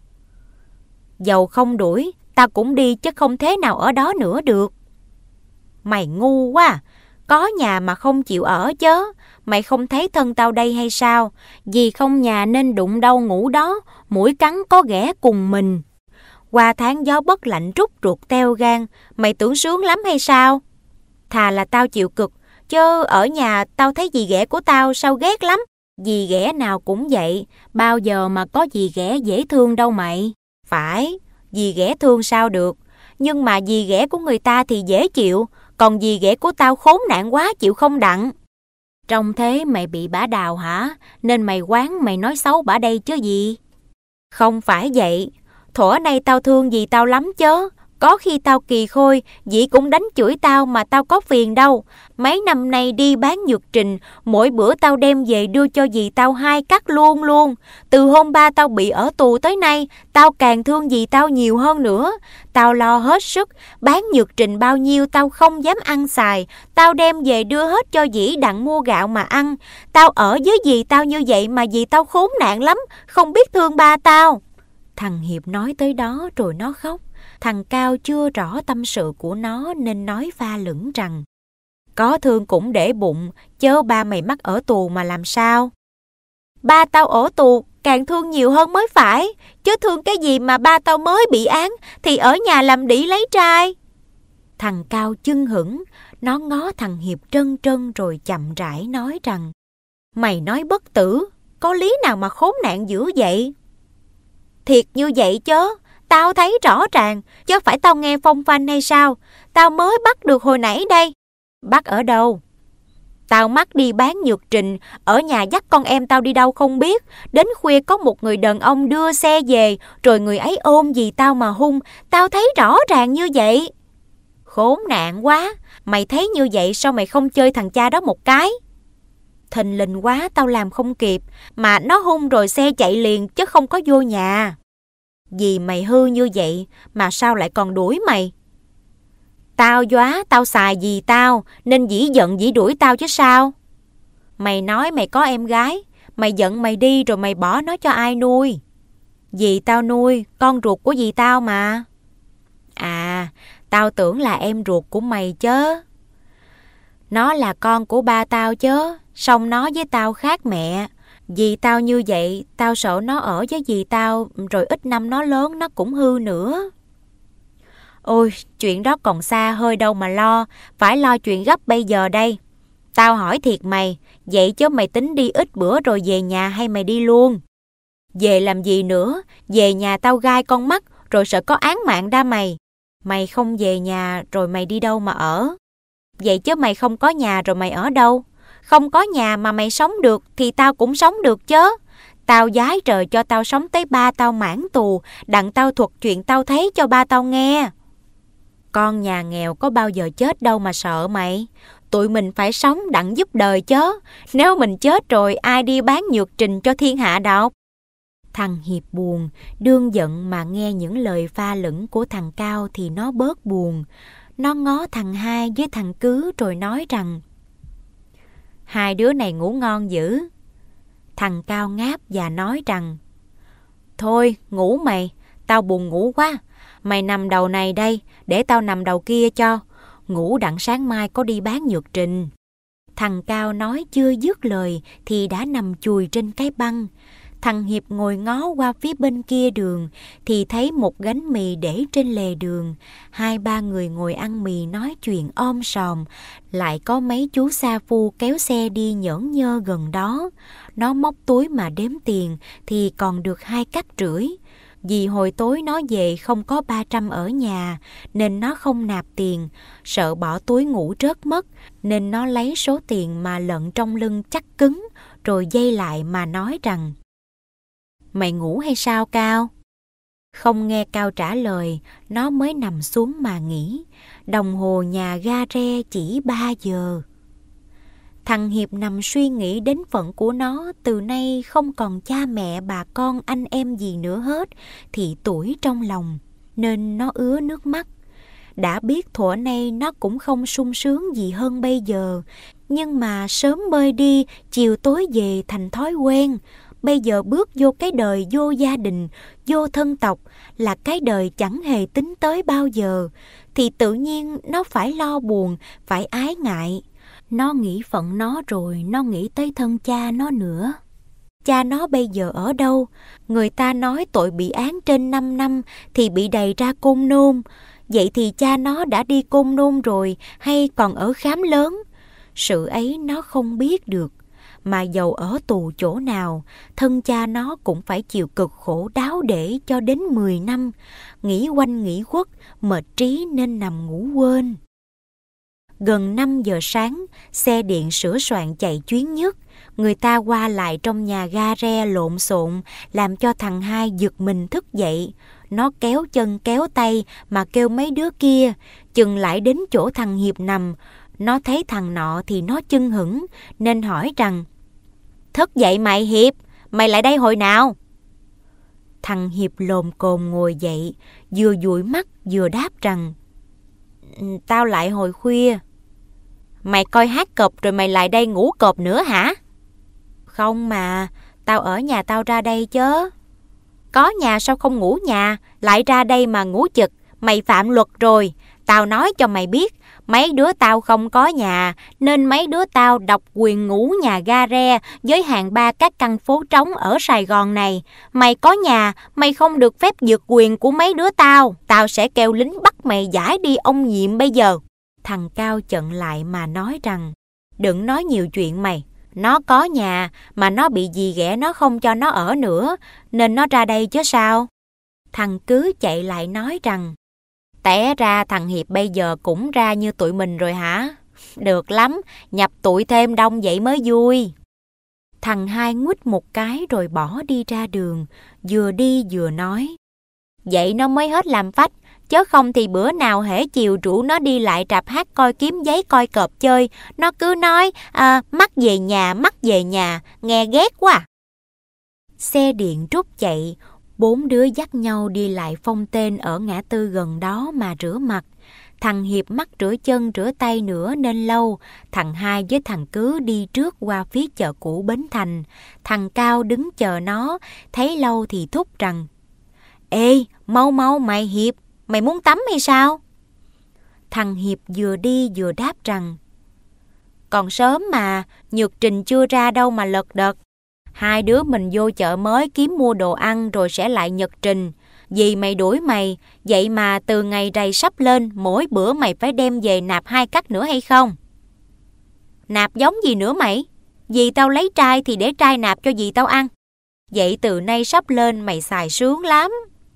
Dầu không đuổi, tao cũng đi chứ không thế nào ở đó nữa được. Mày ngu quá, có nhà mà không chịu ở chớ. Mày không thấy thân tao đây hay sao? Vì không nhà nên đụng đâu ngủ đó, mũi cắn có ghẻ cùng mình. Qua tháng gió bất lạnh rút ruột teo gan, mày tưởng sướng lắm hay sao? Thà là tao chịu cực, chứ ở nhà tao thấy dì ghẻ của tao sao ghét lắm. Dì ghẻ nào cũng vậy, bao giờ mà có dì ghẻ dễ thương đâu mày. Phải, dì ghẻ thương sao được, nhưng mà dì ghẻ của người ta thì dễ chịu, còn dì ghẻ của tao khốn nạn quá chịu không đặng. Trông thế mày bị bả đào hả? Nên mày quán mày nói xấu bả đây chứ gì? Không phải vậy, thuở nay tao thương dì tao lắm chớ. Có khi tao kỳ khôi, dì cũng đánh chửi tao mà tao có phiền đâu. Mấy năm nay đi bán dược trình, mỗi bữa tao đem về đưa cho dì tao hai cắt luôn luôn. Từ hôm ba tao bị ở tù tới nay, tao càng thương dì tao nhiều hơn nữa. Tao lo hết sức, bán dược trình bao nhiêu tao không dám ăn xài. Tao đem về đưa hết cho dì đặng mua gạo mà ăn. Tao ở với dì tao như vậy mà dì tao khốn nạn lắm, không biết thương ba tao. Thằng Hiệp nói tới đó rồi nó khóc. Thằng Cao chưa rõ tâm sự của nó nên nói pha lửng rằng: Có thương cũng để bụng, chớ ba mày mắc ở tù mà làm sao? Ba tao ở tù càng thương nhiều hơn mới phải, chứ thương cái gì mà ba tao mới bị án thì ở nhà làm đĩ lấy trai. Thằng Cao chưng hửng, Nó ngó thằng Hiệp trân trân rồi chậm rãi nói rằng: Mày nói bất tử, có lý nào mà khốn nạn dữ vậy? Thiệt như vậy chớ, tao thấy rõ ràng, chứ phải tao nghe phong phanh hay sao? Tao mới bắt được hồi nãy đây. Bắt ở đâu? Tao mắc đi bán nhược trình, ở nhà dắt con em tao đi đâu không biết. Đến khuya có một người đàn ông đưa xe về, rồi người ấy ôm dì tao mà hung. Tao thấy rõ ràng như vậy. Khốn nạn quá, mày thấy như vậy sao mày không chơi thằng cha đó một cái? Thình lình quá tao làm không kịp, mà nó hung rồi xe chạy liền chứ không có vô nhà. Dì mày hư như vậy mà sao lại còn đuổi mày? Tao dóa, tao xài dì tao nên dĩ giận dĩ đuổi tao chứ sao? Mày nói mày có em gái, mày giận mày đi rồi mày bỏ nó cho ai nuôi? Dì tao nuôi, con ruột của dì tao mà. À, tao tưởng là em ruột của mày chứ. Nó là con của ba tao chứ, song nó với tao khác mẹ. Dì tao như vậy, tao sợ nó ở với dì tao, rồi ít năm nó lớn nó cũng hư nữa. Ôi, chuyện đó còn xa hơi đâu mà lo, phải lo chuyện gấp bây giờ đây. Tao hỏi thiệt mày, vậy chứ mày tính đi ít bữa rồi về nhà hay mày đi luôn? Về làm gì nữa, về nhà tao gai con mắt, rồi sợ có án mạng đa mày. Mày không về nhà rồi mày đi đâu mà ở? Vậy chứ mày không có nhà rồi mày ở đâu? Không có nhà mà mày sống được thì tao cũng sống được chứ. Tao giái trời cho tao sống tới ba tao mãn tù, đặng tao thuật chuyện tao thấy cho ba tao nghe. Con nhà nghèo có bao giờ chết đâu mà sợ mày. Tụi mình phải sống đặng giúp đời chứ. Nếu mình chết rồi ai đi bán nhược trình cho thiên hạ đọc? Thằng Hiệp buồn, đương giận mà nghe những lời pha lẫn của thằng Cao thì nó bớt buồn. Nó ngó thằng Hai với thằng Cứ rồi nói rằng: Hai đứa này ngủ ngon dữ. Thằng Cao ngáp và nói rằng: Thôi ngủ mày, tao buồn ngủ quá. Mày nằm đầu này đây, để tao nằm đầu kia cho. Ngủ đặng sáng mai có đi bán nhược trình. Thằng Cao nói chưa dứt lời thì đã nằm chùi trên cái băng. Thằng Hiệp ngồi ngó qua phía bên kia đường thì thấy một gánh mì để trên lề đường. Hai ba người ngồi ăn mì nói chuyện om sòm. Lại có mấy chú sa phu kéo xe đi nhởn nhơ gần đó. Nó móc túi mà đếm tiền thì còn được hai cắc rưỡi. Vì hồi tối nó về không có ba trăm ở nhà nên nó không nạp tiền, sợ bỏ túi ngủ rớt mất nên nó lấy số tiền mà lận trong lưng chắc cứng rồi dây lại mà nói rằng: Mày ngủ hay sao Cao? Không nghe Cao trả lời, nó mới nằm xuống mà nghỉ. Đồng hồ nhà ga re chỉ ba giờ. Thằng Hiệp nằm suy nghĩ đến phận của nó, từ nay không còn cha mẹ bà con anh em gì nữa hết, thì tủi trong lòng, nên nó ứa nước mắt. Đã biết thuở nay nó cũng không sung sướng gì hơn bây giờ, nhưng mà sớm bơi đi, chiều tối về thành thói quen. Bây giờ bước vô cái đời vô gia đình, vô thân tộc, là cái đời chẳng hề tính tới bao giờ, thì tự nhiên nó phải lo buồn, phải ái ngại. Nó nghĩ phận nó rồi, nó nghĩ tới thân cha nó nữa. Cha nó bây giờ ở đâu? Người ta nói tội bị án trên năm năm thì bị đầy ra Côn Nôn. Vậy thì cha nó đã đi Côn Nôn rồi hay còn ở Khám Lớn? Sự ấy nó không biết được. Mà dầu ở tù chỗ nào, thân cha nó cũng phải chịu cực khổ đáo để cho đến mười năm. Nghĩ quanh nghĩ quất, mệt trí nên nằm ngủ quên. Gần năm giờ sáng, xe điện sửa soạn chạy chuyến nhất. Người ta qua lại trong nhà ga re lộn xộn, làm cho thằng Hai giật mình thức dậy. Nó kéo chân kéo tay mà kêu mấy đứa kia. Chừng lại đến chỗ thằng Hiệp nằm, nó thấy thằng nọ thì nó chưng hửng, nên hỏi rằng: Thức dậy mày Hiệp, mày lại đây hồi nào? Thằng Hiệp lồm cồm ngồi dậy, vừa dụi mắt vừa đáp rằng: Tao lại hồi khuya. Mày coi hát cọp rồi mày lại đây ngủ cọp nữa hả? Không mà, tao ở nhà tao ra đây chứ. Có nhà sao không ngủ nhà, lại ra đây mà ngủ chực, mày phạm luật rồi. Tao nói cho mày biết, mấy đứa tao không có nhà, nên mấy đứa tao độc quyền ngủ nhà ga re với hàng ba các căn phố trống ở Sài Gòn này. Mày có nhà, mày không được phép vượt quyền của mấy đứa tao. Tao sẽ kêu lính bắt mày giải đi ông nhiệm bây giờ. Thằng Cao chận lại mà nói rằng, đừng nói nhiều chuyện mày. Nó có nhà mà nó bị dì ghẻ nó không cho nó ở nữa, nên nó ra đây chứ sao. Thằng Cứ chạy lại nói rằng, té ra thằng Hiệp bây giờ cũng ra như tụi mình rồi hả? Được lắm, nhập tụi thêm đông vậy mới vui. Thằng Hai nguýt một cái rồi bỏ đi ra đường, vừa đi vừa nói, vậy nó mới hết làm phách, chớ không thì bữa nào hễ chiều rủ nó đi lại rạp hát coi kiếm giấy coi cọp chơi, nó cứ nói, à, mắc về nhà, mắc về nhà, nghe ghét quá. Xe điện trút chạy, bốn đứa dắt nhau đi lại phong tên ở ngã tư gần đó mà rửa mặt. Thằng Hiệp mắc rửa chân rửa tay nữa nên lâu, thằng Hai với thằng Cứ đi trước qua phía chợ cũ Bến Thành. Thằng Cao đứng chờ nó, thấy lâu thì thúc rằng, ê, mau mau mày Hiệp, mày muốn tắm hay sao? Thằng Hiệp vừa đi vừa đáp rằng, còn sớm mà, nhật trình chưa ra đâu mà lật đật. Hai đứa mình vô chợ mới kiếm mua đồ ăn rồi sẽ lại nhật trình. Dì mày đuổi mày, vậy mà từ ngày rày sắp lên, mỗi bữa mày phải đem về nạp hai cắt nữa hay không? Nạp giống gì nữa mày? Dì tao lấy trai thì để trai nạp cho dì tao ăn. Vậy từ nay sắp lên mày xài sướng lắm.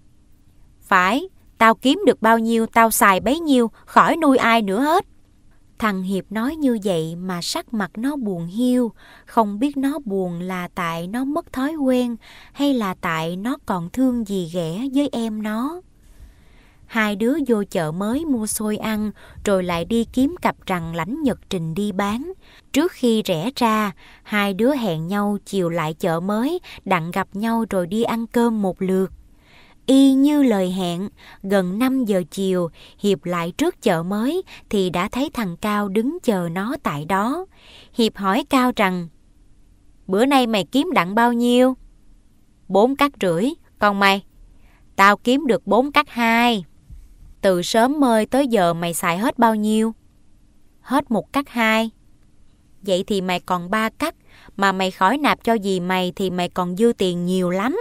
Phải, tao kiếm được bao nhiêu tao xài bấy nhiêu, khỏi nuôi ai nữa hết. Thằng Hiệp nói như vậy mà sắc mặt nó buồn hiu, không biết nó buồn là tại nó mất thói quen hay là tại nó còn thương dì ghẻ với em nó. Hai đứa vô chợ mới mua xôi ăn rồi lại đi kiếm cặp rằng lãnh nhật trình đi bán. Trước khi rẽ ra, hai đứa hẹn nhau chiều lại chợ mới đặng gặp nhau rồi đi ăn cơm một lượt. Y như lời hẹn, gần năm giờ chiều, Hiệp lại trước chợ mới thì đã thấy thằng Cao đứng chờ nó tại đó. Hiệp hỏi Cao rằng, bữa nay mày kiếm đặng bao nhiêu? Bốn cắt rưỡi, còn mày? Tao kiếm được bốn cắt hai. Từ sớm mơi tới giờ mày xài hết bao nhiêu? Hết một cắt hai. Vậy thì mày còn ba cắt, mà mày khỏi nạp cho dì mày thì mày còn dư tiền nhiều lắm.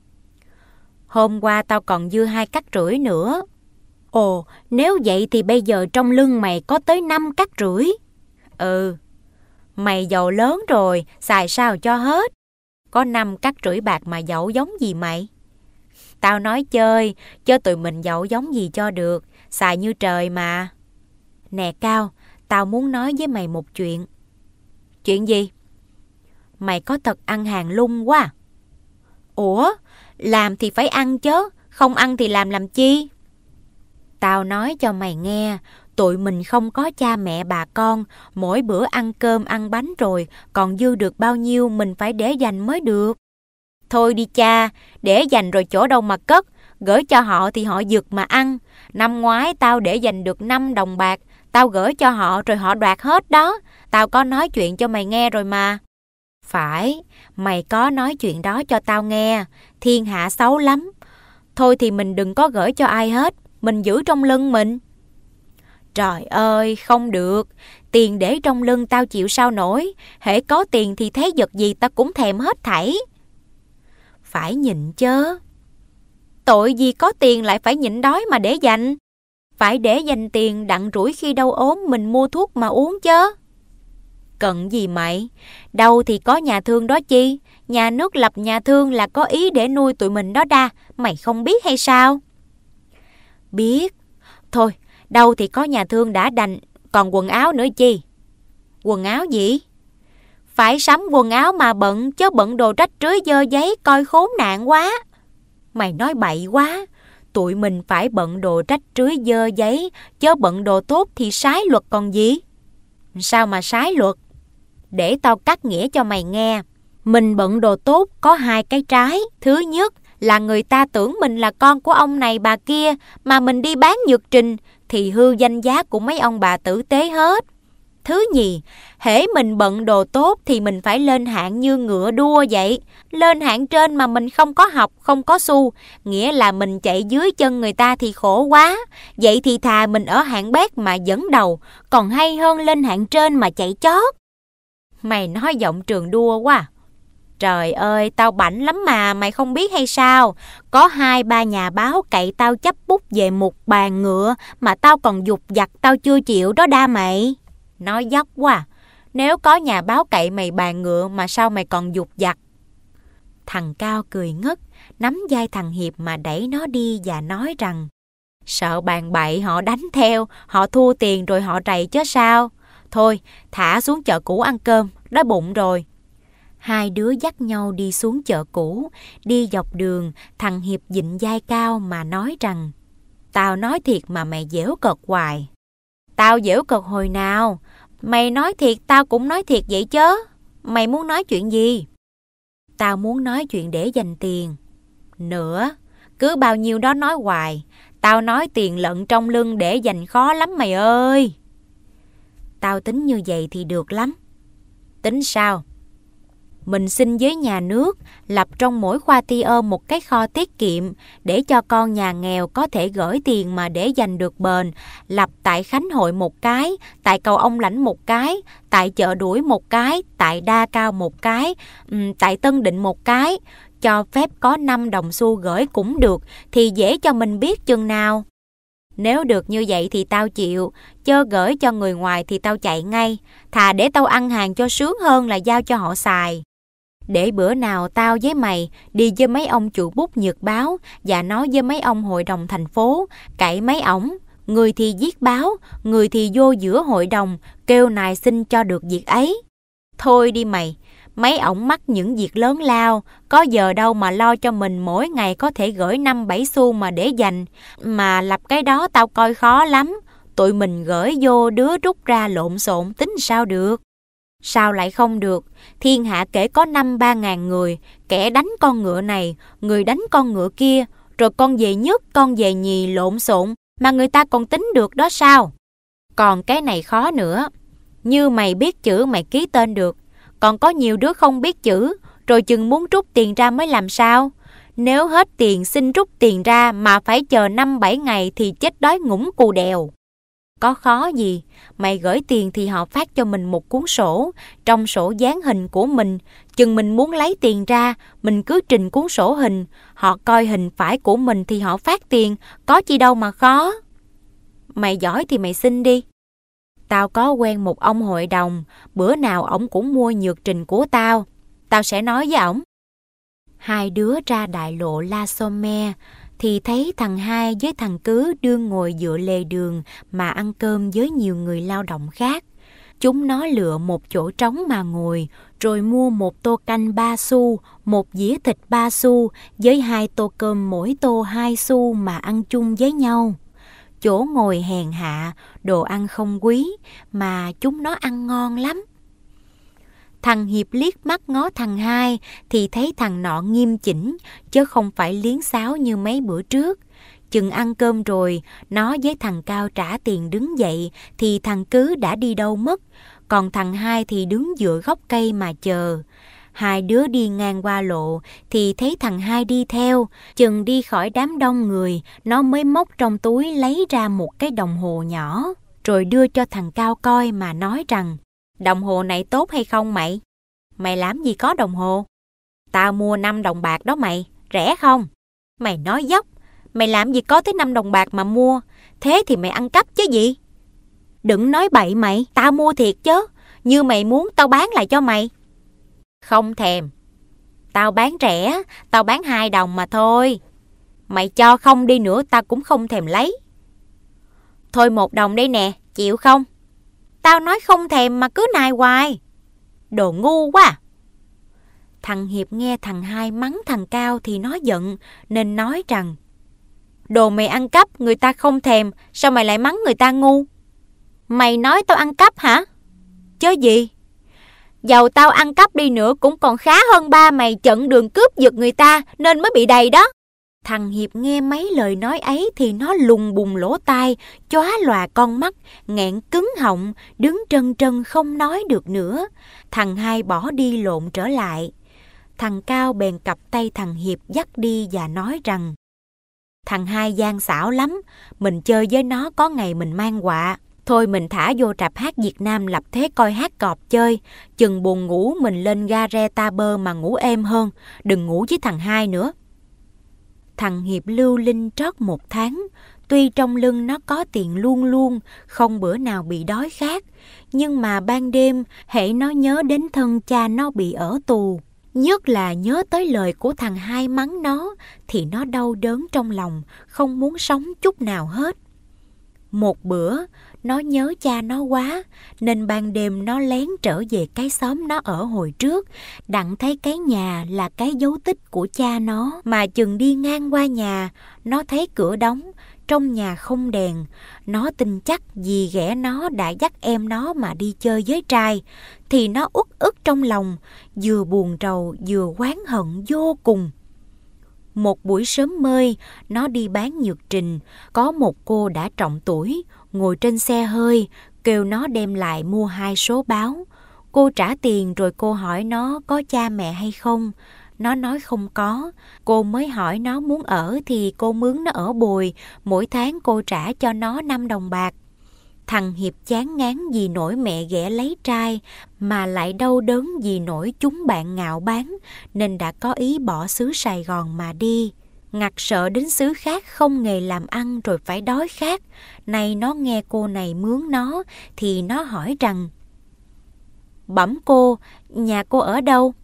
Hôm qua tao còn dư hai cắt rưỡi nữa. Ồ, nếu vậy thì bây giờ trong lưng mày có tới năm cắt rưỡi. Ừ, mày giàu lớn rồi, xài sao cho hết. Có năm cắt rưỡi bạc mà giàu giống gì mày? Tao nói chơi, chứ tụi mình giàu giống gì cho được, xài như trời mà. Nè Cao, tao muốn nói với mày một chuyện. Chuyện gì? Mày có thật ăn hàng lung quá. Ủa? Làm thì phải ăn chứ, không ăn thì làm làm chi? Tao nói cho mày nghe, tụi mình không có cha mẹ bà con, mỗi bữa ăn cơm ăn bánh rồi, còn dư được bao nhiêu mình phải để dành mới được. Thôi đi cha, để dành rồi chỗ đâu mà cất, gửi cho họ thì họ giật mà ăn. Năm ngoái tao để dành được năm đồng bạc, tao gửi cho họ rồi họ đoạt hết đó. Tao có nói chuyện cho mày nghe rồi mà. Phải, mày có nói chuyện đó cho tao nghe, thiên hạ xấu lắm. Thôi thì mình đừng có gửi cho ai hết, mình giữ trong lưng mình. Trời ơi, không được, tiền để trong lưng tao chịu sao nổi, hễ có tiền thì thấy vật gì tao cũng thèm hết thảy. Phải nhịn chớ. Tội gì có tiền lại phải nhịn đói mà để dành. Phải để dành tiền đặng rủi khi đau ốm mình mua thuốc mà uống chớ. Cần gì mày? Đâu thì có nhà thương đó chi. Nhà nước lập nhà thương là có ý để nuôi tụi mình đó đa. Mày không biết hay sao? Biết. Thôi, đâu thì có nhà thương đã đành. Còn quần áo nữa chi? Quần áo gì? Phải sắm quần áo mà bận, chứ bận đồ rách rưới dơ giấy coi khốn nạn quá. Mày nói bậy quá. Tụi mình phải bận đồ rách rưới dơ giấy, chứ bận đồ tốt thì trái luật còn gì? Sao mà trái luật? Để tao cắt nghĩa cho mày nghe. Mình bận đồ tốt có hai cái trái. Thứ nhất là người ta tưởng mình là con của ông này bà kia, mà mình đi bán nhật trình thì hư danh giá của mấy ông bà tử tế hết. Thứ nhì, hễ mình bận đồ tốt thì mình phải lên hạng như ngựa đua vậy. Lên hạng trên mà mình không có học, không có xu, nghĩa là mình chạy dưới chân người ta thì khổ quá. Vậy thì thà mình ở hạng bét mà dẫn đầu, còn hay hơn lên hạng trên mà chạy chót. Mày nói giọng trường đua quá. Trời ơi, tao bảnh lắm mà, mày không biết hay sao? Có hai ba nhà báo cậy tao chấp bút về một bàn ngựa mà tao còn giục giặt tao chưa chịu đó đa mày. Nói dốc quá à. Nếu có nhà báo cậy mày bàn ngựa mà sao mày còn giục giặt? Thằng Cao cười ngất, nắm vai thằng Hiệp mà đẩy nó đi và nói rằng sợ bàn bậy họ đánh theo, họ thua tiền rồi họ trầy chứ sao. Thôi, thả xuống chợ cũ ăn cơm, đói bụng rồi. Hai đứa dắt nhau đi xuống chợ cũ, đi dọc đường, thằng Hiệp vịn vai Cao mà nói rằng tao nói thiệt mà mày giễu cợt hoài. Tao giễu cợt hồi nào? Mày nói thiệt tao cũng nói thiệt vậy chớ. Mày muốn nói chuyện gì? Tao muốn nói chuyện để dành tiền. Nữa, cứ bao nhiêu đó nói hoài. Tao nói tiền lận trong lưng để dành khó lắm mày ơi. Tao tính như vậy thì được lắm. Tính sao? Mình xin với nhà nước lập trong mỗi khoa thi ôm một cái kho tiết kiệm để cho con nhà nghèo có thể gửi tiền mà để dành được bền. Lập tại Khánh Hội một cái, tại Cầu Ông Lãnh một cái, tại Chợ Đuổi một cái, tại Đa Cao một cái, tại Tân Định một cái. Cho phép có năm đồng xu gửi cũng được thì dễ cho mình biết chừng nào. Nếu được như vậy thì tao chịu, chớ gửi cho người ngoài thì tao chạy ngay. Thà để tao ăn hàng cho sướng hơn là giao cho họ xài. Để bữa nào tao với mày đi với mấy ông chủ bút nhật báo và nói với mấy ông hội đồng thành phố, cậy mấy ổng, người thì viết báo, người thì vô giữa hội đồng, kêu nài xin cho được việc ấy. Thôi đi mày, mấy ổng mắc những việc lớn lao, có giờ đâu mà lo cho mình mỗi ngày có thể gửi năm bảy xu mà để dành. Mà lập cái đó tao coi khó lắm, tụi mình gửi vô đứa rút ra lộn xộn tính sao được. Sao lại không được? Thiên hạ kể có năm ba ngàn người, kẻ đánh con ngựa này, người đánh con ngựa kia, rồi con về nhất, con về nhì lộn xộn, mà người ta còn tính được đó sao? Còn cái này khó nữa. Như mày biết chữ mày ký tên được, còn có nhiều đứa không biết chữ, rồi chừng muốn rút tiền ra mới làm sao? Nếu hết tiền xin rút tiền ra mà phải chờ năm bảy ngày thì chết đói ngủm cù đèo. Có khó gì, mày gửi tiền thì họ phát cho mình một cuốn sổ, trong sổ dán hình của mình, chừng mình muốn lấy tiền ra, mình cứ trình cuốn sổ hình, họ coi hình phải của mình thì họ phát tiền, có chi đâu mà khó. Mày giỏi thì mày xin đi. Tao có quen một ông hội đồng, bữa nào ổng cũng mua nhược trình của tao, tao sẽ nói với ổng. Hai đứa ra đại lộ La Somme, thì thấy thằng Hai với thằng Cứ đương ngồi dựa lề đường mà ăn cơm với nhiều người lao động khác. Chúng nó lựa một chỗ trống mà ngồi, rồi mua một tô canh ba xu, một dĩa thịt ba xu, với hai tô cơm mỗi tô hai xu mà ăn chung với nhau. Chỗ ngồi hèn hạ, đồ ăn không quý, mà chúng nó ăn ngon lắm. Thằng Hiệp liếc mắt ngó thằng Hai thì thấy thằng nọ nghiêm chỉnh, chứ không phải liến xáo như mấy bữa trước. Chừng ăn cơm rồi, nó với thằng Cao trả tiền đứng dậy thì thằng Cứ đã đi đâu mất, còn thằng Hai thì đứng dựa gốc cây mà chờ. Hai đứa đi ngang qua lộ thì thấy thằng Hai đi theo, chừng đi khỏi đám đông người, nó mới móc trong túi lấy ra một cái đồng hồ nhỏ, rồi đưa cho thằng Cao coi mà nói rằng đồng hồ này tốt hay không mày? Mày làm gì có đồng hồ? Tao mua năm đồng bạc đó mày, rẻ không? Mày nói dốc, mày làm gì có tới năm đồng bạc mà mua, thế thì mày ăn cắp chứ gì? Đừng nói bậy mày, tao mua thiệt chứ, như mày muốn tao bán lại cho mày. Không thèm, tao bán rẻ, tao bán hai đồng mà thôi. Mày cho không đi nữa tao cũng không thèm lấy. Thôi một đồng đây nè, chịu không? Tao nói không thèm mà cứ nài hoài. Đồ ngu quá à. Thằng Hiệp nghe thằng Hai mắng thằng Cao thì nó giận, nên nói rằng đồ mày ăn cắp người ta không thèm, sao mày lại mắng người ta ngu? Mày nói tao ăn cắp hả? Chớ gì? Dầu tao ăn cắp đi nữa cũng còn khá hơn ba mày chặn đường cướp giật người ta nên mới bị đầy đó. Thằng Hiệp nghe mấy lời nói ấy thì nó lùng bùng lỗ tai, chóa lòa con mắt, nghẹn cứng họng, đứng trân trân không nói được nữa. Thằng Hai bỏ đi lộn trở lại. Thằng Cao bèn cặp tay thằng Hiệp dắt đi và nói rằng thằng Hai gian xảo lắm, mình chơi với nó có ngày mình mang họa. Thôi mình thả vô rạp hát Việt Nam lập thế coi hát cọp chơi. Chừng buồn ngủ mình lên ga re ta bơ mà ngủ êm hơn. Đừng ngủ với thằng hai nữa. Thằng Hiệp lưu linh trót một tháng. Tuy trong lưng nó có tiền luôn luôn, không bữa nào bị đói khát. Nhưng mà ban đêm, hễ nó nhớ đến thân cha nó bị ở tù, nhất là nhớ tới lời của thằng hai mắng nó, thì nó đau đớn trong lòng, không muốn sống chút nào hết. Một bữa, nó nhớ cha nó quá, nên ban đêm nó lén trở về cái xóm nó ở hồi trước, đặng thấy cái nhà là cái dấu tích của cha nó. Mà chừng đi ngang qua nhà, nó thấy cửa đóng, trong nhà không đèn. Nó tin chắc dì ghẻ nó đã dắt em nó mà đi chơi với trai, thì nó uất ức trong lòng, vừa buồn rầu vừa oán hận vô cùng. Một buổi sớm mơi, nó đi bán nhược trình, có một cô đã trọng tuổi, ngồi trên xe hơi, kêu nó đem lại mua hai số báo. Cô trả tiền rồi cô hỏi nó có cha mẹ hay không. Nó nói không có. Cô mới hỏi nó muốn ở thì cô mướn nó ở bồi, mỗi tháng cô trả cho nó năm đồng bạc. Thằng Hiệp chán ngán vì nỗi mẹ ghẻ lấy trai, mà lại đau đớn vì nỗi chúng bạn ngạo báng, nên đã có ý bỏ xứ Sài Gòn mà đi. Ngặt sợ đến xứ khác không nghề làm ăn rồi phải đói khát. Nay nó nghe cô này mướn nó, thì nó hỏi rằng: Bẩm cô, nhà cô ở đâu?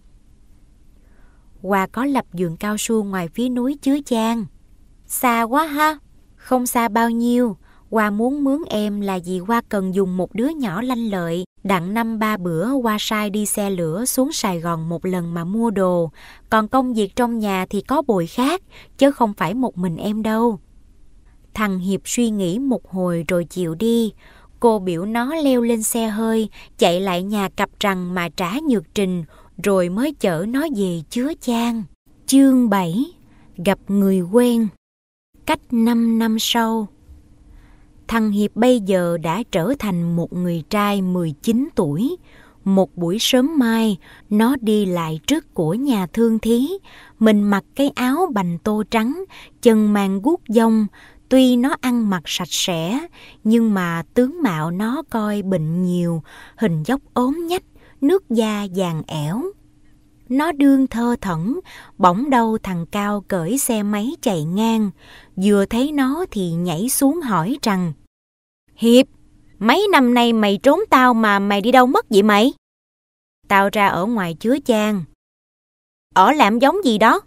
Hòa có lập vườn cao su ngoài phía núi Chứa Chan. Xa quá ha. Không xa bao nhiêu. Hoa muốn mướn em là vì Hoa cần dùng một đứa nhỏ lanh lợi, đặng năm ba bữa Hoa sai đi xe lửa xuống Sài Gòn một lần mà mua đồ. Còn công việc trong nhà thì có bồi khác, chứ không phải một mình em đâu. Thằng Hiệp suy nghĩ một hồi rồi chịu đi. Cô biểu nó leo lên xe hơi, chạy lại nhà cặp rằng mà trả nhược trình, rồi mới chở nó về Chứa Chan. Chương bảy. Gặp người quen. Cách năm năm sau. Thằng Hiệp bây giờ đã trở thành một người trai mười chín tuổi. Một buổi sớm mai, nó đi lại trước của nhà thương thí. Mình mặc cái áo bành tô trắng, chân mang guốc dông. Tuy nó ăn mặc sạch sẽ, nhưng mà tướng mạo nó coi bệnh nhiều, hình dốc ốm nhách, nước da vàng ẻo. Nó đương thơ thẩn, bỗng đâu thằng Cao cởi xe máy chạy ngang. Vừa thấy nó thì nhảy xuống hỏi rằng: Hiệp, mấy năm nay mày trốn tao mà mày đi đâu mất vậy mày? Tao ra ở ngoài Chứa Chan. Ở làm giống gì đó?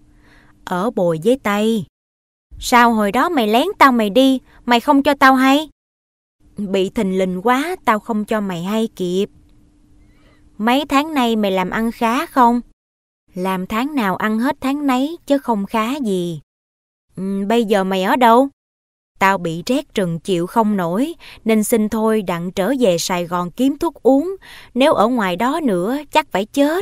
Ở bồi với Tây. Sao hồi đó mày lén tao mày đi, mày không cho tao hay? Bị thình lình quá, tao không cho mày hay kịp. Mấy tháng nay mày làm ăn khá không? Làm tháng nào ăn hết tháng nấy, chứ không khá gì. Ừ, bây giờ mày ở đâu? Tao bị rét rừng chịu không nổi, nên xin thôi đặng trở về Sài Gòn kiếm thuốc uống. Nếu ở ngoài đó nữa, chắc phải chết.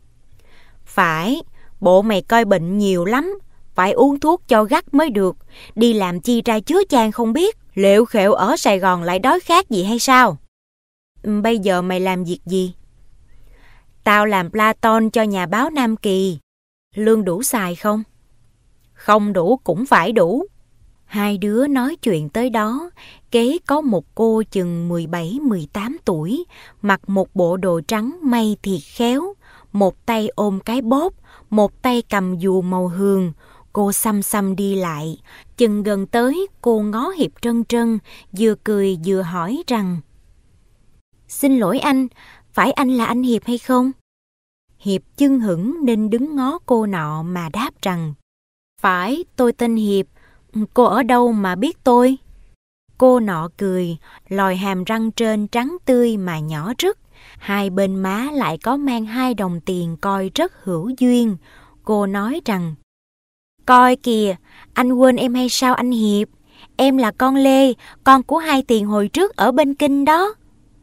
Phải, bộ mày coi bệnh nhiều lắm, phải uống thuốc cho gắt mới được. Đi làm chi ra Chứa Chan không biết, liệu khệu ở Sài Gòn lại đói khát gì hay sao? Ừ, bây giờ mày làm việc gì? Tao làm Platon cho nhà báo Nam Kỳ. Lương đủ xài không? Không đủ cũng phải đủ. Hai đứa nói chuyện tới đó, kế có một cô chừng mười bảy mười tám tuổi, mặc một bộ đồ trắng may thiệt khéo, một tay ôm cái bóp, một tay cầm dù màu hường. Cô xăm xăm đi lại, chừng gần tới cô ngó Hiệp trân trân, vừa cười vừa hỏi rằng: Xin lỗi anh, phải anh là anh Hiệp hay không? Hiệp chưng hửng nên đứng ngó cô nọ mà đáp rằng: Phải, tôi tên Hiệp. Cô ở đâu mà biết tôi? Cô nọ cười, lòi hàm răng trên trắng tươi mà nhỏ rứt. Hai bên má lại có mang hai đồng tiền coi rất hữu duyên. Cô nói rằng: Coi kìa, anh quên em hay sao anh Hiệp? Em là con Lê, con của hai tiền hồi trước ở bên Kinh đó.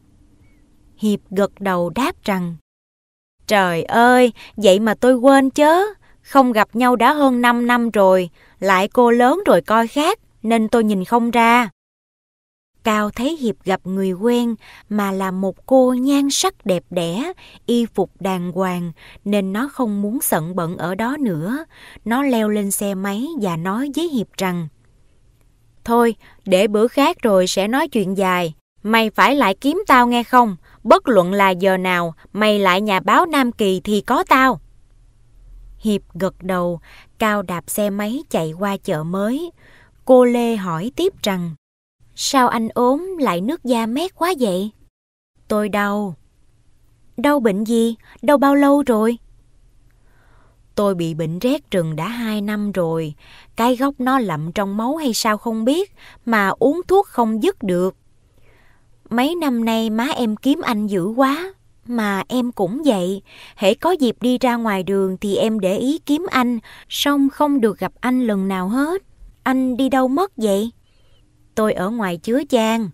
Hiệp gật đầu đáp rằng: Trời ơi, vậy mà tôi quên chớ. Không gặp nhau đã hơn năm năm rồi, lại cô lớn rồi coi khác, nên tôi nhìn không ra. Cao thấy Hiệp gặp người quen, mà là một cô nhan sắc đẹp đẽ, y phục đàng hoàng, nên nó không muốn sận bận ở đó nữa. Nó leo lên xe máy và nói với Hiệp rằng: Thôi, để bữa khác rồi sẽ nói chuyện dài. Mày phải lại kiếm tao nghe không? Bất luận là giờ nào, mày lại nhà báo Nam Kỳ thì có tao. Hiệp gật đầu, Cao đạp xe máy chạy qua chợ mới. Cô Lê hỏi tiếp rằng, sao anh ốm lại nước da mét quá vậy? Tôi đau. Đau bệnh gì? Đau bao lâu rồi? Tôi bị bệnh rét rừng đã hai năm rồi. Cái gốc nó lậm trong máu hay sao không biết, mà uống thuốc không dứt được. Mấy năm nay má em kiếm anh dữ quá, mà em cũng vậy. Hễ có dịp đi ra ngoài đường thì em để ý kiếm anh, song không được gặp anh lần nào hết. Anh đi đâu mất vậy? Tôi ở ngoài Chứa Chan.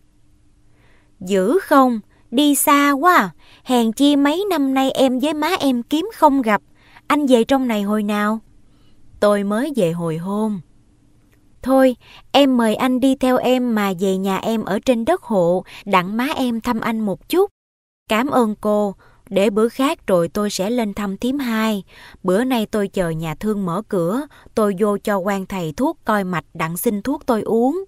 Dữ không? Đi xa quá à. Hèn chi mấy năm nay em với má em kiếm không gặp. Anh về trong này hồi nào? Tôi mới về hồi hôm. Thôi, em mời anh đi theo em mà về nhà em ở trên đất hộ, đặng má em thăm anh một chút. Cảm ơn cô, để bữa khác rồi tôi sẽ lên thăm thím hai. Bữa nay tôi chờ nhà thương mở cửa, tôi vô cho quan thầy thuốc coi mạch đặng xin thuốc tôi uống.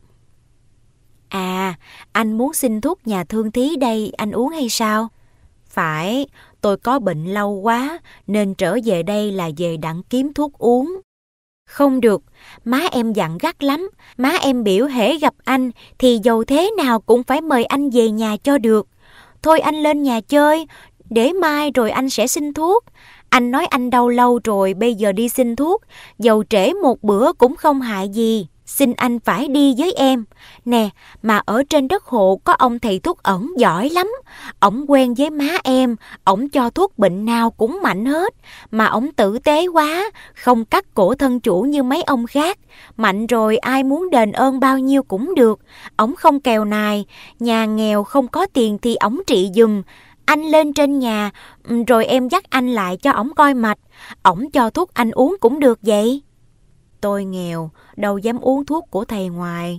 À, anh muốn xin thuốc nhà thương thí đây anh uống hay sao? Phải, tôi có bệnh lâu quá, nên trở về đây là về đặng kiếm thuốc uống. Không được, má em dặn gắt lắm. Má em biểu hễ gặp anh thì dầu thế nào cũng phải mời anh về nhà cho được. Thôi anh lên nhà chơi, để mai rồi anh sẽ xin thuốc. Anh nói anh đau lâu rồi, bây giờ đi xin thuốc, dầu trễ một bữa cũng không hại gì. Xin anh phải đi với em. Nè, mà ở trên đất hộ có ông thầy thuốc ẩn giỏi lắm. Ổng quen với má em, ổng cho thuốc bệnh nào cũng mạnh hết. Mà ổng tử tế quá, không cắt cổ thân chủ như mấy ông khác. Mạnh rồi ai muốn đền ơn bao nhiêu cũng được. Ổng không kèo nài, nhà nghèo không có tiền thì ổng trị giùm. Anh lên trên nhà, rồi em dắt anh lại cho ổng coi mạch. Ổng cho thuốc anh uống cũng được vậy. Tôi nghèo, đâu dám uống thuốc của thầy ngoài.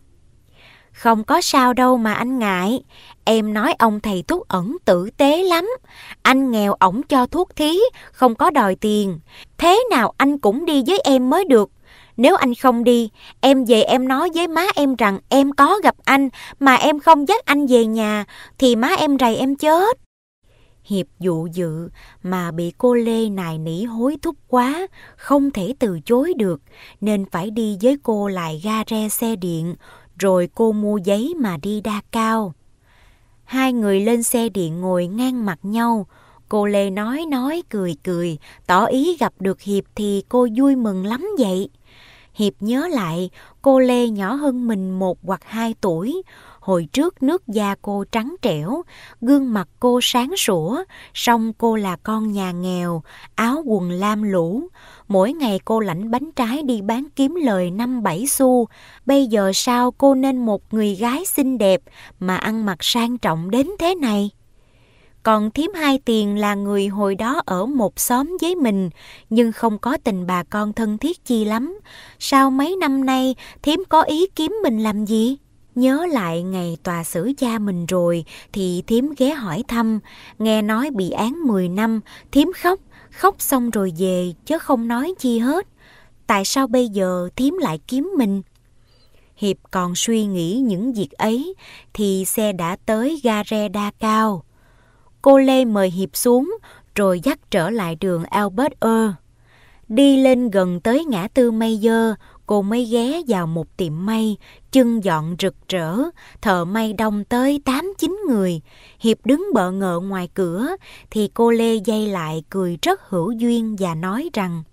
Không có sao đâu mà anh ngại. Em nói ông thầy thuốc ẩn tử tế lắm. Anh nghèo ổng cho thuốc thí, không có đòi tiền. Thế nào anh cũng đi với em mới được. Nếu anh không đi, em về em nói với má em rằng em có gặp anh, mà em không dắt anh về nhà, thì má em rầy em chết. Hiệp dụ dự mà bị cô Lê nài nỉ hối thúc quá, không thể từ chối được, nên phải đi với cô lại ga re xe điện, rồi cô mua giấy mà đi Đa Cao. Hai người lên xe điện ngồi ngang mặt nhau. Cô Lê nói nói cười cười, tỏ ý gặp được Hiệp thì cô vui mừng lắm vậy. Hiệp nhớ lại cô Lê nhỏ hơn mình một hoặc hai tuổi. Hồi trước nước da cô trắng trẻo, gương mặt cô sáng sủa, song cô là con nhà nghèo, áo quần lam lũ. Mỗi ngày cô lãnh bánh trái đi bán kiếm lời năm bảy xu. Bây giờ sao cô nên một người gái xinh đẹp mà ăn mặc sang trọng đến thế này? Còn thím Hai Tiền là người hồi đó ở một xóm với mình, nhưng không có tình bà con thân thiết chi lắm. Sao mấy năm nay thím có ý kiếm mình làm gì? Nhớ lại ngày tòa xử cha mình rồi thì thím ghé hỏi thăm. Nghe nói bị án mười năm, thím khóc, khóc xong rồi về chứ không nói chi hết. Tại sao bây giờ thím lại kiếm mình? Hiệp còn suy nghĩ những việc ấy thì xe đã tới ga re Đa Cao. Cô Lê mời Hiệp xuống rồi dắt trở lại đường Albert Earl. Đi lên gần tới ngã tư Mây Dơ, cô mới ghé vào một tiệm may, chân dọn rực rỡ, thợ may đông tới tám chín người. Hiệp đứng bợ ngợ ngoài cửa, thì cô Lê dây lại cười rất hữu duyên và nói rằng: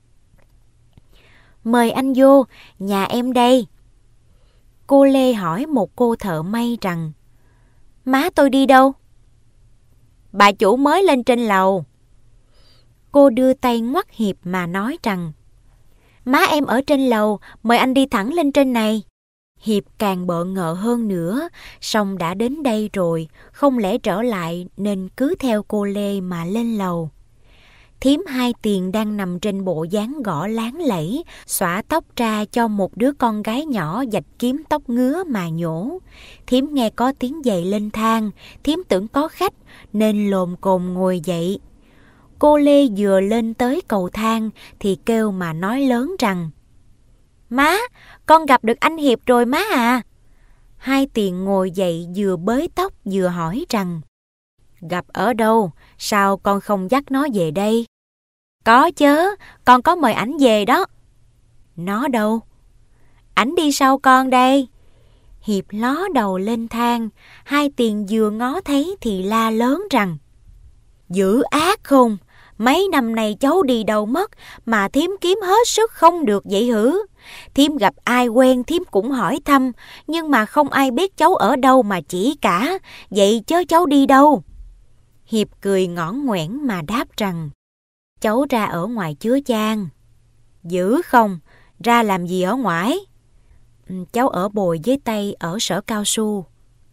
"Mời anh vô, nhà em đây." Cô Lê hỏi một cô thợ may rằng: "Má tôi đi đâu?" "Bà chủ mới lên trên lầu." Cô đưa tay ngoắt Hiệp mà nói rằng: "Má em ở trên lầu, mời anh đi thẳng lên trên này." Hiệp càng bợ ngợ hơn nữa, song đã đến đây rồi, không lẽ trở lại nên cứ theo cô Lê mà lên lầu. Thím Hai Tiền đang nằm trên bộ dáng gõ láng lẫy, xõa tóc ra cho một đứa con gái nhỏ vạch kiếm tóc ngứa mà nhổ. Thím nghe có tiếng giày lên thang, thím tưởng có khách nên lồm cồm ngồi dậy. Cô Lê vừa lên tới cầu thang thì kêu mà nói lớn rằng: "Má, con gặp được anh Hiệp rồi má à." Hai Tiền ngồi dậy vừa bới tóc vừa hỏi rằng: Gặp ở đâu? Sao con không dắt nó về đây? Có chớ, con có mời ảnh về đó. Nó đâu? Ảnh đi sau con đây. Hiệp ló đầu lên thang. Hai Tiền vừa ngó thấy thì la lớn rằng: Dữ ác không? Mấy năm nay cháu đi đâu mất mà thím kiếm hết sức không được vậy hử? Thím gặp ai quen thím cũng hỏi thăm, nhưng mà không ai biết cháu ở đâu mà chỉ cả. Vậy chớ cháu đi đâu? Hiệp cười ngõn ngoẻn mà đáp rằng: Cháu ra ở ngoài chứa chan. Dữ không? Ra làm gì ở ngoài? Cháu ở Bồi với Tây ở sở cao su.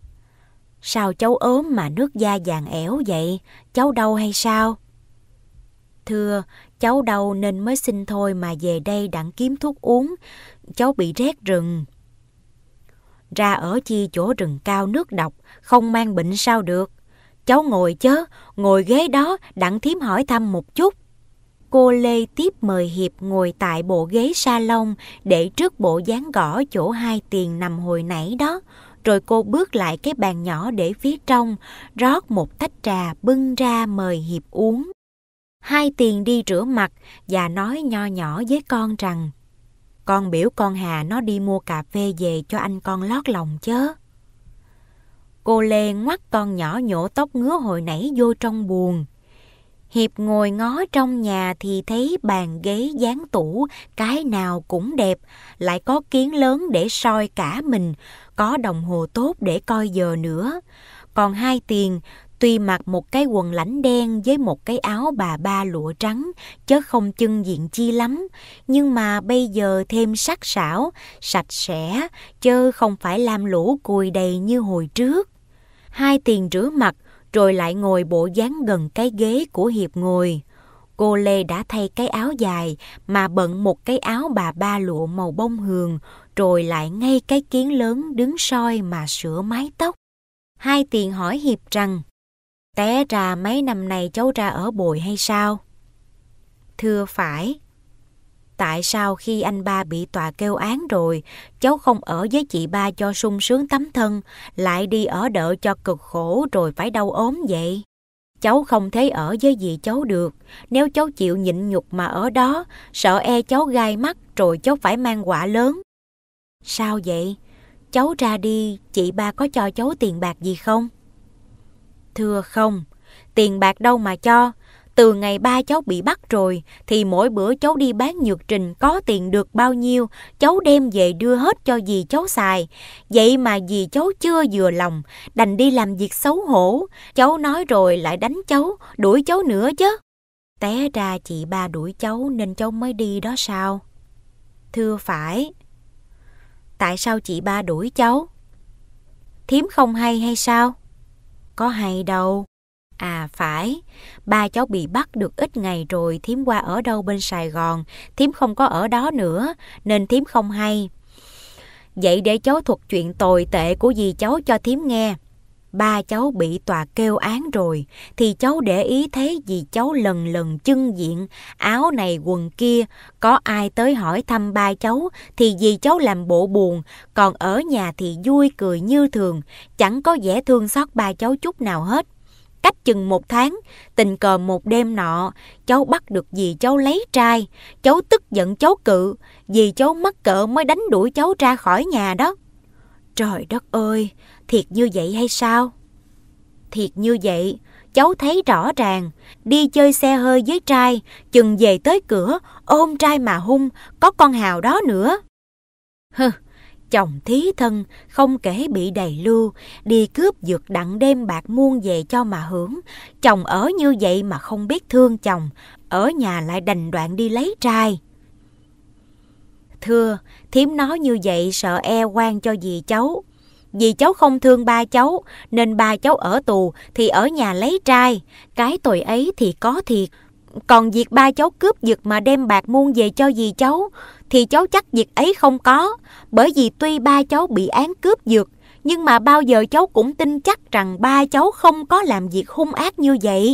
Sao cháu ốm mà nước da vàng ẻo vậy? Cháu đau hay sao? Thưa, cháu đau nên mới xin thôi mà về đây đặng kiếm thuốc uống. Cháu bị rét rừng. Ra ở chi chỗ rừng cao nước độc, không mang bệnh sao được? Cháu ngồi chớ, ngồi ghế đó đặng thím hỏi thăm một chút. Cô Lê tiếp mời Hiệp ngồi tại bộ ghế salon để trước bộ dáng gõ chỗ Hai Tiền nằm hồi nãy đó. Rồi cô bước lại cái bàn nhỏ để phía trong, rót một tách trà bưng ra mời Hiệp uống. Hai Tiền đi rửa mặt và nói nho nhỏ với con rằng: Con biểu con Hà nó đi mua cà phê về cho anh con lót lòng chớ. Cô Lê ngoắt con nhỏ nhổ tóc ngứa hồi nãy vô trong buồng. Hiệp ngồi ngó trong nhà thì thấy bàn ghế dán tủ, cái nào cũng đẹp, lại có kiến lớn để soi cả mình, có đồng hồ tốt để coi giờ nữa. Còn Hai Tiền tuy mặc một cái quần lãnh đen với một cái áo bà ba lụa trắng, chớ không chưng diện chi lắm, nhưng mà bây giờ thêm sắc sảo, sạch sẽ, chớ không phải lam lũ cùi đầy như hồi trước. Hai Tiền rửa mặt, rồi lại ngồi bộ dáng gần cái ghế của Hiệp ngồi. Cô Lê đã thay cái áo dài mà bận một cái áo bà ba lụa màu bông hường, rồi lại ngay cái kiến lớn đứng soi mà sửa mái tóc. Hai Tiền hỏi Hiệp rằng: Té ra mấy năm nay cháu ra ở Bồi hay sao? Thưa phải. Tại sao khi anh ba bị tòa kêu án rồi, cháu không ở với chị ba cho sung sướng tấm thân, lại đi ở đợ cho cực khổ rồi phải đau ốm vậy? Cháu không thể ở với dì cháu được. Nếu cháu chịu nhịn nhục mà ở đó, sợ e cháu gai mắt rồi cháu phải mang họa lớn. Sao vậy? Cháu ra đi, chị ba có cho cháu tiền bạc gì không? Thưa không, tiền bạc đâu mà cho. Từ ngày ba cháu bị bắt rồi, thì mỗi bữa cháu đi bán nhược trình có tiền được bao nhiêu, cháu đem về đưa hết cho dì cháu xài. Vậy mà dì cháu chưa vừa lòng, đành đi làm việc xấu hổ. Cháu nói rồi lại đánh cháu, đuổi cháu nữa chứ. Té ra chị ba đuổi cháu nên cháu mới đi đó sao? Thưa phải. Tại sao chị ba đuổi cháu? Thím không hay hay sao? Có hay đâu. À phải, ba cháu bị bắt được ít ngày rồi, thím qua ở đâu bên Sài Gòn, thím không có ở đó nữa, nên thím không hay. Vậy để cháu thuật chuyện tồi tệ của dì cháu cho thím nghe. Ba cháu bị tòa kêu án rồi, thì cháu để ý thấy dì cháu lần lần chưng diện, áo này quần kia, có ai tới hỏi thăm ba cháu, thì dì cháu làm bộ buồn, còn ở nhà thì vui cười như thường, chẳng có vẻ thương xót ba cháu chút nào hết. Cách chừng một tháng, tình cờ một đêm nọ, cháu bắt được dì cháu lấy trai. Cháu tức giận cháu cự, dì cháu mắc cỡ mới đánh đuổi cháu ra khỏi nhà đó. Trời đất ơi, thiệt như vậy hay sao? Thiệt như vậy, cháu thấy rõ ràng. Đi chơi xe hơi với trai, chừng về tới cửa, ôm trai mà hung, có con Hào đó nữa. Hừ, chồng thí thân, không kể bị đầy lưu, đi cướp giật đặng đem bạc muôn về cho mà hưởng. Chồng ở như vậy mà không biết thương chồng, ở nhà lại đành đoạn đi lấy trai. Thưa, thím nói như vậy sợ e oan cho dì cháu. Dì cháu không thương ba cháu, nên ba cháu ở tù thì ở nhà lấy trai. Cái tội ấy thì có thiệt. Còn việc ba cháu cướp giật mà đem bạc muôn về cho dì cháu, thì cháu chắc việc ấy không có. Bởi vì tuy ba cháu bị án cướp giật, nhưng mà bao giờ cháu cũng tin chắc rằng ba cháu không có làm việc hung ác như vậy.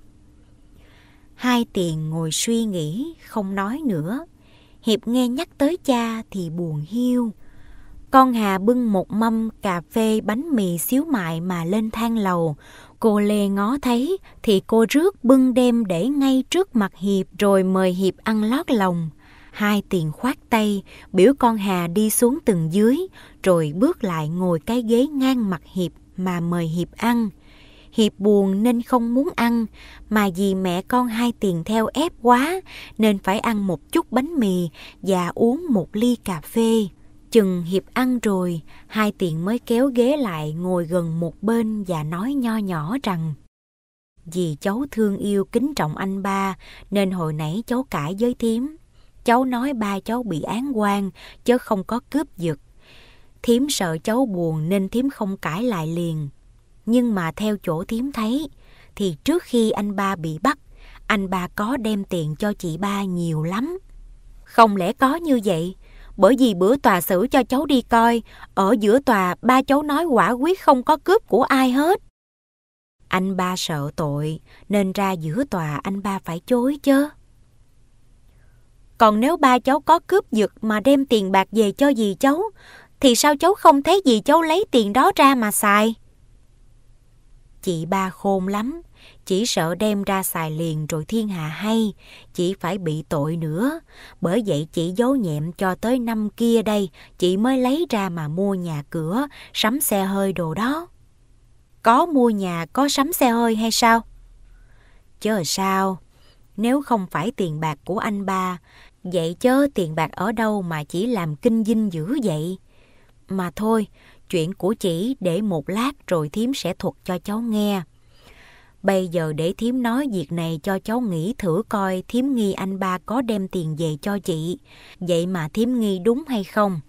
Hai Tiền ngồi suy nghĩ, không nói nữa. Hiệp nghe nhắc tới cha thì buồn hiu. Con Hà bưng một mâm cà phê bánh mì xíu mại mà lên thang lầu. Cô Lê ngó thấy thì cô rước bưng đem để ngay trước mặt Hiệp rồi mời Hiệp ăn lót lòng. Hai Tiền khoát tay, biểu con Hà đi xuống từng dưới, rồi bước lại ngồi cái ghế ngang mặt Hiệp mà mời Hiệp ăn. Hiệp buồn nên không muốn ăn, mà vì mẹ con Hai Tiền theo ép quá nên phải ăn một chút bánh mì và uống một ly cà phê. Chừng Hiệp ăn rồi, Hai Tiền mới kéo ghế lại ngồi gần một bên và nói nho nhỏ rằng: vì cháu thương yêu kính trọng anh ba nên hồi nãy cháu cãi với thím. Cháu nói ba cháu bị án oan chứ không có cướp giật. Thím sợ cháu buồn nên thím không cãi lại liền. Nhưng mà theo chỗ thím thấy thì trước khi anh ba bị bắt, anh ba có đem tiền cho chị ba nhiều lắm. Không lẽ có như vậy? Bởi vì bữa tòa xử cho cháu đi coi, ở giữa tòa ba cháu nói quả quyết không có cướp của ai hết. Anh ba sợ tội nên ra giữa tòa anh ba phải chối chứ. Còn nếu ba cháu có cướp giật mà đem tiền bạc về cho dì cháu, thì sao cháu không thấy dì cháu lấy tiền đó ra mà xài? Chị ba khôn lắm, chỉ sợ đem ra xài liền rồi thiên hạ hay, chị phải bị tội nữa. Bởi vậy chị giấu nhẹm cho tới năm kia đây, chị mới lấy ra mà mua nhà cửa, sắm xe hơi đồ đó. Có mua nhà, có sắm xe hơi hay sao? Chứ sao, nếu không phải tiền bạc của anh ba, vậy chớ tiền bạc ở đâu mà chỉ làm kinh dinh dữ vậy? Mà thôi, chuyện của chị để một lát rồi thím sẽ thuật cho cháu nghe. Bây giờ để thím nói việc này cho cháu nghĩ thử coi thím nghi anh ba có đem tiền về cho chị. Vậy mà thím nghi đúng hay không?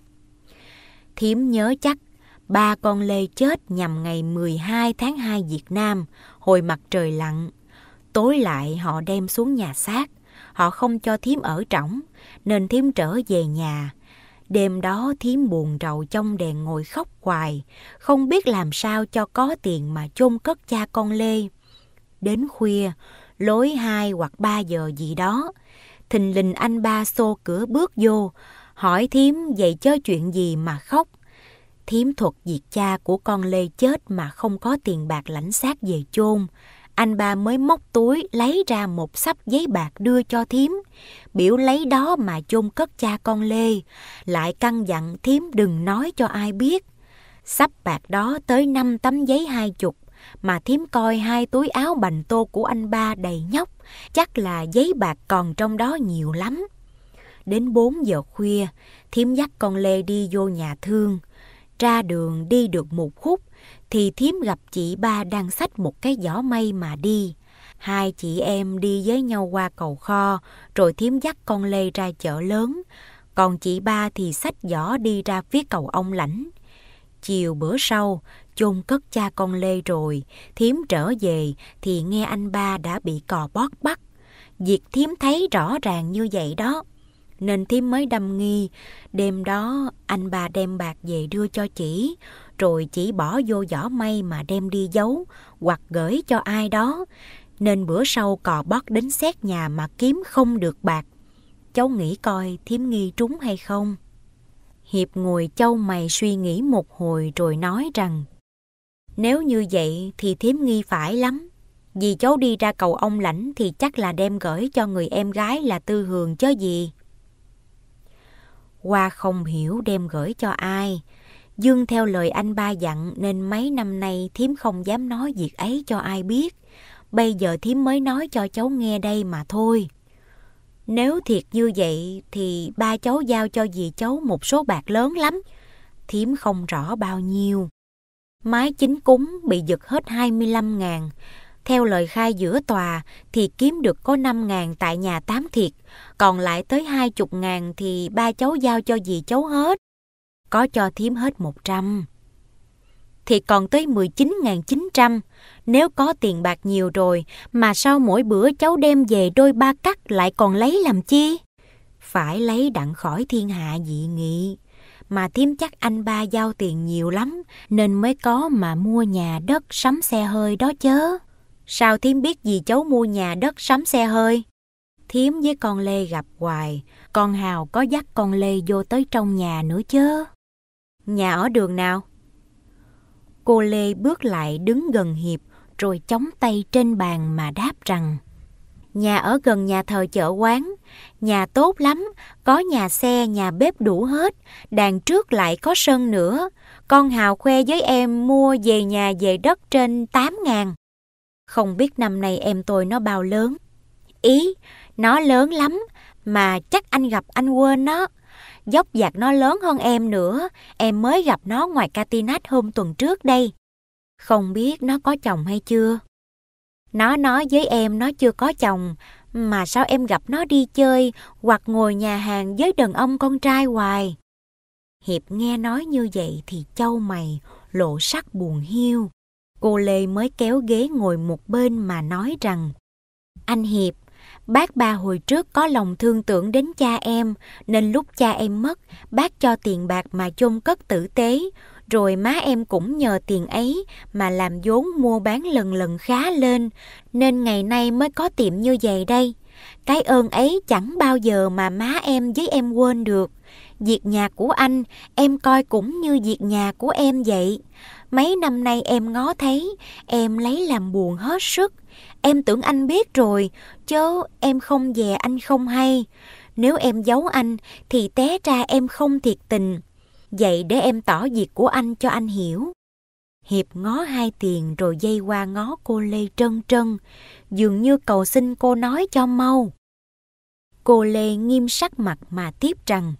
Thím nhớ chắc ba con Lê chết nhằm ngày mười hai tháng hai Việt Nam, hồi mặt trời lặn. Tối lại họ đem xuống nhà xác, họ không cho thím ở trỏng, nên thím trở về nhà. Đêm đó thím buồn rầu trong đèn ngồi khóc hoài, không biết làm sao cho có tiền mà chôn cất cha con Lê. Đến khuya, lối hai hoặc ba giờ gì đó, thình lình anh ba xô cửa bước vô, hỏi thím vậy chớ chuyện gì mà khóc. Thím thuật việc cha của con Lê chết mà không có tiền bạc lãnh xác về chôn. Anh ba mới móc túi lấy ra một xấp giấy bạc đưa cho thím, biểu lấy đó mà chôn cất cha con Lê, lại căn dặn thím đừng nói cho ai biết. Xấp bạc đó tới năm tấm giấy hai chục, mà thím coi hai túi áo bành tô của anh ba đầy nhóc, chắc là giấy bạc còn trong đó nhiều lắm. Đến bốn giờ khuya, thím dắt con Lê đi vô nhà thương. Ra đường đi được một khúc thì thím gặp chị ba đang xách một cái giỏ mây mà đi. Hai chị em đi với nhau qua cầu Kho, rồi thím dắt con Lê ra chợ lớn, còn chị ba thì xách giỏ đi ra phía cầu Ông Lãnh. Chiều bữa sau, chôn cất cha con Lê rồi, thím trở về thì nghe anh ba đã bị cò bót bắt. Việc thím thấy rõ ràng như vậy đó, nên thím mới đâm nghi. Đêm đó anh ba đem bạc về đưa cho chỉ, rồi chỉ bỏ vô giỏ mây mà đem đi giấu hoặc gửi cho ai đó, nên bữa sau cò bót đến xét nhà mà kiếm không được bạc. Cháu nghĩ coi thím nghi trúng hay không? Hiệp ngồi chau mày suy nghĩ một hồi rồi nói rằng: nếu như vậy thì thím nghi phải lắm. Vì cháu đi ra cầu Ông Lãnh thì chắc là đem gửi cho người em gái là Tư Hường chớ gì. Hoa không hiểu đem gửi cho ai. Dương theo lời anh ba dặn nên mấy năm nay thím không dám nói việc ấy cho ai biết. Bây giờ thím mới nói cho cháu nghe đây mà thôi. Nếu thiệt như vậy thì ba cháu giao cho dì cháu một số bạc lớn lắm. Thím không rõ bao nhiêu. Mái chính cúng bị giật hết hai mươi lăm ngàn. Theo lời khai giữa tòa thì kiếm được có năm ngàn tại nhà Tám Thiệt, còn lại tới hai mươi ngàn thì ba cháu giao cho dì cháu hết. Có cho thím hết một trăm. Thì còn tới mười chín nghìn chín trăm. Nếu có tiền bạc nhiều rồi mà sao mỗi bữa cháu đem về đôi ba cắt lại còn lấy làm chi? Phải lấy đặng khỏi thiên hạ dị nghị. Mà thím chắc anh ba giao tiền nhiều lắm nên mới có mà mua nhà đất sắm xe hơi đó chớ. Sao thím biết dì cháu mua nhà đất sắm xe hơi? Thím với con Lê gặp hoài, con Hào có dắt con Lê vô tới trong nhà nữa chứ. Nhà ở đường nào? Cô Lê bước lại đứng gần Hiệp rồi chống tay trên bàn mà đáp rằng: Nhà ở gần nhà thờ chợ quán. Nhà tốt lắm, có nhà xe, nhà bếp đủ hết. Đằng trước lại có sân nữa. Con Hào khoe với em mua về nhà về đất trên tám ngàn. Không biết năm nay em tôi nó bao lớn. Ý, nó lớn lắm, mà chắc anh gặp anh quên nó. Dốc dạc nó lớn hơn em nữa. Em mới gặp nó ngoài Catinat hôm tuần trước đây. Không biết nó có chồng hay chưa? Nó nói với em nó chưa có chồng. Mà sao em gặp nó đi chơi hoặc ngồi nhà hàng với đàn ông con trai hoài? Hiệp nghe nói như vậy thì chau mày, lộ sắc buồn hiu. Cô Lê mới kéo ghế ngồi một bên mà nói rằng: Anh Hiệp, bác ba hồi trước có lòng thương tưởng đến cha em, nên lúc cha em mất, bác cho tiền bạc mà chôn cất tử tế. Rồi má em cũng nhờ tiền ấy mà làm vốn mua bán lần lần khá lên, nên ngày nay mới có tiệm như vậy đây. Cái ơn ấy chẳng bao giờ mà má em với em quên được. Việc nhà của anh em coi cũng như việc nhà của em vậy. Mấy năm nay em ngó thấy, em lấy làm buồn hết sức. Em tưởng anh biết rồi, chớ em không dè anh không hay. Nếu em giấu anh thì té ra em không thiệt tình. Vậy để em tỏ việc của anh cho anh hiểu. Hiệp ngó hai tiền rồi dây qua ngó cô Lê trân trân, dường như cầu xin cô nói cho mau. Cô Lê nghiêm sắc mặt mà tiếp rằng: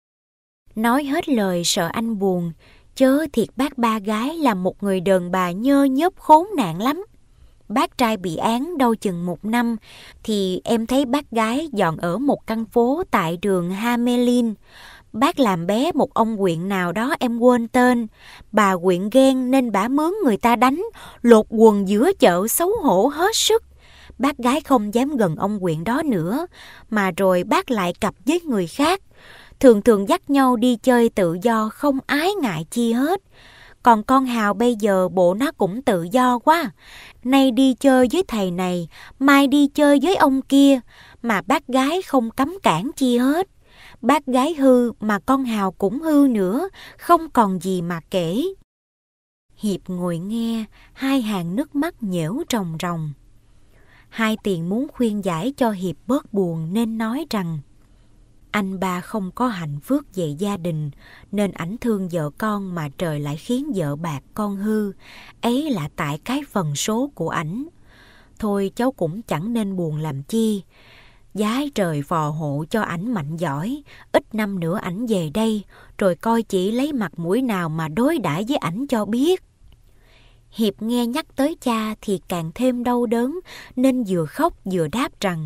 Nói hết lời sợ anh buồn, chớ thiệt bác ba gái là một người đàn bà nhơ nhớp khốn nạn lắm. Bác trai bị án đâu chừng một năm, thì em thấy bác gái dọn ở một căn phố tại đường Hamelin. Bác làm bé một ông huyện nào đó em quên tên. Bà huyện ghen nên bả mướn người ta đánh, lột quần giữa chợ xấu hổ hết sức. Bác gái không dám gần ông huyện đó nữa, mà rồi bác lại cặp với người khác. Thường thường dắt nhau đi chơi tự do không ái ngại chi hết. Còn con Hào bây giờ bộ nó cũng tự do quá. Nay đi chơi với thầy này, mai đi chơi với ông kia, mà bác gái không cấm cản chi hết. Bác gái hư mà con Hào cũng hư nữa, không còn gì mà kể. Hiệp ngồi nghe, hai hàng nước mắt nhễu ròng ròng. Hai tiền muốn khuyên giải cho Hiệp bớt buồn nên nói rằng: Anh ba không có hạnh phúc về gia đình, nên ảnh thương vợ con mà trời lại khiến vợ bạc con hư. Ấy là tại cái phần số của ảnh. Thôi cháu cũng chẳng nên buồn làm chi. Giái trời phò hộ cho ảnh mạnh giỏi, ít năm nữa ảnh về đây, rồi coi chỉ lấy mặt mũi nào mà đối đãi với ảnh cho biết. Hiệp nghe nhắc tới cha thì càng thêm đau đớn, nên vừa khóc vừa đáp rằng: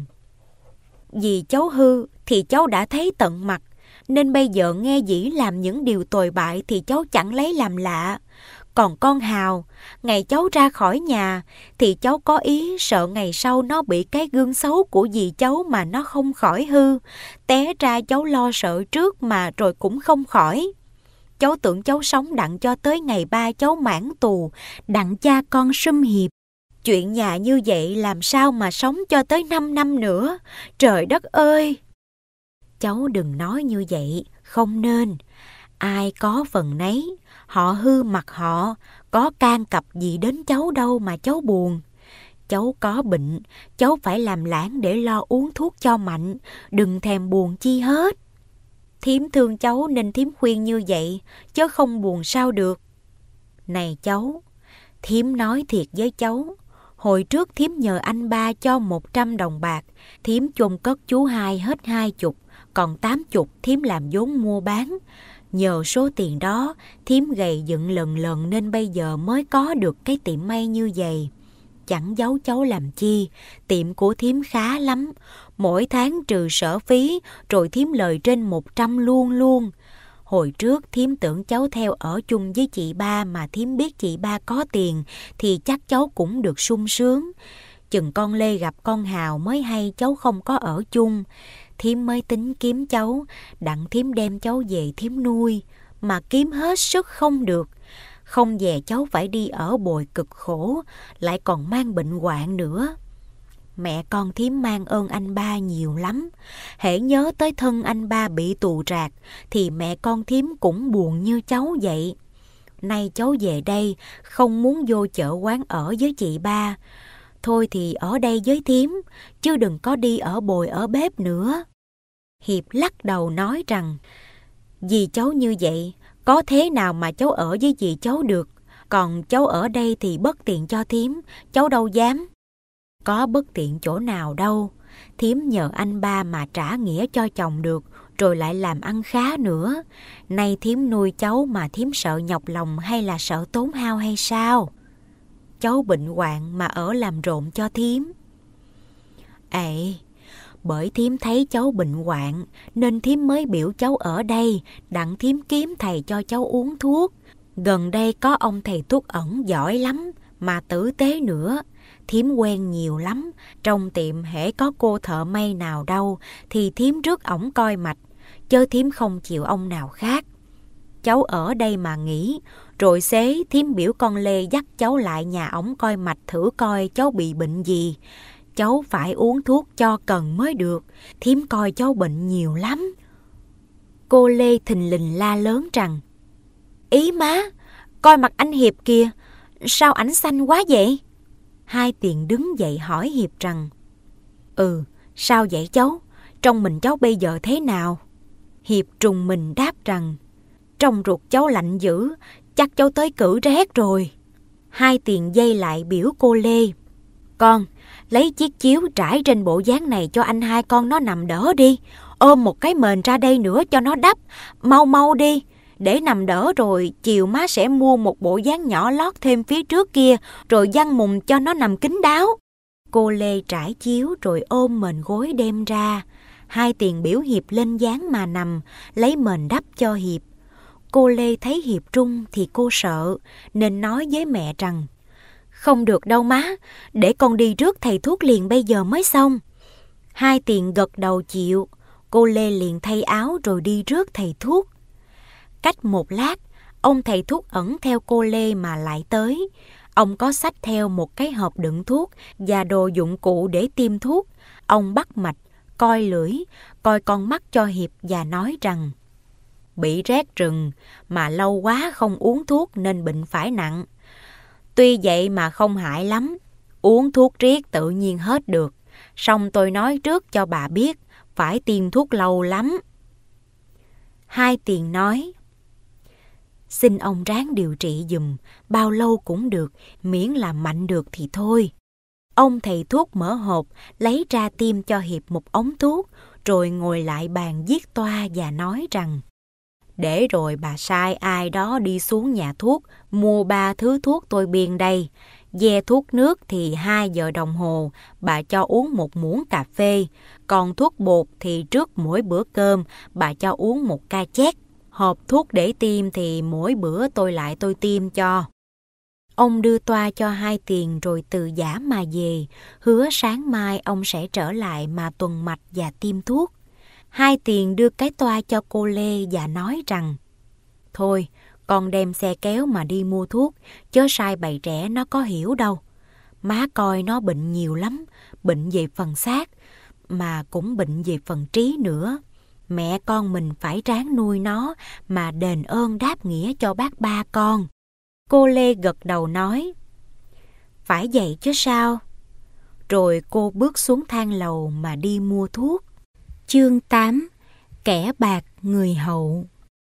Vì cháu hư thì cháu đã thấy tận mặt, nên bây giờ nghe dĩ làm những điều tồi bại thì cháu chẳng lấy làm lạ. Còn con Hào, ngày cháu ra khỏi nhà thì cháu có ý sợ ngày sau nó bị cái gương xấu của dì cháu mà nó không khỏi hư. Té ra cháu lo sợ trước mà rồi cũng không khỏi. Cháu tưởng cháu sống đặng cho tới ngày ba cháu mãn tù, đặng cha con sum hiệp. Chuyện nhà như vậy làm sao mà sống cho tới năm năm nữa. Trời đất ơi! Cháu đừng nói như vậy, không nên. Ai có phần nấy, họ hư mặt họ, có can cập gì đến cháu đâu mà cháu buồn. Cháu có bệnh, cháu phải làm lãng để lo uống thuốc cho mạnh, đừng thèm buồn chi hết. Thím thương cháu nên thím khuyên như vậy, chứ không buồn sao được. Này cháu, thím nói thiệt với cháu, hồi trước thím nhờ anh ba cho một trăm đồng bạc, thím chôn cất chú hai hết hai chục, còn tám chục thím làm vốn mua bán. Nhờ số tiền đó, thím gầy dựng lần lần nên bây giờ mới có được cái tiệm may như vậy. Chẳng giấu cháu làm chi, tiệm của thím khá lắm. Mỗi tháng trừ sở phí, rồi thím lời trên một trăm luôn luôn. Hồi trước thím tưởng cháu theo ở chung với chị ba mà thím biết chị ba có tiền thì chắc cháu cũng được sung sướng. Chừng con Lê gặp con Hào mới hay cháu không có ở chung. Thím mới tính kiếm cháu, đặng thím đem cháu về thím nuôi, mà kiếm hết sức không được. Không về cháu phải đi ở bồi cực khổ, lại còn mang bệnh hoạn nữa. mẹ con thím mang ơn anh ba nhiều lắm. Hễ nhớ tới thân anh ba bị tù rạc thì mẹ con thím cũng buồn như cháu vậy. Nay cháu về đây không muốn vô chợ quán ở với chị ba. Thôi thì ở đây với thím, chứ đừng có đi ở bồi ở bếp nữa. Hiệp lắc đầu nói rằng, vì cháu như vậy, có thế nào mà cháu ở với dì cháu được. Còn cháu ở đây thì bất tiện cho thím, cháu đâu dám. Có bất tiện chỗ nào đâu, thím nhờ anh ba mà trả nghĩa cho chồng được, rồi lại làm ăn khá nữa. Nay thím nuôi cháu mà thím sợ nhọc lòng hay là sợ tốn hao hay sao? Cháu bệnh hoạn mà ở làm rộn cho thím. Ệ, bởi thím thấy cháu bệnh hoạn nên thím mới biểu cháu ở đây, đặng thím kiếm thầy cho cháu uống thuốc. Gần đây có ông thầy thuốc ẩn giỏi lắm, mà tử tế nữa. Thím quen nhiều lắm, trong tiệm hễ có cô thợ may nào đâu thì thím rước ổng coi mạch, chớ thím không chịu ông nào khác. Cháu ở đây mà nghỉ, rồi xế thím biểu con Lê dắt cháu lại nhà ổng coi mạch thử coi cháu bị bệnh gì. Cháu phải uống thuốc cho cần mới được, thím coi cháu bệnh nhiều lắm. Cô Lê thình lình la lớn rằng, ý má, coi mặt anh Hiệp kìa, sao ảnh xanh quá vậy? Hai Tiền đứng dậy hỏi Hiệp rằng, Ừ, sao vậy cháu? Trong mình cháu bây giờ thế nào? Hiệp trùng mình đáp rằng, trong ruột cháu lạnh dữ, chắc cháu tới cử rét rồi. Hai Tiền dây lại biểu cô Lê, Con, lấy chiếc chiếu trải trên bộ dáng này cho anh hai con nó nằm đỡ đi. Ôm một cái mền ra đây nữa cho nó đắp. Mau mau đi, để nằm đỡ rồi chiều má sẽ mua một bộ dáng nhỏ lót thêm phía trước kia, rồi giăng mùng cho nó nằm kín đáo. Cô Lê trải chiếu rồi ôm mền gối đem ra. Hai Tiền biểu Hiệp lên dáng mà nằm, lấy mền đắp cho Hiệp. Cô Lê thấy Hiệp run thì cô sợ, nên nói với mẹ rằng, Không được đâu má, để con đi rước thầy thuốc liền bây giờ mới xong. Hai Tiền gật đầu chịu. Cô Lê liền thay áo rồi đi rước thầy thuốc. Cách một lát, ông thầy thuốc ẩn theo cô Lê mà lại tới. Ông có xách theo một cái hộp đựng thuốc và đồ dụng cụ để tiêm thuốc. Ông bắt mạch, coi lưỡi, coi con mắt cho Hiệp và nói rằng, bị rét rừng mà lâu quá không uống thuốc nên bệnh phải nặng. Tuy vậy mà không hại lắm, uống thuốc riết tự nhiên hết được. Song tôi nói trước cho bà biết, phải tiêm thuốc lâu lắm. Hai Tiền nói, xin ông ráng điều trị giùm, bao lâu cũng được, miễn là mạnh được thì thôi. Ông thầy thuốc mở hộp, lấy ra tiêm cho Hiệp một ống thuốc, rồi ngồi lại bàn viết toa và nói rằng, để rồi bà sai ai đó đi xuống nhà thuốc, mua ba thứ thuốc tôi biên đây. Ve thuốc nước thì hai giờ đồng hồ, bà cho uống một muỗng cà phê. Còn thuốc bột thì trước mỗi bữa cơm, bà cho uống một ca chét. Hộp thuốc để tiêm thì mỗi bữa tôi lại tôi tiêm cho. Ông đưa toa cho Hai Tiền rồi từ giã mà về, hứa sáng mai ông sẽ trở lại mà tuần mạch và tiêm thuốc. Hai Tiền đưa cái toa cho cô Lê và nói rằng, thôi, con đem xe kéo mà đi mua thuốc, chớ sai bày trẻ nó có hiểu đâu. Má coi nó bệnh nhiều lắm, bệnh về phần xác, mà cũng bệnh về phần trí nữa. Mẹ con mình phải ráng nuôi nó mà đền ơn đáp nghĩa cho bác ba con. Cô Lê gật đầu nói, phải vậy chứ sao. Rồi cô bước xuống thang lầu mà đi mua thuốc. Chương tám. Kẻ bạc người hậu.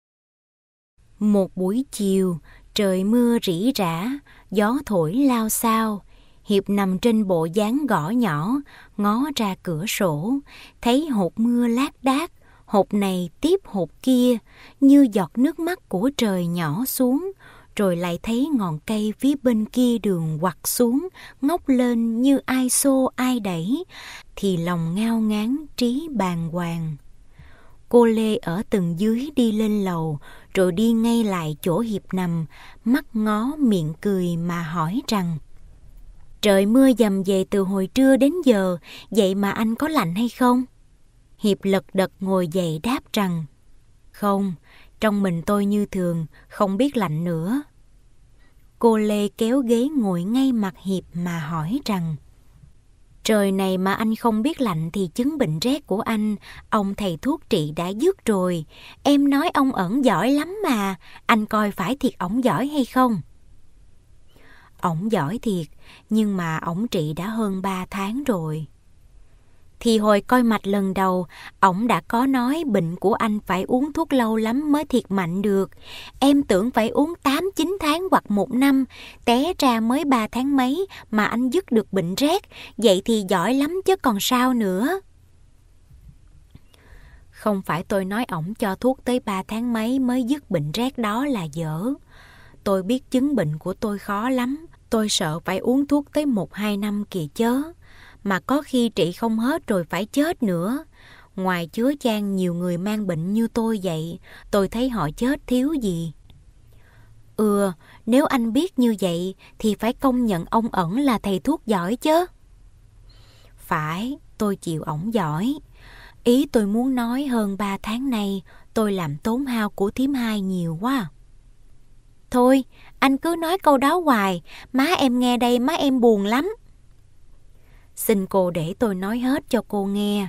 Một buổi chiều, trời mưa rỉ rả, gió thổi lao xao. Hiệp nằm trên bộ dáng gõ nhỏ, ngó ra cửa sổ, thấy hột mưa lác đác, hột này tiếp hột kia, như giọt nước mắt của trời nhỏ xuống, rồi lại thấy ngọn cây phía bên kia đường quặt xuống, ngóc lên như ai xô ai đẩy, thì lòng ngao ngán trí bàng hoàng. Cô Lê ở tầng dưới đi lên lầu, rồi đi ngay lại chỗ Hiệp nằm, mắt ngó miệng cười mà hỏi rằng, trời mưa dầm về từ hồi trưa đến giờ, vậy mà anh có lạnh hay không? Hiệp lật đật ngồi dậy đáp rằng, không, trong mình tôi như thường, không biết lạnh nữa. Cô Lê kéo ghế ngồi ngay mặt Hiệp mà hỏi rằng, Trời này mà anh không biết lạnh thì chứng bệnh rét của anh, ông thầy thuốc trị đã dứt rồi. Em nói ông ẩn giỏi lắm mà, anh coi phải thiệt ổng giỏi hay không? Ổng giỏi thiệt, nhưng mà ổng trị đã hơn ba tháng rồi. Thì hồi coi mạch lần đầu, ổng đã có nói bệnh của anh phải uống thuốc lâu lắm mới thiệt mạnh được. Em tưởng phải uống tám chín tháng hoặc một năm, té ra mới ba tháng mấy mà anh dứt được bệnh rét, vậy thì giỏi lắm chứ còn sao nữa. Không phải tôi nói ổng cho thuốc tới ba tháng mấy mới dứt bệnh rét đó là dở. Tôi biết chứng bệnh của tôi khó lắm, tôi sợ phải uống thuốc tới một hai năm kìa chớ. Mà có khi trị không hết rồi phải chết nữa. Ngoài chứa chan nhiều người mang bệnh như tôi vậy, tôi thấy họ chết thiếu gì. Ừ, nếu anh biết như vậy thì phải công nhận ông ẩn là thầy thuốc giỏi chứ. Phải, tôi chịu ổng giỏi. Ý tôi muốn nói hơn ba tháng nay tôi làm tốn hao của thím hai nhiều quá. Thôi, anh cứ nói câu đó hoài, má em nghe đây má em buồn lắm. Xin cô để tôi nói hết cho cô nghe.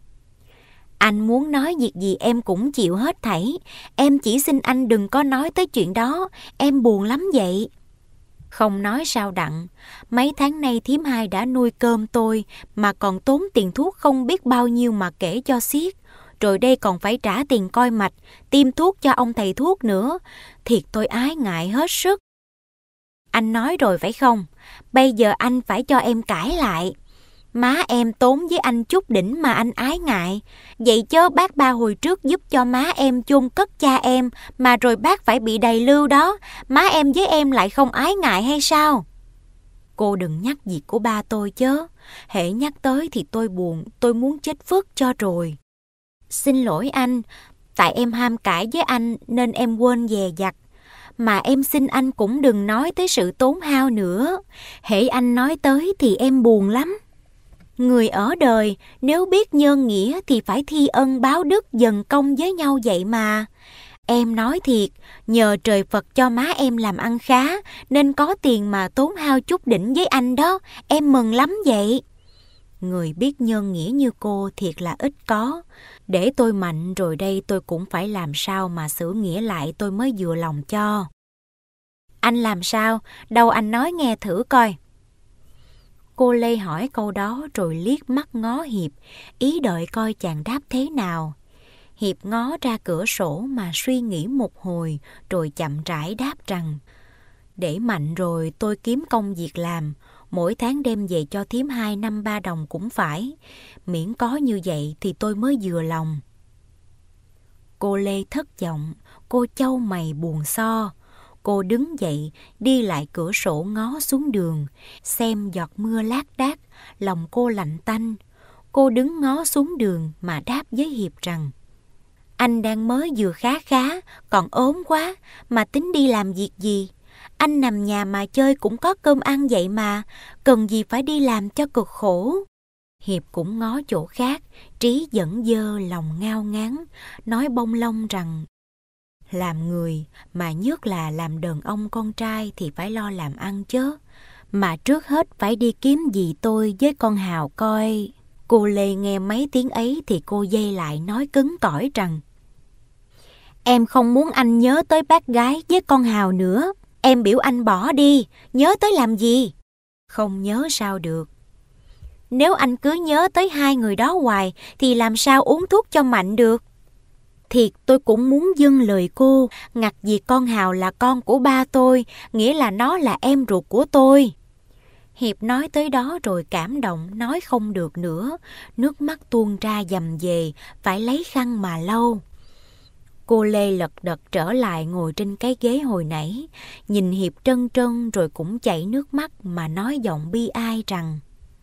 Anh muốn nói việc gì em cũng chịu hết thảy. Em chỉ xin anh đừng có nói tới chuyện đó, em buồn lắm vậy. Không nói sao đặng, mấy tháng nay thím hai đã nuôi cơm tôi mà còn tốn tiền thuốc không biết bao nhiêu mà kể cho xiết. Rồi đây còn phải trả tiền coi mạch, tiêm thuốc cho ông thầy thuốc nữa. Thiệt tôi ái ngại hết sức. Anh nói rồi phải không? Bây giờ anh phải cho em cãi lại. Má em tốn với anh chút đỉnh mà anh ái ngại. Vậy chớ bác ba hồi trước giúp cho má em chôn cất cha em, mà rồi bác phải bị đầy lưu đó. Má em với em lại không ái ngại hay sao? Cô đừng nhắc việc của ba tôi chớ. Hễ nhắc tới thì tôi buồn, tôi muốn chết phức cho rồi. Xin lỗi anh, tại em ham cãi với anh nên em quên dè dặt. Mà em xin anh cũng đừng nói tới sự tốn hao nữa. Hễ anh nói tới thì em buồn lắm. Người ở đời nếu biết nhân nghĩa thì phải thi ân báo đức dần công với nhau vậy mà. Em nói thiệt, nhờ trời Phật cho má em làm ăn khá nên có tiền mà tốn hao chút đỉnh với anh đó, em mừng lắm vậy. Người biết nhân nghĩa như cô thiệt là ít có. Để tôi mạnh rồi đây tôi cũng phải làm sao mà xử nghĩa lại tôi mới vừa lòng cho. Anh làm sao? Đâu anh nói nghe thử coi. Cô Lê hỏi câu đó rồi liếc mắt ngó Hiệp, ý đợi coi chàng đáp thế nào. Hiệp ngó ra cửa sổ mà suy nghĩ một hồi rồi chậm rãi đáp rằng: để mạnh rồi tôi kiếm công việc làm, mỗi tháng đem về cho thím hai năm ba đồng cũng phải, miễn có như vậy thì tôi mới vừa lòng. Cô Lê thất vọng, cô chau mày buồn so. Cô đứng dậy, đi lại cửa sổ ngó xuống đường, xem giọt mưa lác đác, lòng cô lạnh tanh. Cô đứng ngó xuống đường mà đáp với Hiệp rằng: anh đang mới vừa khá khá, còn ốm quá, mà tính đi làm việc gì? Anh nằm nhà mà chơi cũng có cơm ăn vậy mà, cần gì phải đi làm cho cực khổ. Hiệp cũng ngó chỗ khác, trí vẫn dơ lòng ngao ngán, nói bông lông rằng: làm người mà nhất là làm đàn ông con trai thì phải lo làm ăn chớ. Mà trước hết phải đi kiếm dì tôi với con Hào coi. Cô Lê nghe mấy tiếng ấy thì cô dây lại nói cứng cỏi rằng: em không muốn anh nhớ tới bác gái với con Hào nữa. Em biểu anh bỏ đi, nhớ tới làm gì? Không nhớ sao được. Nếu anh cứ nhớ tới hai người đó hoài thì làm sao uống thuốc cho mạnh được? Thiệt tôi cũng muốn dâng lời cô, ngặt vì con Hào là con của ba tôi, nghĩa là nó là em ruột của tôi. Hiệp nói tới đó rồi cảm động, nói không được nữa, nước mắt tuôn ra dầm về, phải lấy khăn mà lau. Cô Lê lật đật trở lại ngồi trên cái ghế hồi nãy, nhìn Hiệp trân trân rồi cũng chảy nước mắt mà nói giọng bi ai rằng: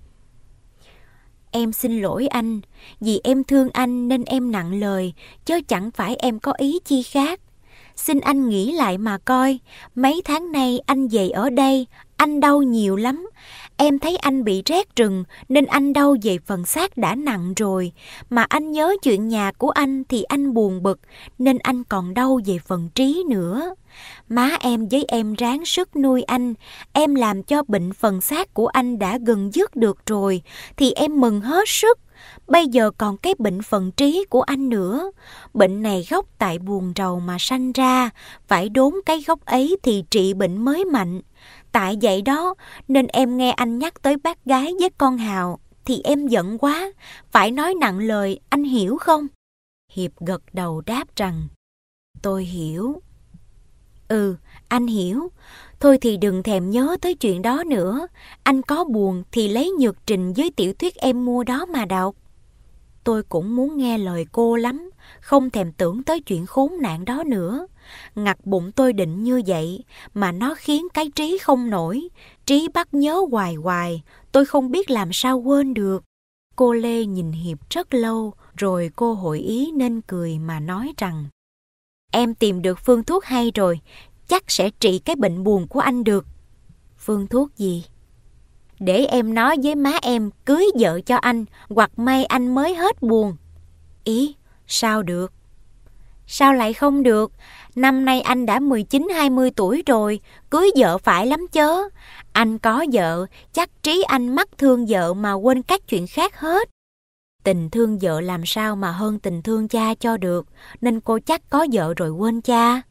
em xin lỗi anh, vì em thương anh nên em nặng lời, chứ chẳng phải em có ý chi khác. Xin anh nghĩ lại mà coi, mấy tháng nay anh về ở đây, anh đau nhiều lắm. Em thấy anh bị rét rừng nên anh đau về phần xác đã nặng rồi. Mà anh nhớ chuyện nhà của anh thì anh buồn bực nên anh còn đau về phần trí nữa. Má em với em ráng sức nuôi anh, em làm cho bệnh phần xác của anh đã gần dứt được rồi thì em mừng hết sức. Bây giờ còn cái bệnh phần trí của anh nữa. Bệnh này gốc tại buồn rầu mà sanh ra, phải đốn cái gốc ấy thì trị bệnh mới mạnh. Tại vậy đó, nên em nghe anh nhắc tới bác gái với con Hào thì em giận quá, phải nói nặng lời, anh hiểu không? Hiệp gật đầu đáp rằng, tôi hiểu. Ừ, anh hiểu. Thôi thì đừng thèm nhớ tới chuyện đó nữa. Anh có buồn thì lấy nhược trình với tiểu thuyết em mua đó mà đọc. Tôi cũng muốn nghe lời cô lắm, không thèm tưởng tới chuyện khốn nạn đó nữa. Ngặt bụng tôi định như vậy, mà nó khiến cái trí không nổi. Trí bắt nhớ hoài hoài, tôi không biết làm sao quên được. Cô Lê nhìn Hiệp rất lâu, rồi cô hội ý nên cười mà nói rằng, em tìm được phương thuốc hay rồi, chắc sẽ trị cái bệnh buồn của anh được. Phương thuốc gì? Để em nói với má em cưới vợ cho anh, hoặc may anh mới hết buồn. Ý, sao được? Sao lại không được? Năm nay anh đã mười chín hai mươi tuổi rồi, cưới vợ phải lắm chớ. Anh có vợ, chắc trí anh mắc thương vợ mà quên các chuyện khác hết. Tình thương vợ làm sao mà hơn tình thương cha cho được, nên cô chắc có vợ rồi quên cha.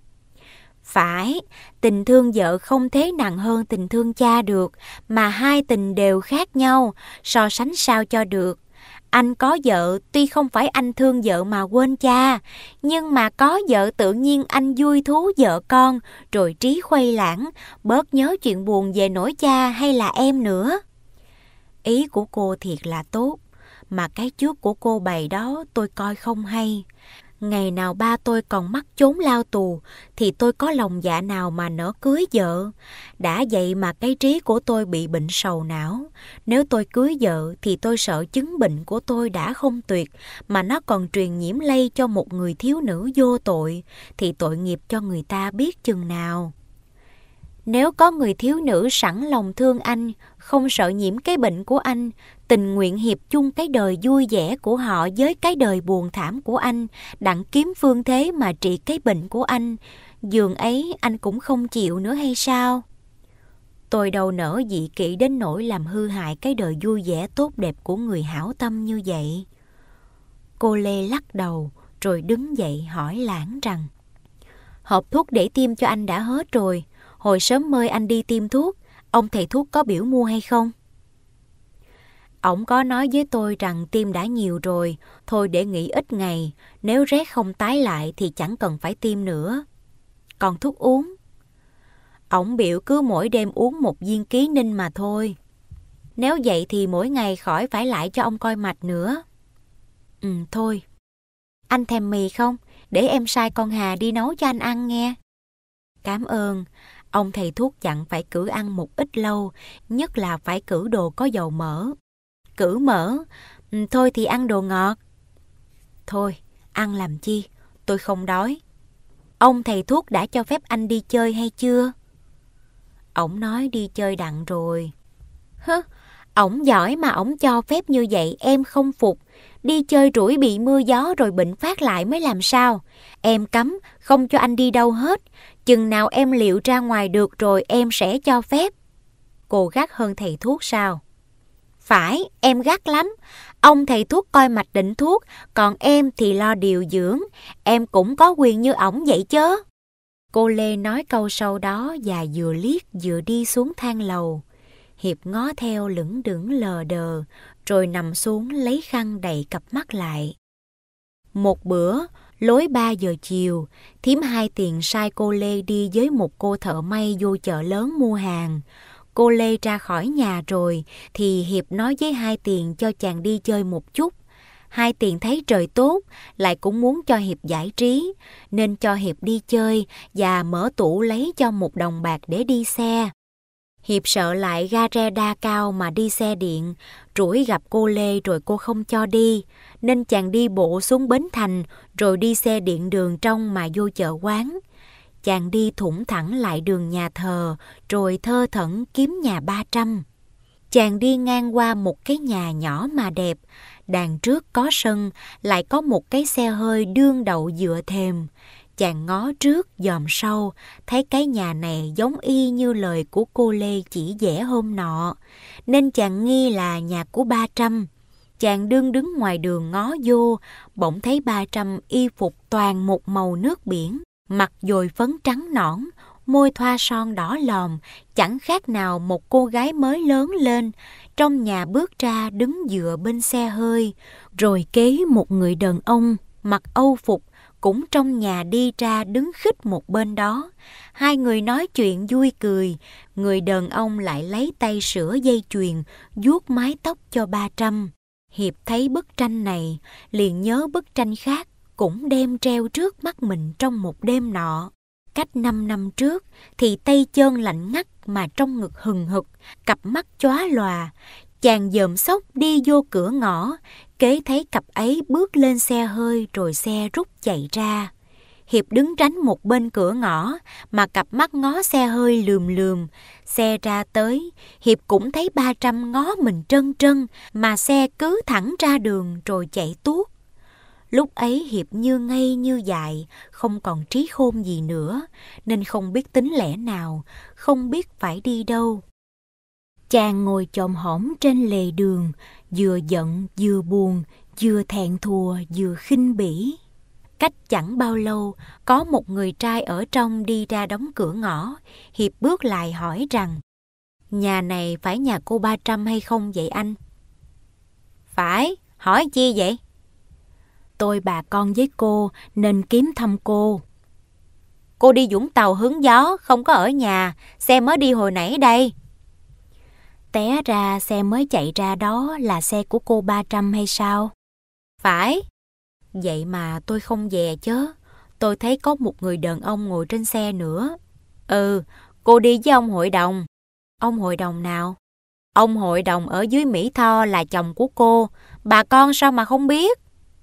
Phải, tình thương vợ không thế nặng hơn tình thương cha được, mà hai tình đều khác nhau, so sánh sao cho được. Anh có vợ, tuy không phải anh thương vợ mà quên cha, nhưng mà có vợ tự nhiên anh vui thú vợ con, rồi trí khuây lãng, bớt nhớ chuyện buồn về nỗi cha hay là em nữa. Ý của cô thiệt là tốt, mà cái trước của cô bày đó tôi coi không hay. Ngày nào ba tôi còn mắc trốn lao tù thì tôi có lòng dạ nào mà nỡ cưới vợ. Đã vậy mà cái trí của tôi bị bệnh sầu não. Nếu tôi cưới vợ thì tôi sợ chứng bệnh của tôi đã không tuyệt, mà nó còn truyền nhiễm lây cho một người thiếu nữ vô tội, thì tội nghiệp cho người ta biết chừng nào. Nếu có người thiếu nữ sẵn lòng thương anh, không sợ nhiễm cái bệnh của anh, tình nguyện hiệp chung cái đời vui vẻ của họ với cái đời buồn thảm của anh, đặng kiếm phương thế mà trị cái bệnh của anh, dường ấy anh cũng không chịu nữa hay sao? Tôi đâu nỡ dị kỷ đến nỗi làm hư hại cái đời vui vẻ tốt đẹp của người hảo tâm như vậy. Cô Lê lắc đầu, rồi đứng dậy hỏi Lãng rằng, hộp thuốc để tiêm cho anh đã hết rồi, hồi sớm mời anh đi tiêm thuốc, ông thầy thuốc có biểu mua hay không? Ổng có nói với tôi rằng tiêm đã nhiều rồi, thôi để nghỉ ít ngày, nếu rét không tái lại thì chẳng cần phải tiêm nữa. Còn thuốc uống? Ổng biểu cứ mỗi đêm uống một viên ký ninh mà thôi. Nếu vậy thì mỗi ngày khỏi phải lại cho ông coi mạch nữa. Ừ, thôi. Anh thèm mì không? Để em sai con Hà đi nấu cho anh ăn nghe. Cảm ơn. Ông thầy thuốc dặn phải cử ăn một ít lâu, nhất là phải cử đồ có dầu mỡ. Cử mỡ? Ừ, thôi thì ăn đồ ngọt. Thôi, ăn làm chi? Tôi không đói. Ông thầy thuốc đã cho phép anh đi chơi hay chưa? Ổng nói đi chơi đặng rồi. Hứ, ổng giỏi mà ổng cho phép như vậy em không phục. Đi chơi rủi bị mưa gió rồi bệnh phát lại mới làm sao? Em cấm, không cho anh đi đâu hết. Chừng nào em liệu ra ngoài được rồi em sẽ cho phép. Cô gắt hơn thầy thuốc sao? Phải, em gắt lắm. Ông thầy thuốc coi mạch định thuốc, còn em thì lo điều dưỡng. Em cũng có quyền như ổng vậy chớ. Cô Lê nói câu sau đó và vừa liếc vừa đi xuống thang lầu. Hiệp ngó theo lững đững lờ đờ, rồi nằm xuống lấy khăn đậy cặp mắt lại. Một bữa, lối ba giờ chiều, thím Hai Tiền sai cô Lê đi với một cô thợ may vô chợ lớn mua hàng. Cô Lê ra khỏi nhà rồi thì Hiệp nói với Hai Tiền cho chàng đi chơi một chút. Hai Tiền thấy trời tốt, lại cũng muốn cho Hiệp giải trí, nên cho Hiệp đi chơi và mở tủ lấy cho một đồng bạc để đi xe. Hiệp sợ lại ga re đa cao mà đi xe điện, rủi gặp cô Lê rồi cô không cho đi, nên chàng đi bộ xuống Bến Thành rồi đi xe điện đường trong mà vô chợ quán. Chàng đi thủng thẳng lại đường nhà thờ, rồi thơ thẩn kiếm nhà ba trăm. Chàng đi ngang qua một cái nhà nhỏ mà đẹp, đằng trước có sân, lại có một cái xe hơi đương đậu dựa thềm. Chàng ngó trước dòm sau, thấy cái nhà này giống y như lời của cô Lê chỉ vẽ hôm nọ, nên chàng nghi là nhà của Ba Trăm. Chàng đương đứng ngoài đường ngó vô, bỗng thấy Ba Trăm y phục toàn một màu nước biển, mặt dồi phấn trắng nõn, môi thoa son đỏ lòm, chẳng khác nào một cô gái mới lớn lên. Trong nhà bước ra đứng dựa bên xe hơi, rồi kế một người đàn ông mặc âu phục cũng trong nhà đi ra đứng khích một bên đó. Hai người nói chuyện vui cười, người đàn ông lại lấy tay sửa dây chuyền, vuốt mái tóc cho Ba Trăm. Hiệp thấy bức tranh này, liền nhớ bức tranh khác cũng đem treo trước mắt mình trong một đêm nọ. Cách năm năm trước thì tay chân lạnh ngắt mà trong ngực hừng hực, cặp mắt chóa lòa. Chàng dòm xốc đi vô cửa ngõ, kế thấy cặp ấy bước lên xe hơi rồi xe rút chạy ra. Hiệp đứng tránh một bên cửa ngõ mà cặp mắt ngó xe hơi lườm lườm. Xe ra tới, Hiệp cũng thấy Ba Trăm ngó mình trân trân mà xe cứ thẳng ra đường rồi chạy tuốt. Lúc ấy Hiệp như ngây như dại, không còn trí khôn gì nữa, nên không biết tính lẽ nào, không biết phải đi đâu. Chàng ngồi chồm hổm trên lề đường, vừa giận vừa buồn, vừa thẹn thùa vừa khinh bỉ. Cách chẳng bao lâu, có một người trai ở trong đi ra đóng cửa ngõ. Hiệp bước lại hỏi rằng: "Nhà này phải nhà cô Ba Trăm hay không vậy anh?" "Phải, hỏi chi vậy?" "Tôi bà con với cô nên kiếm thăm cô." "Cô đi Vũng Tàu hứng gió, không có ở nhà, xe mới đi hồi nãy đây." "Té ra xe mới chạy ra đó là xe của cô Ba Trăm hay sao?" "Phải." "Vậy mà tôi không dè chớ, tôi thấy có một người đàn ông ngồi trên xe nữa." "Ừ, cô đi với ông hội đồng." "Ông hội đồng nào?" "Ông hội đồng ở dưới Mỹ Tho là chồng của cô, bà con sao mà không biết?"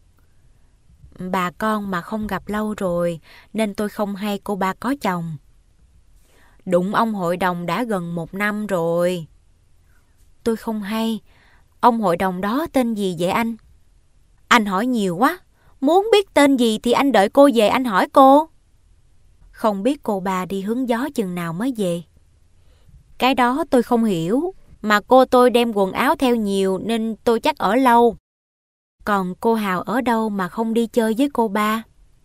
"Bà con mà không gặp lâu rồi, nên tôi không hay cô ba có chồng." "Đụng ông hội đồng đã gần một năm rồi." "Tôi không hay. Ông hội đồng đó tên gì vậy anh?" "Anh hỏi nhiều quá, muốn biết tên gì thì anh đợi cô về anh hỏi cô." "Không biết cô ba đi hứng gió chừng nào mới về?" "Cái đó tôi không hiểu, mà cô tôi đem quần áo theo nhiều nên tôi chắc ở lâu." "Còn cô Hào ở đâu mà không đi chơi với cô ba?"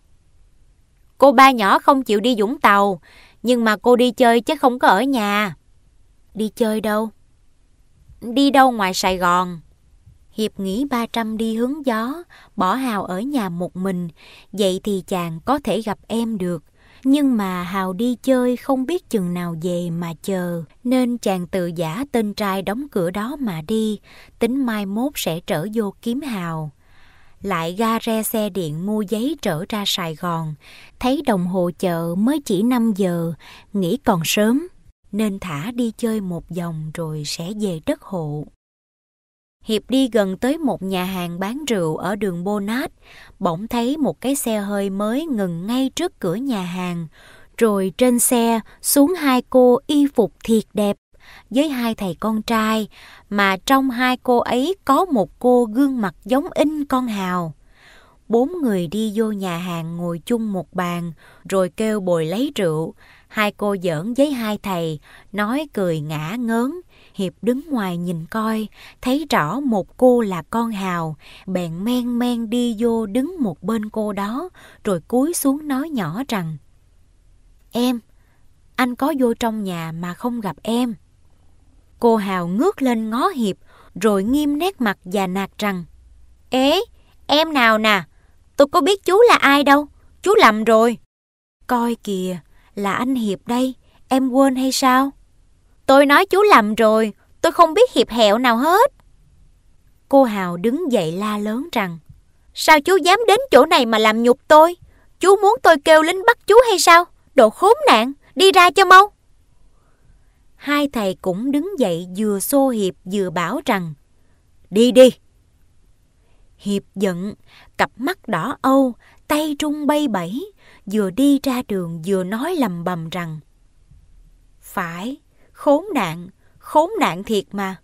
"Cô ba nhỏ không chịu đi Vũng Tàu, nhưng mà cô đi chơi chứ không có ở nhà." "Đi chơi đâu?" "Đi đâu ngoài Sài Gòn." Hiệp nghĩ Ba Trăm đi hứng gió, bỏ Hào ở nhà một mình, vậy thì chàng có thể gặp em được. Nhưng mà Hào đi chơi không biết chừng nào về mà chờ, nên chàng tự giả tên trai đóng cửa đó mà đi, tính mai mốt sẽ trở vô kiếm Hào. Lại ga re xe điện mua giấy trở ra Sài Gòn, thấy đồng hồ chợ mới chỉ năm giờ, nghĩ còn sớm, nên thả đi chơi một vòng rồi sẽ về đất hộ. Hiệp đi gần tới một nhà hàng bán rượu ở đường Bonát, bỗng thấy một cái xe hơi mới ngừng ngay trước cửa nhà hàng, rồi trên xe xuống hai cô y phục thiệt đẹp, với hai thầy con trai, mà trong hai cô ấy có một cô gương mặt giống in con Hào. Bốn người đi vô nhà hàng ngồi chung một bàn, rồi kêu bồi lấy rượu. Hai cô giỡn với hai thầy, nói cười ngả ngớn. Hiệp đứng ngoài nhìn coi, thấy rõ một cô là con Hào, bèn men men đi vô đứng một bên cô đó, rồi cúi xuống nói nhỏ rằng: "Em, anh có vô trong nhà mà không gặp em." Cô Hào ngước lên ngó Hiệp, rồi nghiêm nét mặt và nạt rằng: "Ế, em nào nè, tôi có biết chú là ai đâu, chú lầm rồi." "Coi kìa, là anh Hiệp đây, em quên hay sao?" "Tôi nói chú lầm rồi, tôi không biết Hiệp hẹo nào hết." Cô Hào đứng dậy la lớn rằng: "Sao chú dám đến chỗ này mà làm nhục tôi? Chú muốn tôi kêu lính bắt chú hay sao? Đồ khốn nạn, đi ra cho mau." Hai thầy cũng đứng dậy vừa xô Hiệp vừa bảo rằng: "Đi đi." Hiệp giận, cặp mắt đỏ âu, tay run bay bẩy, vừa đi ra đường vừa nói lầm bầm rằng: "Phải, khốn nạn, khốn nạn thiệt mà.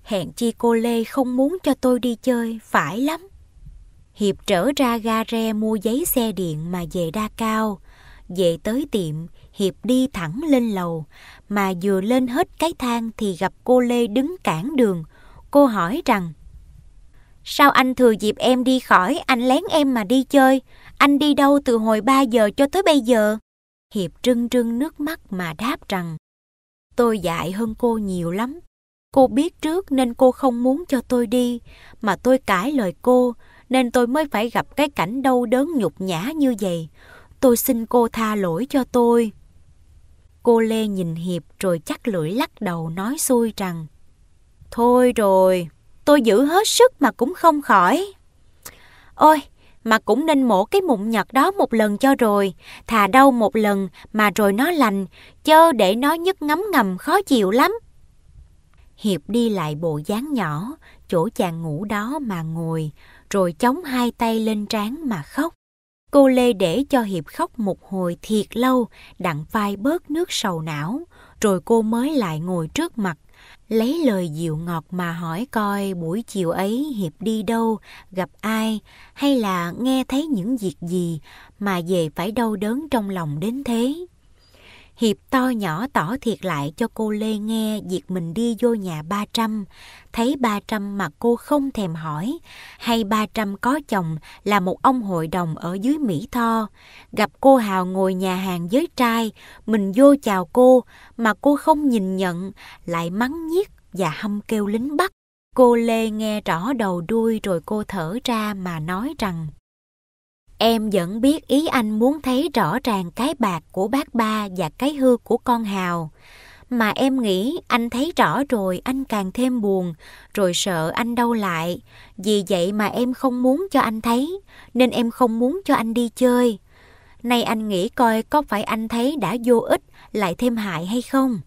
Hèn chi cô Lê không muốn cho tôi đi chơi, phải lắm. Hiệp trở ra ga re mua giấy xe điện mà về Đa Cao. Về tới tiệm, Hiệp đi thẳng lên lầu, mà vừa lên hết cái thang thì gặp cô Lê đứng cản đường. Cô hỏi rằng: sao anh thừa dịp em đi khỏi, anh lén em mà đi chơi? Anh đi đâu từ hồi ba giờ cho tới bây giờ? Hiệp rưng rưng nước mắt mà đáp rằng: tôi dại hơn cô nhiều lắm. Cô biết trước nên cô không muốn cho tôi đi, mà tôi cãi lời cô nên tôi mới phải gặp cái cảnh đau đớn nhục nhã như vậy. Tôi xin cô tha lỗi cho tôi. Cô Lê nhìn Hiệp rồi chắc lưỡi lắc đầu nói xuôi rằng: thôi rồi, tôi giữ hết sức mà cũng không khỏi. Ôi, mà cũng nên mổ cái mụn nhật đó một lần cho rồi. Thà đau một lần mà rồi nó lành, chớ để nó nhức ngấm ngầm khó chịu lắm. Hiệp đi lại bộ dáng nhỏ, chỗ chàng ngủ đó mà ngồi, rồi chống hai tay lên trán mà khóc. Cô Lê để cho Hiệp khóc một hồi thiệt lâu, đặng phai bớt nước sầu não, rồi cô mới lại ngồi trước mặt, lấy lời dịu ngọt mà hỏi coi buổi chiều ấy Hiệp đi đâu, gặp ai, hay là nghe thấy những việc gì mà về phải đau đớn trong lòng đến thế. Hiệp to nhỏ tỏ thiệt lại cho cô Lê nghe việc mình đi vô nhà ba Trăm, thấy ba Trăm mà cô không thèm hỏi, hay ba Trăm có chồng là một ông hội đồng ở dưới Mỹ Tho. Gặp cô Hào ngồi nhà hàng với trai, mình vô chào cô mà cô không nhìn nhận, lại mắng nhiếc và hăm kêu lính Bắc. Cô Lê nghe rõ đầu đuôi rồi cô thở ra mà nói rằng: em vẫn biết ý anh muốn thấy rõ ràng cái bạc của bác Ba và cái hư của con Hào. Mà em nghĩ anh thấy rõ rồi anh càng thêm buồn, rồi sợ anh đau lại. Vì vậy mà em không muốn cho anh thấy, nên em không muốn cho anh đi chơi. Nay anh nghĩ coi có phải anh thấy đã vô ích lại thêm hại hay không?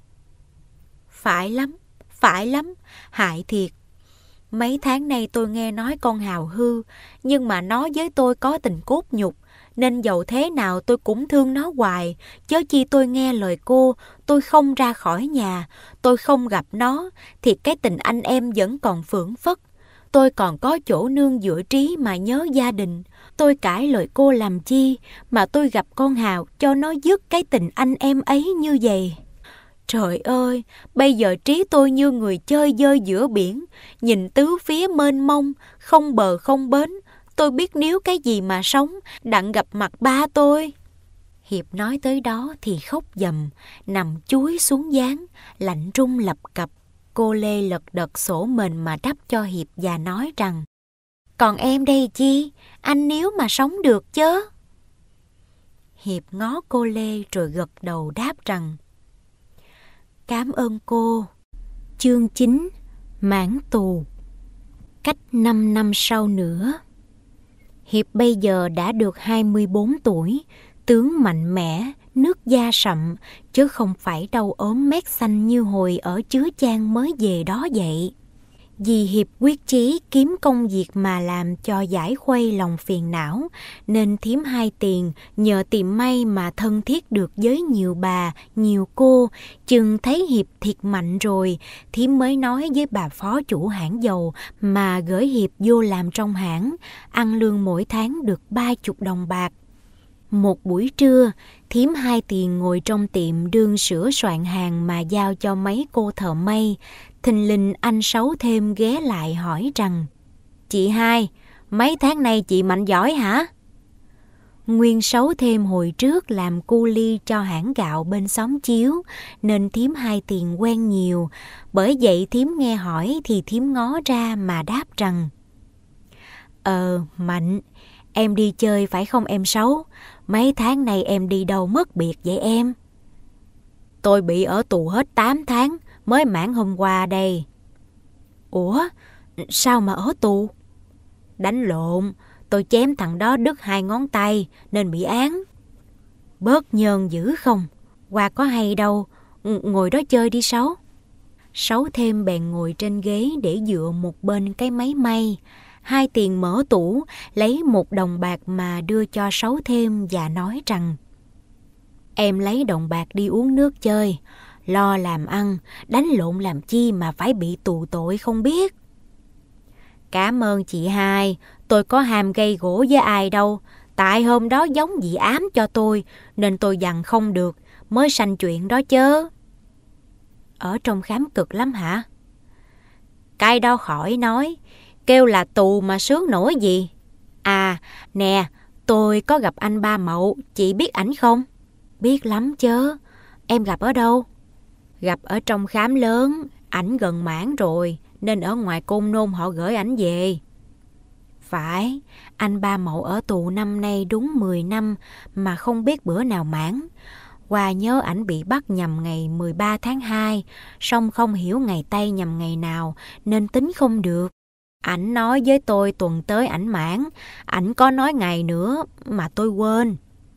Phải lắm, phải lắm, hại thiệt. Mấy tháng nay tôi nghe nói con Hào hư, nhưng mà nó với tôi có tình cốt nhục, nên dầu thế nào tôi cũng thương nó hoài. Chớ chi tôi nghe lời cô, tôi không ra khỏi nhà, tôi không gặp nó, thì cái tình anh em vẫn còn phưởng phất. Tôi còn có chỗ nương dựa trí mà nhớ gia đình. Tôi cãi lời cô làm chi, mà tôi gặp con Hào cho nó dứt cái tình anh em ấy như vậy. Trời ơi, bây giờ trí tôi như người chơi dơi giữa biển, nhìn tứ phía mênh mông, không bờ không bến. Tôi biết níu cái gì mà sống, đặng gặp mặt ba tôi. Hiệp nói tới đó thì khóc dầm, nằm chúi xuống gián, lạnh run lập cập. Cô Lê lật đật sổ mình mà đắp cho Hiệp và nói rằng: còn em đây chi, anh níu mà sống được chớ. Hiệp ngó cô Lê rồi gật đầu đáp rằng: cảm ơn cô. Chương chín: mãn tù. Cách năm năm sau nữa. Hiệp bây giờ đã được hai mươi bốn tuổi, tướng mạnh mẽ, nước da sậm, chứ không phải đau ốm mét xanh như hồi ở Chứa Chan mới về đó vậy. Vì Hiệp quyết chí kiếm công việc mà làm cho giải khuây lòng phiền não, nên thím Hai Tiền nhờ tìm may mà thân thiết được với nhiều bà, nhiều cô. Chừng thấy Hiệp thiệt mạnh rồi, thím mới nói với bà phó chủ hãng dầu mà gửi Hiệp vô làm trong hãng, ăn lương mỗi tháng được ba chục đồng bạc. Một buổi trưa, thím Hai Tiền ngồi trong tiệm đương sửa soạn hàng mà giao cho mấy cô thợ may. Thình lình anh Sáu Thêm ghé lại hỏi rằng: chị Hai, mấy tháng nay chị mạnh giỏi hả? Nguyên Sáu Thêm hồi trước làm cu li cho hãng gạo bên xóm Chiếu, nên thím Hai Tiền quen nhiều. Bởi vậy thím nghe hỏi thì thím ngó ra mà đáp rằng: Ờ, mạnh, em đi chơi phải không em Sáu? Mấy tháng nay em đi đâu mất biệt vậy em? Tôi bị ở tù hết tám tháng, mới mãn hôm qua đây. Ủa, sao mà ở tù? Đánh lộn, tôi chém thằng đó đứt hai ngón tay nên bị án. Bớt nhơn dữ không? Qua có hay đâu, ngồi đó chơi đi Sáu. Sáu Thêm bèn ngồi trên ghế để dựa một bên cái máy may. Hai Tiền mở tủ, lấy một đồng bạc mà đưa cho Sáu Thêm và nói rằng: em lấy đồng bạc đi uống nước chơi. lo làm ăn, đánh lộn làm chi mà phải bị tù tội không biết. Cảm ơn chị hai, tôi có ham gây gổ với ai đâu. Tại hôm đó giống dị ám cho tôi, nên tôi dằn không được, mới sanh chuyện đó chớ. Ở trong khám cực lắm hả? Cái đó khỏi nói, kêu là tù mà sướng nổi gì. À, nè, tôi có gặp anh Ba Mậu, chị biết ảnh không? Biết lắm chớ. Em gặp ở đâu? Gặp ở trong khám lớn, ảnh gần mãn rồi, nên ở ngoài Côn Nôn họ gửi ảnh về. Phải, anh Ba Mậu ở tù năm nay đúng mười năm mà không biết bữa nào mãn. Qua nhớ ảnh bị bắt nhằm ngày mười ba tháng hai, song không hiểu ngày Tây nhằm ngày nào nên tính không được. Ảnh nói với tôi tuần tới ảnh mãn, ảnh có nói ngày nữa mà tôi quên.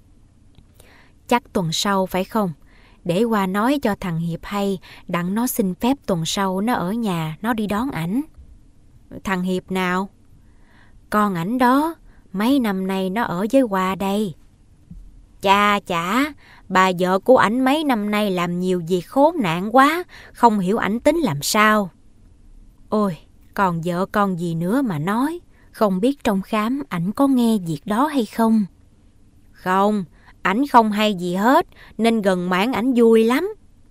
Chắc tuần sau phải không? Để qua nói cho thằng Hiệp hay, đặng nó xin phép tuần sau nó ở nhà, nó đi đón ảnh. Thằng Hiệp nào? Con ảnh đó, mấy năm nay nó ở với Hoa đây. Chà chả, bà vợ của ảnh mấy năm nay làm nhiều việc khốn nạn quá, không hiểu ảnh tính làm sao. Ôi, còn vợ con gì nữa mà nói, không biết trong khám ảnh có nghe việc đó hay không? Không, ảnh không hay gì hết, nên gần mãn ảnh vui lắm.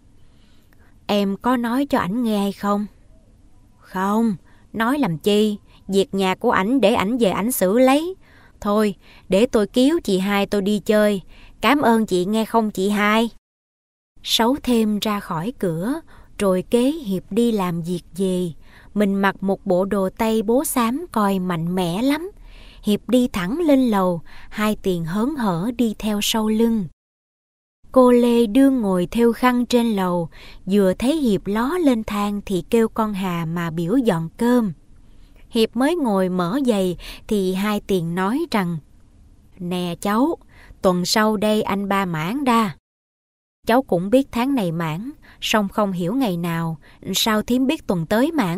Em có nói cho ảnh nghe hay không? Không, nói làm chi, việc nhà của ảnh để ảnh về ảnh xử lấy. Thôi, để tôi cứu chị hai tôi đi chơi. Cảm ơn chị nghe không chị hai? Sáu thêm ra khỏi cửa, rồi kế Hiệp đi làm việc về. Mình mặc một bộ đồ tây bố xám coi mạnh mẽ lắm. Hiệp đi thẳng lên lầu, hai tiền hớn hở đi theo sau lưng. Cô Lê đương ngồi thêu khăn trên lầu, vừa thấy Hiệp ló lên thang thì kêu con Hà mà biểu dọn cơm. Hiệp mới ngồi mở giày thì hai tiền nói rằng: Nè cháu, tuần sau đây anh Ba mãn đa. Cháu cũng biết tháng này mãn, song không hiểu ngày nào, sao thím biết tuần tới mãn?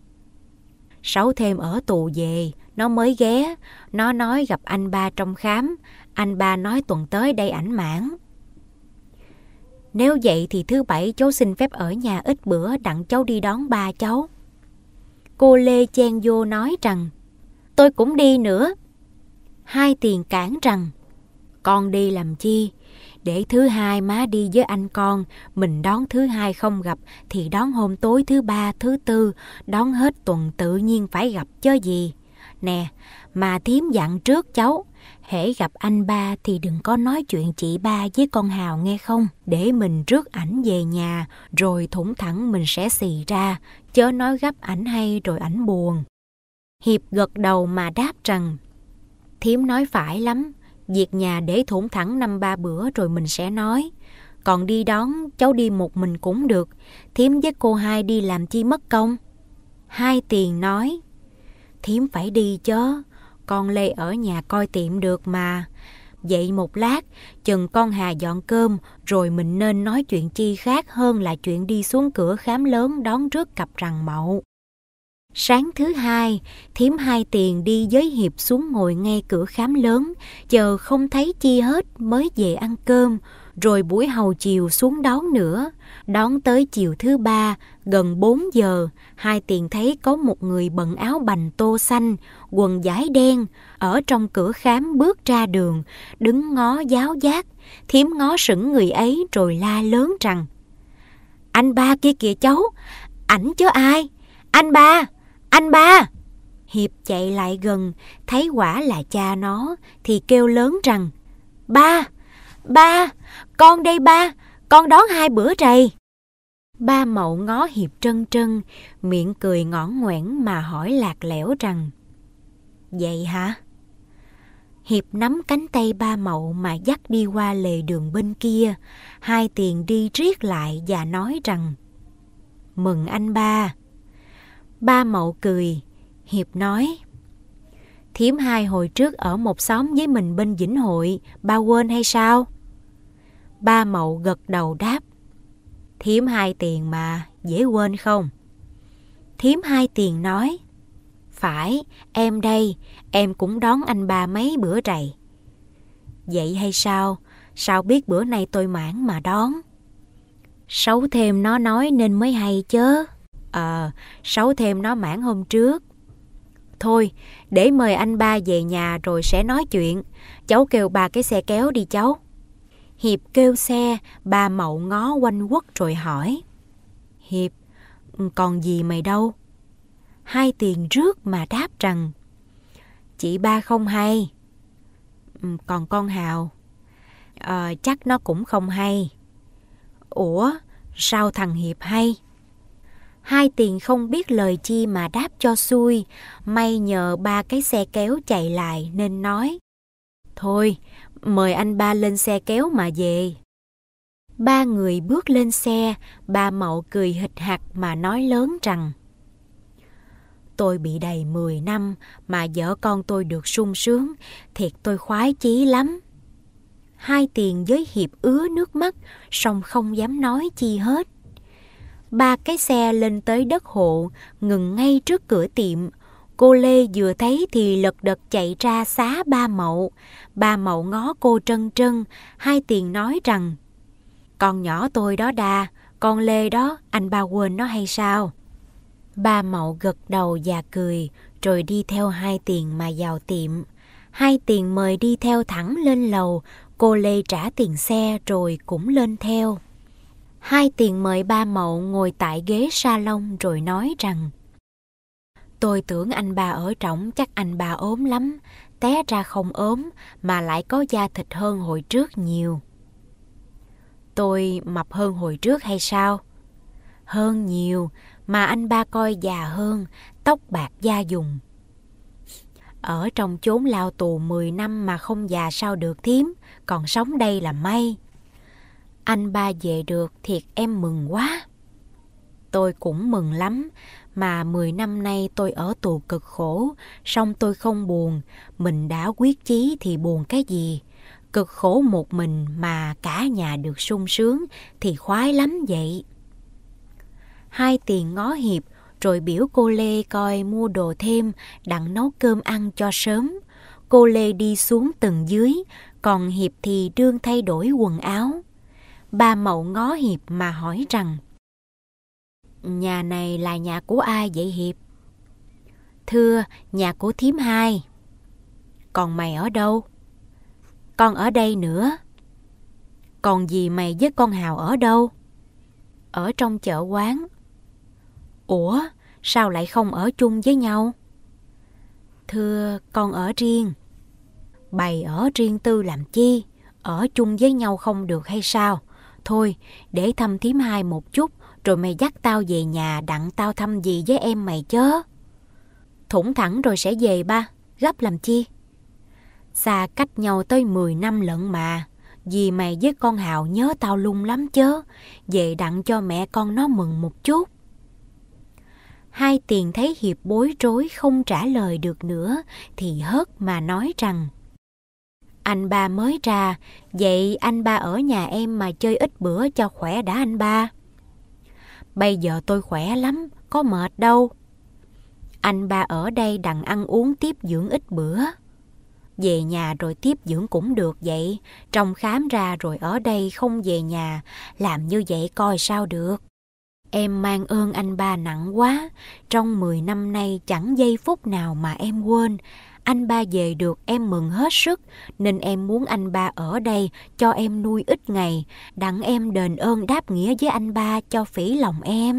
Sáu thêm ở tù về, nó mới ghé, nó nói gặp anh Ba trong khám, anh Ba nói tuần tới đây ảnh mãn. Nếu vậy thì thứ bảy cháu xin phép ở nhà ít bữa đặng cháu đi đón ba cháu. Cô Lê chen vô nói rằng: Tôi cũng đi nữa. Hai tiền cản rằng: Con đi làm chi? Để thứ hai má đi với anh con, mình đón thứ hai không gặp thì đón hôm tối thứ ba, thứ tư, đón hết tuần tự nhiên phải gặp chớ gì. Nè, mà thím dặn trước cháu, hễ gặp anh Ba thì đừng có nói chuyện chị Ba với con Hào nghe không, để mình rước ảnh về nhà, rồi thủng thẳng mình sẽ xì ra, chớ nói gấp ảnh hay rồi ảnh buồn. Hiệp gật đầu mà đáp rằng: Thím nói phải lắm, việc nhà để thủng thẳng năm ba bữa rồi mình sẽ nói. Còn đi đón cháu đi một mình cũng được, thím với cô hai đi làm chi mất công. Hai tiền nói: Thím phải đi chớ, con Lê ở nhà coi tiệm được mà. Vậy một lát, chừng con Hà dọn cơm, rồi mình nên nói chuyện chi khác hơn là chuyện đi xuống cửa khám lớn đón rước cặp rằn Mậu. Sáng thứ hai, thím hai tiền đi với Hiệp xuống ngồi ngay cửa khám lớn, chờ không thấy chi hết mới về ăn cơm, rồi buổi hầu chiều xuống đón nữa. Đón tới chiều thứ ba, gần bốn giờ, hai tiền thấy có một người bận áo bành tô xanh, quần vải đen, ở trong cửa khám bước ra đường, đứng ngó giáo giác. Thím ngó sững người ấy rồi la lớn rằng: Anh Ba kia kìa cháu, ảnh chứ ai? Anh Ba! Anh Ba! Hiệp chạy lại gần, thấy quả là cha nó, thì kêu lớn rằng: Ba! Ba! Con đây ba! Con đón hai bữa trầy. Ba Mậu ngó Hiệp trân trân, miệng cười ngõn ngoẻn mà hỏi lạc lẽo rằng: Vậy hả? Hiệp nắm cánh tay ba Mậu mà dắt đi qua lề đường bên kia. Hai tiền đi riết lại và nói rằng: Mừng anh Ba. Ba Mậu cười. Hiệp nói: Thím hai hồi trước ở một xóm với mình bên Vĩnh Hội, ba quên hay sao? Ba Mậu gật đầu đáp: Thím hai tiền mà, dễ quên không? Thím hai tiền nói: Phải, em đây, em cũng đón anh Ba mấy bữa trầy. Vậy hay sao? Sao biết bữa nay tôi mãn mà đón? Sấu thêm nó nói nên mới hay chớ. Ờ, sấu thêm nó mãn hôm trước. Thôi, để mời anh ba về nhà rồi sẽ nói chuyện. Cháu kêu ba cái xe kéo đi cháu. Hiệp kêu xe, ba Mậu ngó quanh quất rồi hỏi. Hiệp, còn gì mày đâu? Hai Tiền rước mà đáp rằng, chị ba không hay. Còn con Hào? Ờ, chắc nó cũng không hay. Ủa, sao thằng Hiệp hay? Hai Tiền không biết lời chi mà đáp cho xuôi, may nhờ ba cái xe kéo chạy lại nên nói. Thôi, mời anh ba lên xe kéo mà về. Ba người bước lên xe, ba Mậu cười hịch hạch mà nói lớn rằng, tôi bị đầy mười năm mà vợ con tôi được sung sướng, thiệt tôi khoái chí lắm. Hai Tiền với Hiệp ứa nước mắt, song không dám nói chi hết. Ba cái xe lên tới đất hộ, ngừng ngay trước cửa tiệm. Cô Lê vừa thấy thì lật đật chạy ra xá ba Mậu. Ba Mậu ngó cô trân trân, Hai Tiền nói rằng, con nhỏ tôi đó đa, con Lê đó, anh ba quên nó hay sao? Ba Mậu gật đầu và cười, rồi đi theo Hai Tiền mà vào tiệm. Hai Tiền mời đi theo thẳng lên lầu, cô Lê trả tiền xe rồi cũng lên theo. Hai Tiền mời ba Mậu ngồi tại ghế salon rồi nói rằng, tôi tưởng anh ba ở trỏng chắc anh ba ốm lắm, té ra không ốm mà lại có da thịt hơn hồi trước nhiều. Tôi mập hơn hồi trước hay sao? Hơn nhiều, mà anh ba coi già hơn, tóc bạc da dùng. Ở trong chốn lao tù mười năm mà không già sao được thím, còn sống đây là may. Anh ba về được thiệt em mừng quá. Tôi cũng mừng lắm, mà mười năm nay tôi ở tù cực khổ, song tôi không buồn, mình đã quyết chí thì buồn cái gì. Cực khổ một mình mà cả nhà được sung sướng thì khoái lắm vậy. Hai Tiền ngó Hiệp rồi biểu cô Lê coi mua đồ thêm đặng nấu cơm ăn cho sớm. Cô Lê đi xuống tầng dưới, còn Hiệp thì đương thay đổi quần áo. Ba Mậu ngó Hiệp mà hỏi rằng, nhà này là nhà của ai vậy Hiệp? Thưa, nhà của thím Hai. Còn mày ở đâu? Con ở đây nữa. Còn dì mày với con Hào ở đâu? Ở trong chợ quán. Ủa, sao lại không ở chung với nhau? Thưa, con ở riêng. Bày ở riêng tư làm chi? Ở chung với nhau không được hay sao? Thôi, để thăm thím Hai một chút, rồi mày dắt tao về nhà đặng tao thăm dì với em mày chớ. Thủng thẳng rồi sẽ về ba, gấp làm chi? Xa cách nhau tới mười năm lận mà. Dì mày với con Hào nhớ tao lung lắm chớ. Về đặng cho mẹ con nó mừng một chút. Hai Tiền thấy Hiệp bối rối không trả lời được nữa thì hớt mà nói rằng, anh ba mới ra, vậy anh ba ở nhà em mà chơi ít bữa cho khỏe đã anh ba. Bây giờ tôi khỏe lắm, có mệt đâu. Anh ba ở đây đặng ăn uống tiếp dưỡng ít bữa. Về nhà rồi tiếp dưỡng cũng được vậy, trong khám ra rồi ở đây không về nhà, làm như vậy coi sao được. Em mang ơn anh ba nặng quá, trong mười năm nay chẳng giây phút nào mà em quên. Anh ba về được em mừng hết sức, nên em muốn anh ba ở đây cho em nuôi ít ngày, đặng em đền ơn đáp nghĩa với anh ba cho phỉ lòng em.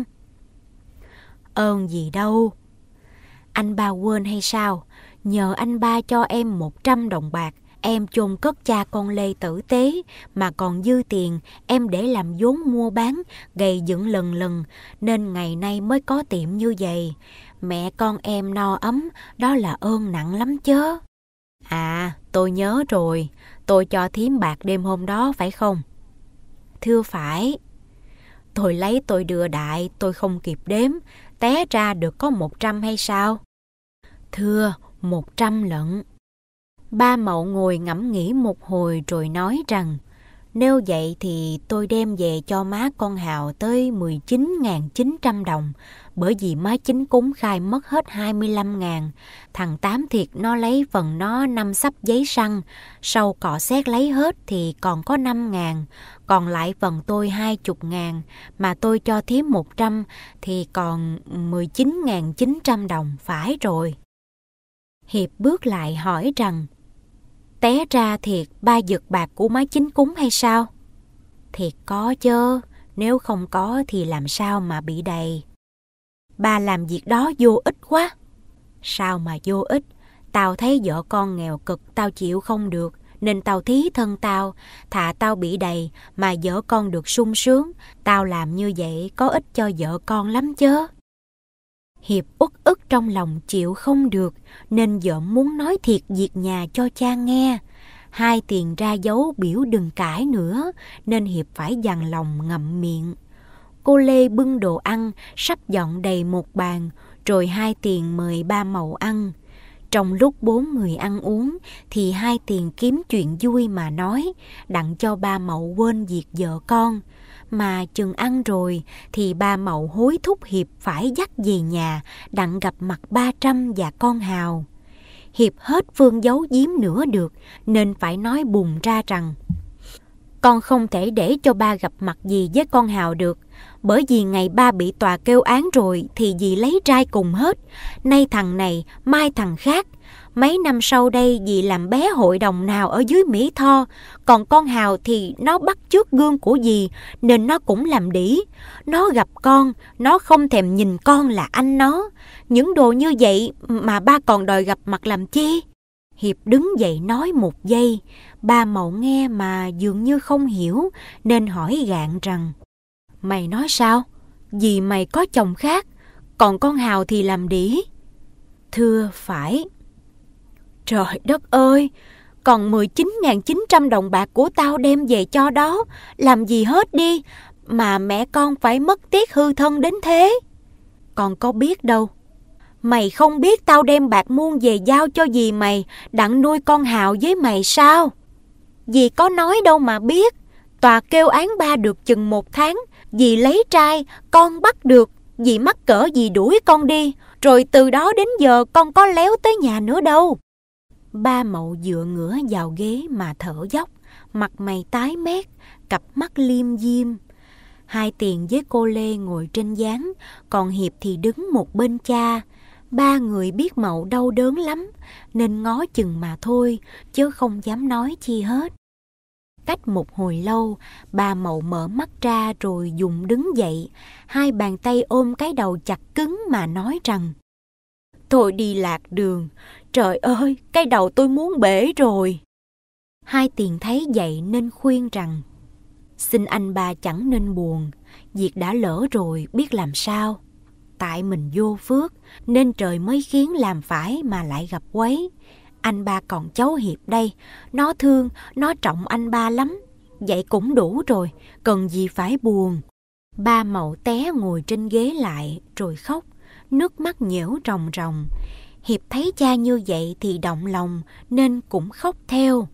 Ơn gì đâu. Anh ba quên hay sao? Nhờ anh ba cho em một trăm đồng bạc, em chôn cất cha con Lê tử tế, mà còn dư tiền em để làm vốn mua bán, gầy dựng lần lần, nên ngày nay mới có tiệm như vậy. Mẹ con em no ấm, đó là ơn nặng lắm chớ. À, tôi nhớ rồi, tôi cho thím bạc đêm hôm đó phải không? Thưa phải. Tôi lấy tôi đưa đại, tôi không kịp đếm, té ra được có một trăm hay sao? Thưa, một trăm lận. Ba Mậu ngồi ngẫm nghĩ một hồi rồi nói rằng, nếu vậy thì tôi đem về cho má con Hào tới mười chín nghìn chín trăm đồng, Bởi vì má chính cúng khai mất hết hai mươi lăm ngàn. Thằng Tám thiệt nó lấy phần nó năm xấp giấy săn, sau cọ xét lấy hết thì còn có năm ngàn. Còn lại phần tôi hai mươi ngàn, mà tôi cho thím một trăm thì còn mười chín nghìn chín trăm đồng, phải rồi. Hiệp bước lại hỏi rằng, té ra thiệt ba giật bạc của má chính cúng hay sao? Thiệt có chứ, nếu không có thì làm sao mà bị đầy. Ba làm việc đó vô ích quá. Sao mà vô ích? Tao thấy vợ con nghèo cực tao chịu không được, nên tao thí thân tao, thà tao bị đầy mà vợ con được sung sướng. Tao làm như vậy có ích cho vợ con lắm chứ. Hiệp uất ức trong lòng chịu không được, nên vợ muốn nói thiệt việc nhà cho cha nghe. Hai tiền ra dấu biểu đừng cãi nữa, nên Hiệp phải dằn lòng ngậm miệng. Cô Lê bưng đồ ăn, sắp dọn đầy một bàn, rồi hai tiền mời ba Mậu ăn. Trong lúc bốn người ăn uống, thì hai tiền kiếm chuyện vui mà nói, đặng cho ba Mậu quên việc vợ con. Mà chừng ăn rồi, thì ba Mậu hối thúc Hiệp phải dắt về nhà, đặng gặp mặt ba Trăm và con Hào. Hiệp hết phương giấu giếm nữa được, nên phải nói bùng ra rằng, con không thể để cho ba gặp mặt gì với con Hào được, bởi vì ngày ba bị tòa kêu án rồi thì dì lấy trai cùng hết, nay thằng này, mai thằng khác. Mấy năm sau đây dì làm bé hội đồng nào ở dưới Mỹ Tho, còn con Hào thì nó bắt chước gương của dì nên nó cũng làm đĩ. Nó gặp con, nó không thèm nhìn con là anh nó. Những đồ như vậy mà ba còn đòi gặp mặt làm chi? Hiệp đứng dậy nói một giây, ba Mậu nghe mà dường như không hiểu, nên hỏi gạn rằng, mày nói sao? Dì mày có chồng khác, còn con Hào thì làm đĩ. Thưa phải. Trời đất ơi, còn mười chín nghìn chín trăm đồng bạc của tao đem về cho đó, làm gì hết đi, mà mẹ con phải mất tiếc hư thân đến thế. Con có biết đâu. Mày không biết tao đem bạc muôn về giao cho dì mày, đặng nuôi con Hào với mày sao? Dì có nói đâu mà biết. Tòa kêu án ba được chừng một tháng, dì lấy trai, con bắt được, dì mắc cỡ dì đuổi con đi, rồi từ đó đến giờ con có léo tới nhà nữa đâu. Ba Mậu dựa ngửa vào ghế mà thở dốc, mặt mày tái mét, cặp mắt liêm diêm. Hai tiền với cô Lê ngồi trên gián, còn Hiệp thì đứng một bên cha. Ba người biết Mậu đau đớn lắm, nên ngó chừng mà thôi, chứ không dám nói chi hết. Cách một hồi lâu, ba Mậu mở mắt ra rồi dùng đứng dậy, hai bàn tay ôm cái đầu chặt cứng mà nói rằng, tôi đi lạc đường, trời ơi, cái đầu tôi muốn bể rồi. Hai tiền thấy vậy nên khuyên rằng, xin anh ba chẳng nên buồn, việc đã lỡ rồi biết làm sao. Tại mình vô phước, nên trời mới khiến làm phải mà lại gặp quấy. Anh ba còn cháu Hiệp đây, nó thương, nó trọng anh ba lắm. Vậy cũng đủ rồi, cần gì phải buồn. Ba Mậu té ngồi trên ghế lại rồi khóc, nước mắt nhễu ròng ròng. Hiệp thấy cha như vậy thì động lòng, nên cũng khóc theo.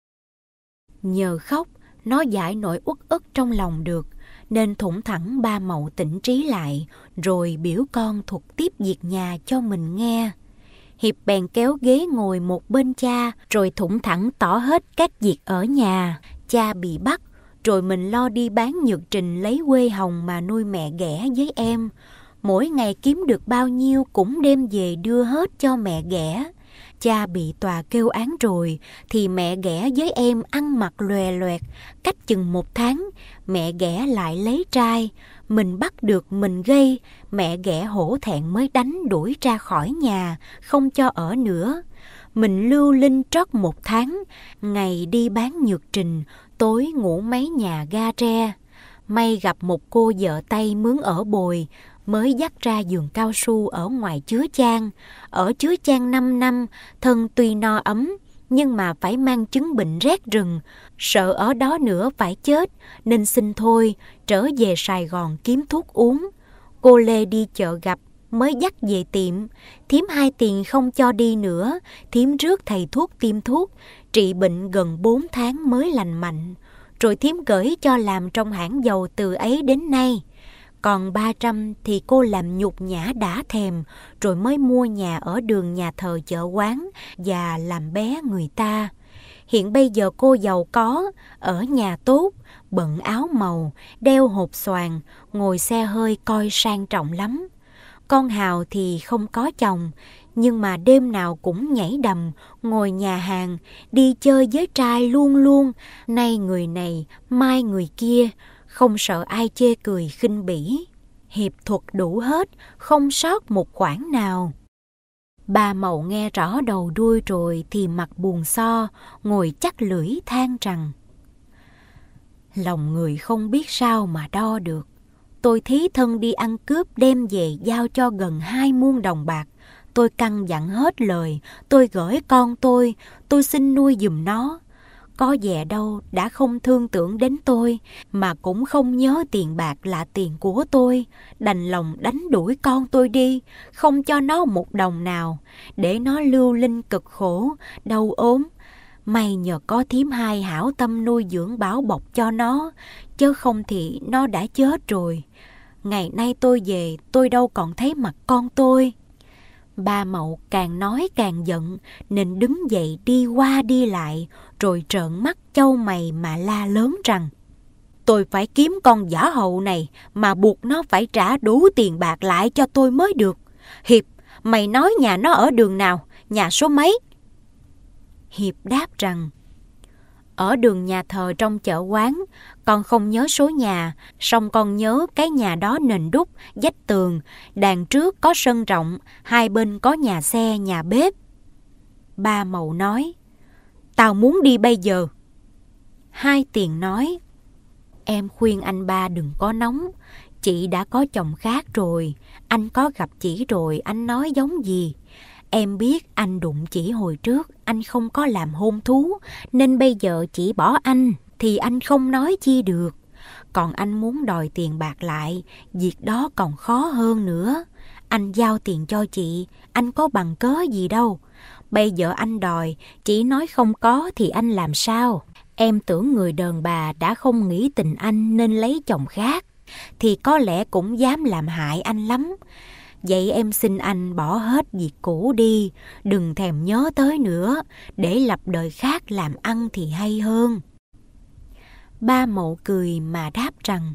Nhờ khóc, nó giải nỗi uất ức trong lòng được, nên thủng thẳng ba Mậu tỉnh trí lại, rồi biểu con thuật tiếp việc nhà cho mình nghe. Hiệp bèn kéo ghế ngồi một bên cha, rồi thủng thẳng tỏ hết các việc ở nhà. Cha bị bắt, rồi mình lo đi bán nhược trình lấy quê hồng mà nuôi mẹ ghẻ với em. Mỗi ngày kiếm được bao nhiêu cũng đem về đưa hết cho mẹ ghẻ. Cha bị tòa kêu án rồi, thì mẹ ghẻ với em ăn mặc lòe loẹt. Cách chừng một tháng, mẹ ghẻ lại lấy trai. Mình bắt được mình gây, mẹ ghẻ hổ thẹn mới đánh đuổi ra khỏi nhà, không cho ở nữa. Mình lưu linh trót một tháng, ngày đi bán nhược trình, tối ngủ mấy nhà ga tre. May gặp một cô vợ Tây mướn ở bồi, mới dắt ra giường cao su ở ngoài Chứa Chan. Ở Chứa Chan năm năm, thân tuy no ấm, nhưng mà phải mang chứng bệnh rét rừng, sợ ở đó nữa phải chết, nên xin thôi, trở về Sài Gòn kiếm thuốc uống. Cô Lê đi chợ gặp, mới dắt về tiệm. Thím hai tiền không cho đi nữa, thím rước thầy thuốc tiêm thuốc, trị bệnh gần bốn tháng mới lành mạnh. Rồi thím gửi cho làm trong hãng dầu từ ấy đến nay. Còn ba trăm thì cô làm nhục nhã đã thèm, rồi mới mua nhà ở đường nhà thờ chợ quán và làm bé người ta. Hiện bây giờ cô giàu có, ở nhà tốt, bận áo màu, đeo hộp xoàn, ngồi xe hơi coi sang trọng lắm. Con Hào thì không có chồng, nhưng mà đêm nào cũng nhảy đầm, ngồi nhà hàng, đi chơi với trai luôn luôn, nay người này, mai người kia, không sợ ai chê cười khinh bỉ. Hiệp thuật đủ hết, không sót một khoản nào. Ba Mậu nghe rõ đầu đuôi rồi thì mặt buồn so, ngồi chắc lưỡi than rằng: lòng người không biết sao mà đo được. Tôi thí thân đi ăn cướp đem về giao cho gần hai muôn đồng bạc. Tôi căn dặn hết lời, tôi gửi con tôi, tôi xin nuôi giùm nó. Có vẻ đâu đã không thương tưởng đến tôi, mà cũng không nhớ tiền bạc là tiền của tôi. Đành lòng đánh đuổi con tôi đi, không cho nó một đồng nào, để nó lưu linh cực khổ, đau ốm. May nhờ có thím hai hảo tâm nuôi dưỡng bảo bọc cho nó, chứ không thì nó đã chết rồi. Ngày nay tôi về, tôi đâu còn thấy mặt con tôi. Ba Mậu càng nói càng giận, nên đứng dậy đi qua đi lại, rồi trợn mắt chau mày mà la lớn rằng: tôi phải kiếm con dã hậu này, mà buộc nó phải trả đủ tiền bạc lại cho tôi mới được. Hiệp, mày nói nhà nó ở đường nào, nhà số mấy? Hiệp đáp rằng: ở đường nhà thờ trong chợ quán. Con không nhớ số nhà, song con nhớ cái nhà đó nền đúc, vách tường, đàn trước có sân rộng, hai bên có nhà xe, nhà bếp. Ba Mậu nói: tao muốn đi bây giờ. Hai Tiền nói: em khuyên anh ba đừng có nóng, chị đã có chồng khác rồi, anh có gặp chị rồi, anh nói giống gì? Em biết anh đụng chỉ hồi trước, anh không có làm hôn thú, nên bây giờ chị bỏ anh thì anh không nói chi được. Còn anh muốn đòi tiền bạc lại, việc đó còn khó hơn nữa. Anh giao tiền cho chị, anh có bằng cớ gì đâu. Bây giờ anh đòi, chị nói không có thì anh làm sao? Em tưởng người đàn bà đã không nghĩ tình anh nên lấy chồng khác, thì có lẽ cũng dám làm hại anh lắm. Vậy em xin anh bỏ hết việc cũ đi, đừng thèm nhớ tới nữa, để lập đời khác làm ăn thì hay hơn. Ba Mậu cười mà đáp rằng: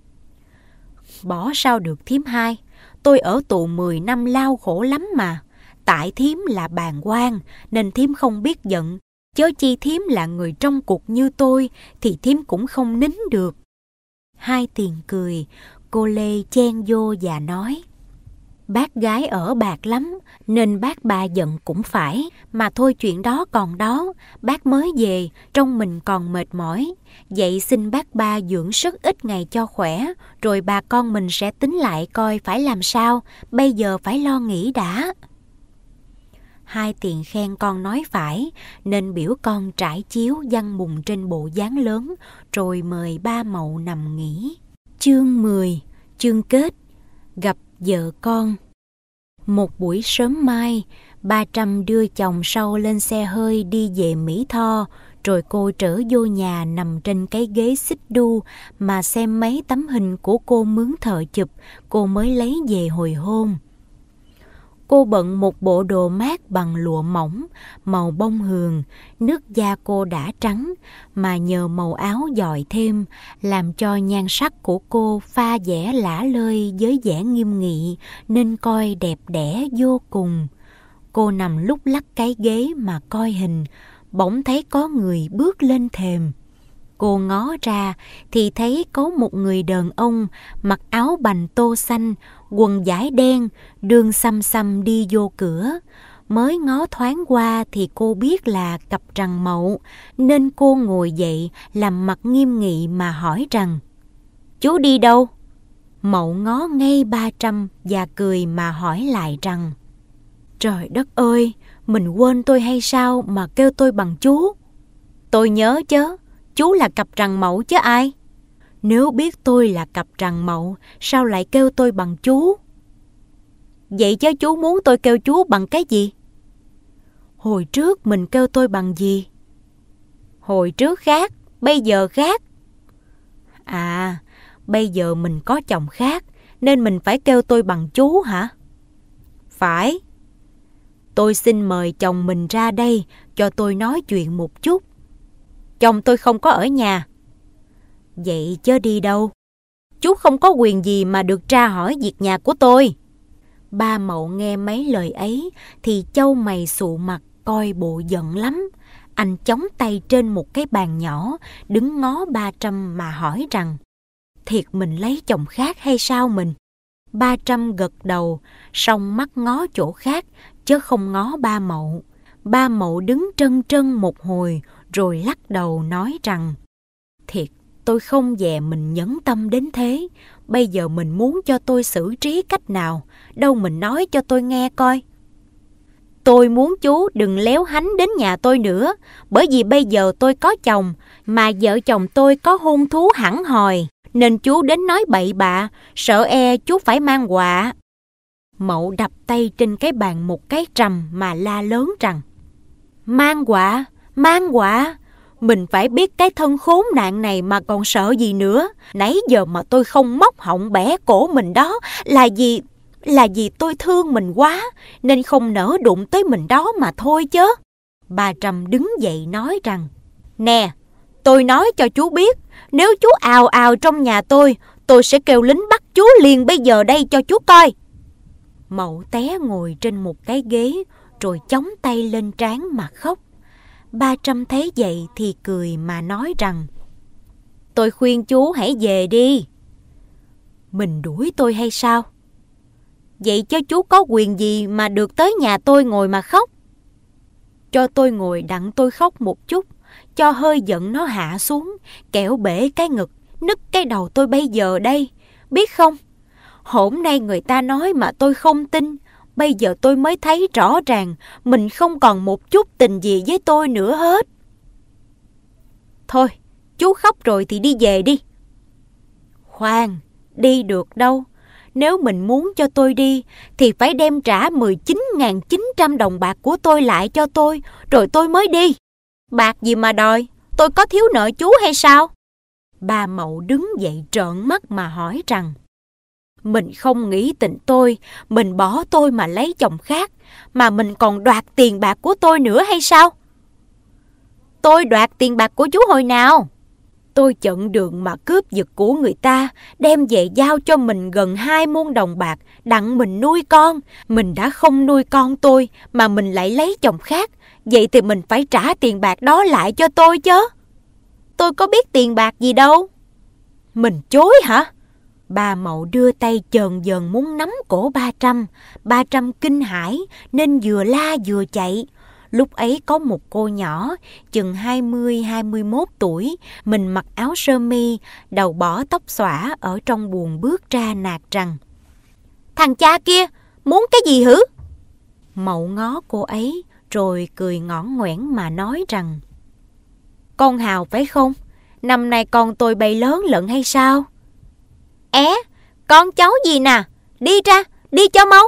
bỏ sao được thím hai, tôi ở tù mười năm lao khổ lắm mà. Tại thím là bàng quan nên thím không biết giận, chớ chi thím là người trong cuộc như tôi thì thím cũng không nín được. Hai Tiền cười, cô Lê chen vô và nói: bác gái ở bạc lắm, nên bác ba giận cũng phải. Mà thôi chuyện đó còn đó, bác mới về, trong mình còn mệt mỏi. Vậy xin bác ba dưỡng sức ít ngày cho khỏe, rồi bà con mình sẽ tính lại coi phải làm sao, bây giờ phải lo nghĩ đã. Hai Tiền khen con nói phải, nên biểu con trải chiếu giăng mùng trên bộ dáng lớn, rồi mời Ba Mậu nằm nghỉ. Chương mười, chương kết, gặp vợ con. Một buổi sớm mai, ba trăm đưa chồng sau lên xe hơi đi về Mỹ Tho, rồi cô trở vô nhà nằm trên cái ghế xích đu mà xem mấy tấm hình của cô mướn thợ chụp, cô mới lấy về hồi hôn. Cô bận một bộ đồ mát bằng lụa mỏng, màu bông hường, nước da cô đã trắng, mà nhờ màu áo dọi thêm, làm cho nhan sắc của cô pha vẻ lả lơi với vẻ nghiêm nghị, nên coi đẹp đẽ vô cùng. Cô nằm lúc lắc cái ghế mà coi hình, bỗng thấy có người bước lên thềm. Cô ngó ra thì thấy có một người đàn ông mặc áo bành tô xanh, quần vải đen, đường xăm xăm đi vô cửa. Mới ngó thoáng qua thì cô biết là cặp Trần Mậu, nên cô ngồi dậy làm mặt nghiêm nghị mà hỏi rằng: chú đi đâu? Mậu ngó ngay ba trăm và cười mà hỏi lại rằng: trời đất ơi, mình quên tôi hay sao mà kêu tôi bằng chú? Tôi nhớ chứ, chú là cặp Trần Mậu chứ ai? Nếu biết tôi là cặp Trần Mậu, sao lại kêu tôi bằng chú? Vậy chứ chú muốn tôi kêu chú bằng cái gì? Hồi trước mình kêu tôi bằng gì? Hồi trước khác, bây giờ khác. À, bây giờ mình có chồng khác, nên mình phải kêu tôi bằng chú hả? Phải. Tôi xin mời chồng mình ra đây cho tôi nói chuyện một chút. Chồng tôi không có ở nhà. Vậy chớ đi đâu? Chú không có quyền gì mà được tra hỏi việc nhà của tôi. Ba Mậu nghe mấy lời ấy thì chau mày sụ mặt, coi bộ giận lắm. Anh chống tay trên một cái bàn nhỏ, đứng ngó ba Trăm mà hỏi rằng: thiệt mình lấy chồng khác hay sao mình? Ba Trăm gật đầu, song mắt ngó chỗ khác, chứ không ngó ba Mậu. Ba Mậu đứng trân trân một hồi, rồi lắc đầu nói rằng: thiệt, tôi không dè mình nhẫn tâm đến thế. Bây giờ mình muốn cho tôi xử trí cách nào, đâu mình nói cho tôi nghe coi. Tôi muốn chú đừng léo hánh đến nhà tôi nữa, bởi vì bây giờ tôi có chồng, mà vợ chồng tôi có hôn thú hẳn hòi, nên chú đến nói bậy bạ, sợ e chú phải mang họa. Mậu đập tay trên cái bàn một cái trầm mà la lớn rằng: mang họa, mang họa, mình phải biết cái thân khốn nạn này mà còn sợ gì nữa. Nãy giờ mà tôi không móc họng bẻ cổ mình đó là vì là vì tôi thương mình quá, nên không nỡ đụng tới mình đó mà thôi chớ. Ba Trăm đứng dậy nói rằng: nè, tôi nói cho chú biết, nếu chú ào ào trong nhà tôi, tôi sẽ kêu lính bắt chú liền bây giờ đây cho chú coi. Mậu té ngồi trên một cái ghế, rồi chống tay lên trán mà khóc. Ba Trăm thấy vậy thì cười mà nói rằng: tôi khuyên chú hãy về đi. Mình đuổi tôi hay sao? Vậy chứ chú có quyền gì mà được tới nhà tôi ngồi mà khóc? Cho tôi ngồi đặng tôi khóc một chút, cho hơi giận nó hạ xuống, kẻo bể cái ngực, nứt cái đầu tôi bây giờ đây, biết không? Hôm nay người ta nói mà tôi không tin, bây giờ tôi mới thấy rõ ràng mình không còn một chút tình gì với tôi nữa hết. Thôi, chú khóc rồi thì đi về đi. Khoan, đi được đâu. Nếu mình muốn cho tôi đi thì phải đem trả mười chín nghìn chín trăm đồng bạc của tôi lại cho tôi, rồi tôi mới đi. Bạc gì mà đòi, tôi có thiếu nợ chú hay sao? Ba Mậu đứng dậy trợn mắt mà hỏi rằng: mình không nghĩ tình tôi, mình bỏ tôi mà lấy chồng khác, mà mình còn đoạt tiền bạc của tôi nữa hay sao? Tôi đoạt tiền bạc của chú hồi nào? Tôi chận đường mà cướp giật của người ta, đem về giao cho mình gần hai muôn đồng bạc, đặng mình nuôi con. Mình đã không nuôi con tôi, mà mình lại lấy chồng khác, vậy thì mình phải trả tiền bạc đó lại cho tôi chứ. Tôi có biết tiền bạc gì đâu. Mình chối hả? Ba Mậu đưa tay chờn dờn muốn nắm cổ Ba Trăm. Ba Trăm kinh hãi nên vừa la vừa chạy. Lúc ấy có một cô nhỏ, chừng hai mươi hai mươi mốt tuổi, mình mặc áo sơ mi, đầu bỏ tóc xõa ở trong buồng bước ra nạt rằng: thằng cha kia, muốn cái gì hử? Mậu ngó cô ấy, rồi cười ngõn ngoẻn mà nói rằng: con Hào phải không? Năm nay con tôi bay lớn lận hay sao? É, con cháu gì nè, đi ra, đi cho mau.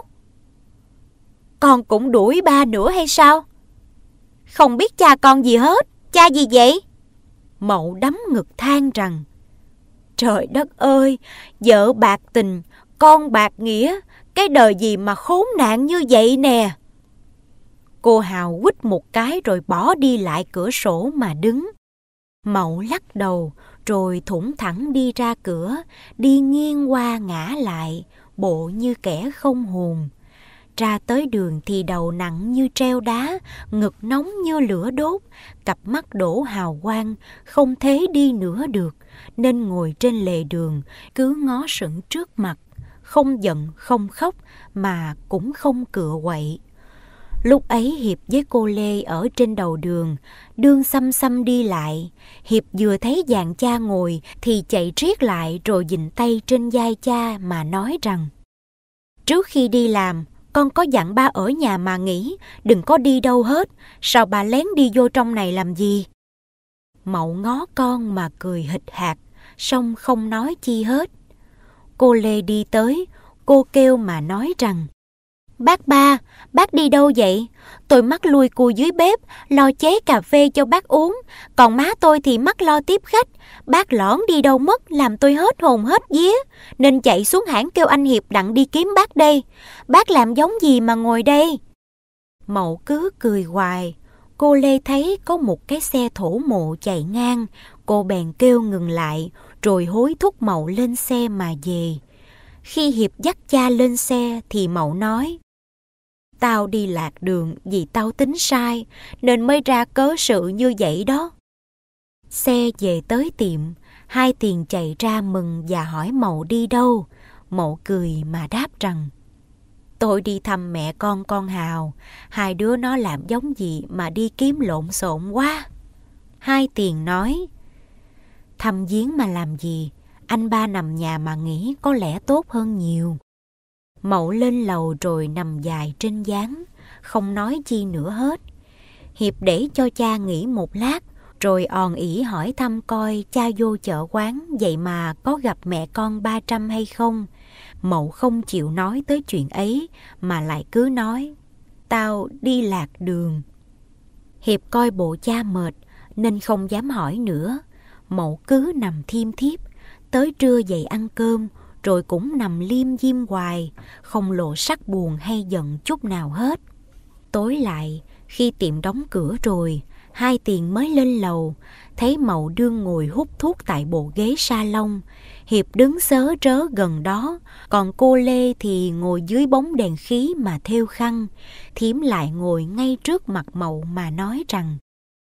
Con cũng đuổi ba nữa hay sao? Không biết cha con gì hết, cha gì vậy? Mậu đấm ngực than rằng: trời đất ơi, vợ bạc tình, con bạc nghĩa, cái đời gì mà khốn nạn như vậy nè. Cô Hào quýt một cái rồi bỏ đi lại cửa sổ mà đứng. Mậu lắc đầu, rồi thủng thẳng đi ra cửa, đi nghiêng qua ngã lại, bộ như kẻ không hồn. Ra tới đường thì đầu nặng như treo đá, ngực nóng như lửa đốt, cặp mắt đổ hào quang, không thế đi nữa được, nên ngồi trên lề đường, cứ ngó sững trước mặt, không giận không khóc mà cũng không cựa quậy. Lúc ấy Hiệp với cô Lê ở trên đầu đường, đương xăm xăm đi lại. Hiệp vừa thấy dàn cha ngồi thì chạy riết lại rồi dịnh tay trên vai cha mà nói rằng: trước khi đi làm, con có dặn ba ở nhà mà nghỉ, đừng có đi đâu hết, sao ba lén đi vô trong này làm gì? Mậu ngó con mà cười hịch hạt, song không nói chi hết. Cô Lê đi tới, cô kêu mà nói rằng: Bác ba, bác đi đâu vậy? Tôi mắc lui cua dưới bếp, lo chế cà phê cho bác uống. Còn má tôi thì mắc lo tiếp khách. Bác lõn đi đâu mất làm tôi hết hồn hết vía. Nên chạy xuống hãng kêu anh Hiệp đặng đi kiếm bác đây. Bác làm giống gì mà ngồi đây? Mậu cứ cười hoài. Cô Lê thấy có một cái xe thổ mộ chạy ngang. Cô bèn kêu ngừng lại, rồi hối thúc Mậu lên xe mà về. Khi Hiệp dắt cha lên xe thì Mậu nói: Tao đi lạc đường vì tao tính sai, nên mới ra cớ sự như vậy đó. Xe về tới tiệm, hai tiền chạy ra mừng và hỏi Mậu đi đâu. Mậu cười mà đáp rằng: Tôi đi thăm mẹ con con Hào, hai đứa nó làm giống gì mà đi kiếm lộn xộn quá. Hai tiền nói: Thăm viếng mà làm gì, anh ba nằm nhà mà nghỉ có lẽ tốt hơn nhiều. Mậu lên lầu rồi nằm dài trên gián, không nói chi nữa hết. Hiệp để cho cha nghỉ một lát, rồi òn ỉ hỏi thăm coi cha vô chợ quán vậy mà có gặp mẹ con ba trăm hay không. Mậu không chịu nói tới chuyện ấy, mà lại cứ nói: Tao đi lạc đường. Hiệp coi bộ cha mệt, nên không dám hỏi nữa. Mậu cứ nằm thiêm thiếp, tới trưa dậy ăn cơm, rồi cũng nằm liêm diêm hoài, không lộ sắc buồn hay giận chút nào hết. Tối lại, khi tiệm đóng cửa rồi, hai tiền mới lên lầu, thấy Mậu đương ngồi hút thuốc tại bộ ghế salon. Hiệp đứng sớ rớ gần đó, còn cô Lê thì ngồi dưới bóng đèn khí mà thêu khăn. Thím lại ngồi ngay trước mặt Mậu mà nói rằng: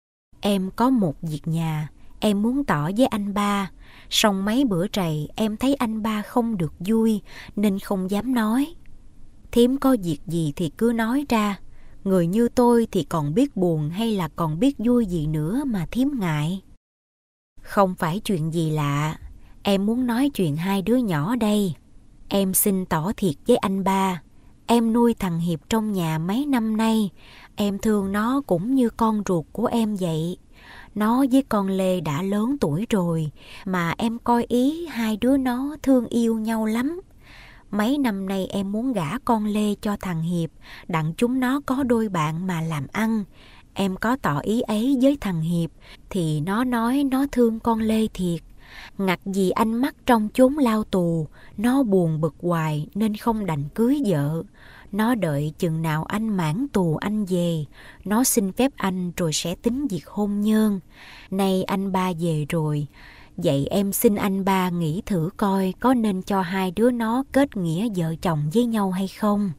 Em có một việc nhà, em muốn tỏ với anh ba. Song mấy bữa trầy em thấy anh ba không được vui, nên không dám nói. Thím có việc gì thì cứ nói ra. Người như tôi thì còn biết buồn hay là còn biết vui gì nữa mà thím ngại. Không phải chuyện gì lạ, em muốn nói chuyện hai đứa nhỏ đây. Em xin tỏ thiệt với anh ba. Em nuôi thằng Hiệp trong nhà mấy năm nay, em thương nó cũng như con ruột của em vậy. Nó với con Lê đã lớn tuổi rồi, mà em coi ý hai đứa nó thương yêu nhau lắm. Mấy năm nay em muốn gả con Lê cho thằng Hiệp, đặng chúng nó có đôi bạn mà làm ăn. Em có tỏ ý ấy với thằng Hiệp, thì nó nói nó thương con Lê thiệt. Ngặt vì anh mắc trong chốn lao tù, nó buồn bực hoài nên không đành cưới vợ. Nó đợi chừng nào anh mãn tù anh về, nó xin phép anh rồi sẽ tính việc hôn nhân. Nay anh ba về rồi, vậy em xin anh ba nghĩ thử coi có nên cho hai đứa nó kết nghĩa vợ chồng với nhau hay không.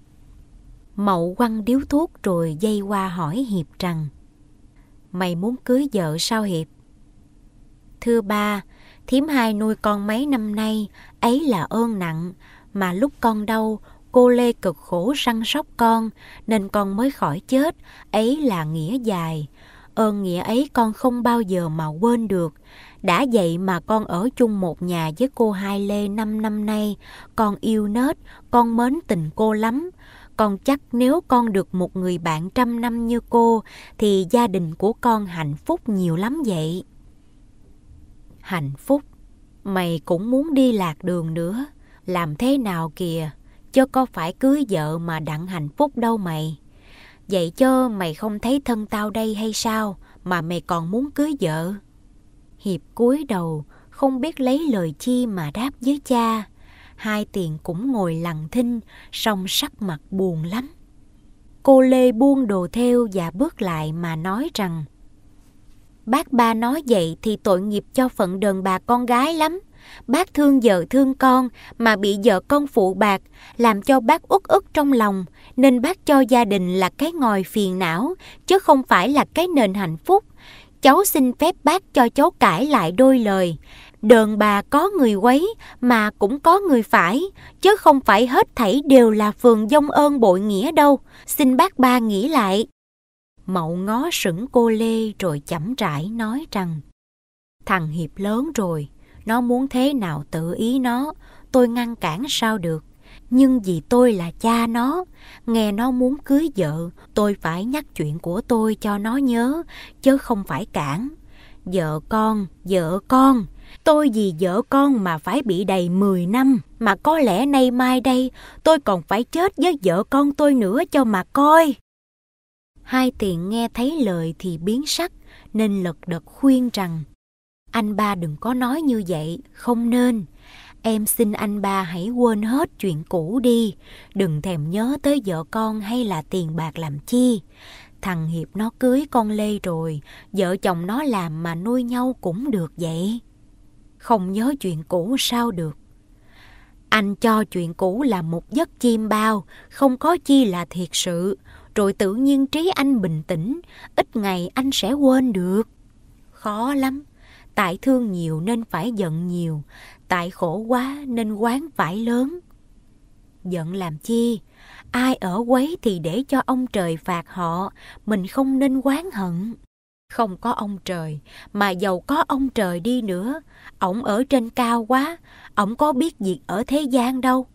Mậu quăng điếu thuốc rồi dây qua hỏi Hiệp rằng: Mày muốn cưới vợ sao Hiệp? Thưa ba, thím hai nuôi con mấy năm nay, ấy là ơn nặng, mà lúc con đau, cô Lê cực khổ săn sóc con, nên con mới khỏi chết, ấy là nghĩa dài. Ơn nghĩa ấy con không bao giờ mà quên được. Đã vậy mà con ở chung một nhà với cô Hai Lê năm năm nay, con yêu nết, con mến tình cô lắm. Con chắc nếu con được một người bạn trăm năm như cô, thì gia đình của con hạnh phúc nhiều lắm vậy. Hạnh phúc? Mày cũng muốn đi lạc đường nữa. Làm thế nào kìa, chứ có phải cưới vợ mà đặng hạnh phúc đâu mày. Vậy chứ mày không thấy thân tao đây hay sao, mà mày còn muốn cưới vợ? Hiệp cúi đầu, không biết lấy lời chi mà đáp với cha. Hai tiền cũng ngồi lặng thinh, song sắc mặt buồn lắm. Cô Lê buông đồ thêu và bước lại mà nói rằng: Bác ba nói vậy thì tội nghiệp cho phận đàn bà con gái lắm. Bác thương vợ thương con mà bị vợ con phụ bạc, làm cho bác uất ức trong lòng, nên bác cho gia đình là cái ngòi phiền não, chứ không phải là cái nền hạnh phúc. Cháu xin phép bác cho cháu cãi lại đôi lời. Đàn bà có người quấy mà cũng có người phải, chứ không phải hết thảy đều là phường dông ơn bội nghĩa đâu. Xin bác ba nghĩ lại. Mậu ngó sững cô Lê rồi chậm rãi nói rằng: Thằng Hiệp lớn rồi, nó muốn thế nào tự ý nó, tôi ngăn cản sao được. Nhưng vì tôi là cha nó, nghe nó muốn cưới vợ, tôi phải nhắc chuyện của tôi cho nó nhớ, chứ không phải cản. Vợ con, vợ con, Tôi vì vợ con mà phải bị đầy mười năm, mà có lẽ nay mai đây tôi còn phải chết với vợ con tôi nữa cho mà coi. Hai Tiền nghe thấy lời thì biến sắc, nên lật đật khuyên rằng: Anh ba đừng có nói như vậy, không nên. Em xin anh ba hãy quên hết chuyện cũ đi, đừng thèm nhớ tới vợ con hay là tiền bạc làm chi. Thằng Hiệp nó cưới con Lê rồi, vợ chồng nó làm mà nuôi nhau cũng được vậy. Không nhớ chuyện cũ sao được. Anh cho chuyện cũ là một giấc chiêm bao, không có chi là thiệt sự, rồi tự nhiên trí anh bình tĩnh, ít ngày anh sẽ quên được. Khó lắm, tại thương nhiều nên phải giận nhiều, tại khổ quá nên oán phải lớn. Giận làm chi? Ai ở quấy thì để cho ông trời phạt họ, mình không nên oán hận. Không có ông trời, mà dầu có ông trời đi nữa, ổng ở trên cao quá, ổng có biết việc ở thế gian đâu.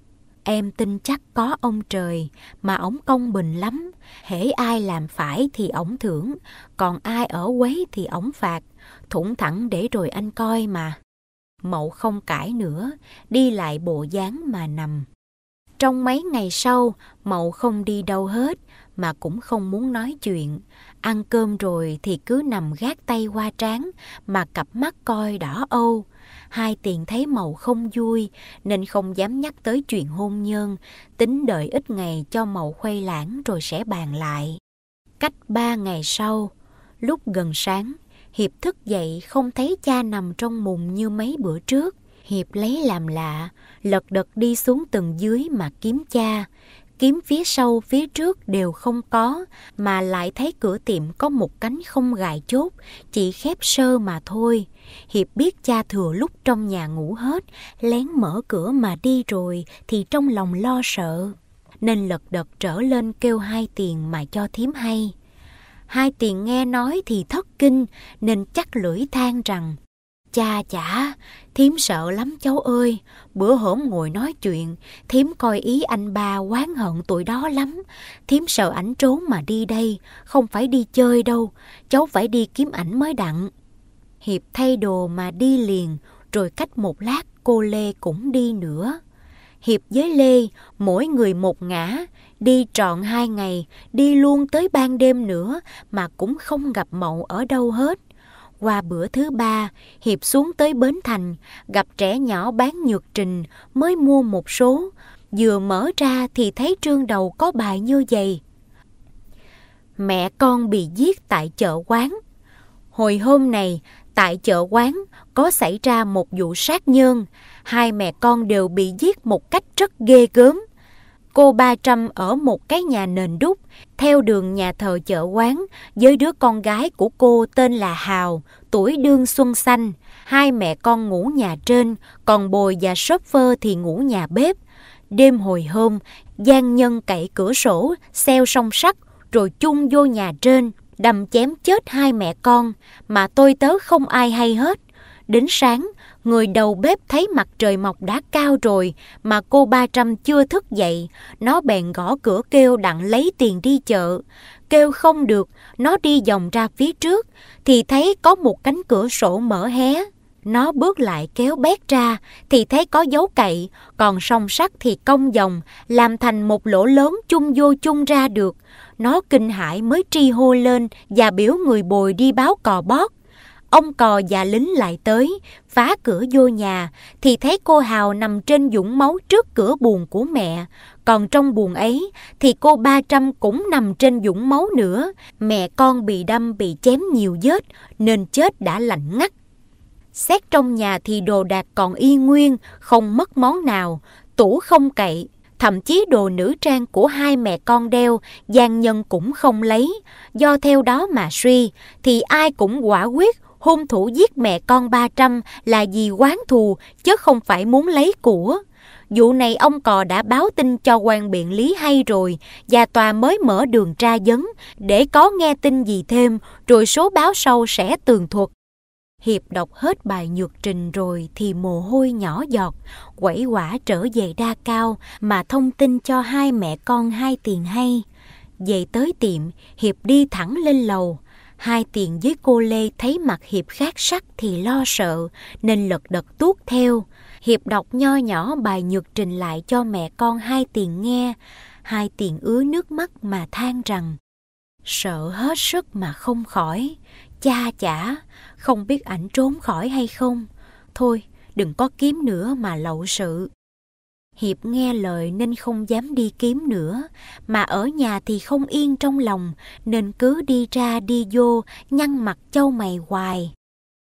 Em tin chắc có ông trời, mà ổng công bình lắm, hễ ai làm phải thì ổng thưởng, còn ai ở quấy thì ổng phạt, thủng thẳng để rồi anh coi mà. Mậu không cãi nữa, đi lại bộ dáng mà nằm. Trong mấy ngày sau, Mậu không đi đâu hết, mà cũng không muốn nói chuyện. Ăn cơm rồi thì cứ nằm gác tay qua trán, mà cặp mắt coi đỏ âu. Hai Tiền thấy Mậu không vui, nên không dám nhắc tới chuyện hôn nhân, tính đợi ít ngày cho Mậu khuây lãng rồi sẽ bàn lại. Cách ba ngày sau, lúc gần sáng, Hiệp thức dậy không thấy cha nằm trong mùng như mấy bữa trước. Hiệp lấy làm lạ, lật đật đi xuống tầng dưới mà kiếm cha. Kiếm phía sau phía trước đều không có, mà lại thấy cửa tiệm có một cánh không gài chốt, chỉ khép sơ mà thôi. Hiệp biết cha thừa lúc trong nhà ngủ hết, lén mở cửa mà đi rồi thì trong lòng lo sợ, nên lật đật trở lên kêu Hai Tiền mà cho thím hay. Hai Tiền nghe nói thì thất kinh, nên chắc lưỡi than rằng: Cha chả, thím sợ lắm cháu ơi. Bữa hổm ngồi nói chuyện, thím coi ý anh ba oán hận tụi đó lắm. Thím sợ ảnh trốn mà đi đây, không phải đi chơi đâu, cháu phải đi kiếm ảnh mới đặng. Hiệp thay đồ mà đi liền, rồi cách một lát cô Lê cũng đi nữa. Hiệp với Lê mỗi người một ngã, đi trọn hai ngày, đi luôn tới ban đêm nữa mà cũng không gặp Mậu ở đâu hết. Qua bữa thứ ba, Hiệp xuống tới bến thành, gặp trẻ nhỏ bán nhược trình, mới mua một số. Vừa mở ra thì thấy trương đầu có bài như vậy: Mẹ con bị giết tại chợ quán. Hồi hôm này, tại chợ quán có xảy ra một vụ sát nhân, hai mẹ con đều bị giết một cách rất ghê gớm. Cô Ba Trăm ở một cái nhà nền đúc, theo đường nhà thờ chợ quán, với đứa con gái của cô tên là Hào, tuổi đương xuân xanh. Hai mẹ con ngủ nhà trên, còn Bồi và shopper thì ngủ nhà bếp. Đêm hồi hôm, gian nhân cậy cửa sổ, xeo song sắt, rồi chung vô nhà trên, đâm chém chết hai mẹ con, mà tôi tớ không ai hay hết. Đến sáng, người đầu bếp thấy mặt trời mọc đã cao rồi, mà cô Ba Trăm chưa thức dậy. Nó bèn gõ cửa kêu đặng lấy tiền đi chợ. Kêu không được, nó đi vòng ra phía trước, thì thấy có một cánh cửa sổ mở hé. Nó bước lại kéo bét ra, thì thấy có dấu cậy, còn song sắt thì cong vòng, làm thành một lỗ lớn chung vô chung ra được. Nó kinh hãi mới tri hô lên và biểu người Bồi đi báo cò bót. Ông cò và lính lại tới, phá cửa vô nhà, thì thấy cô Hào nằm trên vũng máu trước cửa buồng của mẹ. Còn trong buồng ấy, thì cô Ba Trăm cũng nằm trên vũng máu nữa. Mẹ con bị đâm bị chém nhiều vết, nên chết đã lạnh ngắt. Xét trong nhà thì đồ đạc còn y nguyên, không mất món nào, tủ không cậy. Thậm chí đồ nữ trang của hai mẹ con đeo, gian nhân cũng không lấy. Do theo đó mà suy, thì ai cũng quả quyết hung thủ giết mẹ con Ba Trăm là vì oán thù, chứ không phải muốn lấy của. Vụ này ông cò đã báo tin cho quan biện lý hay rồi, và tòa mới mở đường tra vấn, để có nghe tin gì thêm, rồi số báo sau sẽ tường thuật. Hiệp đọc hết bài nhược trình rồi thì mồ hôi nhỏ giọt, quẩy quả trở về Đa Cao mà thông tin cho hai mẹ con Hai Tiền hay. Về tới tiệm, Hiệp đi thẳng lên lầu. Hai Tiền với cô Lê thấy mặt Hiệp khác sắc thì lo sợ, nên lật đật tuốt theo. Hiệp đọc nho nhỏ bài nhược trình lại cho mẹ con Hai Tiền nghe. Hai Tiền ứa nước mắt mà than rằng: sợ hết sức mà không khỏi. Cha chả, không biết ảnh trốn khỏi hay không. Thôi, đừng có kiếm nữa mà lậu sự. Hiệp nghe lời nên không dám đi kiếm nữa, mà ở nhà thì không yên trong lòng, nên cứ đi ra đi vô, nhăn mặt chau mày hoài.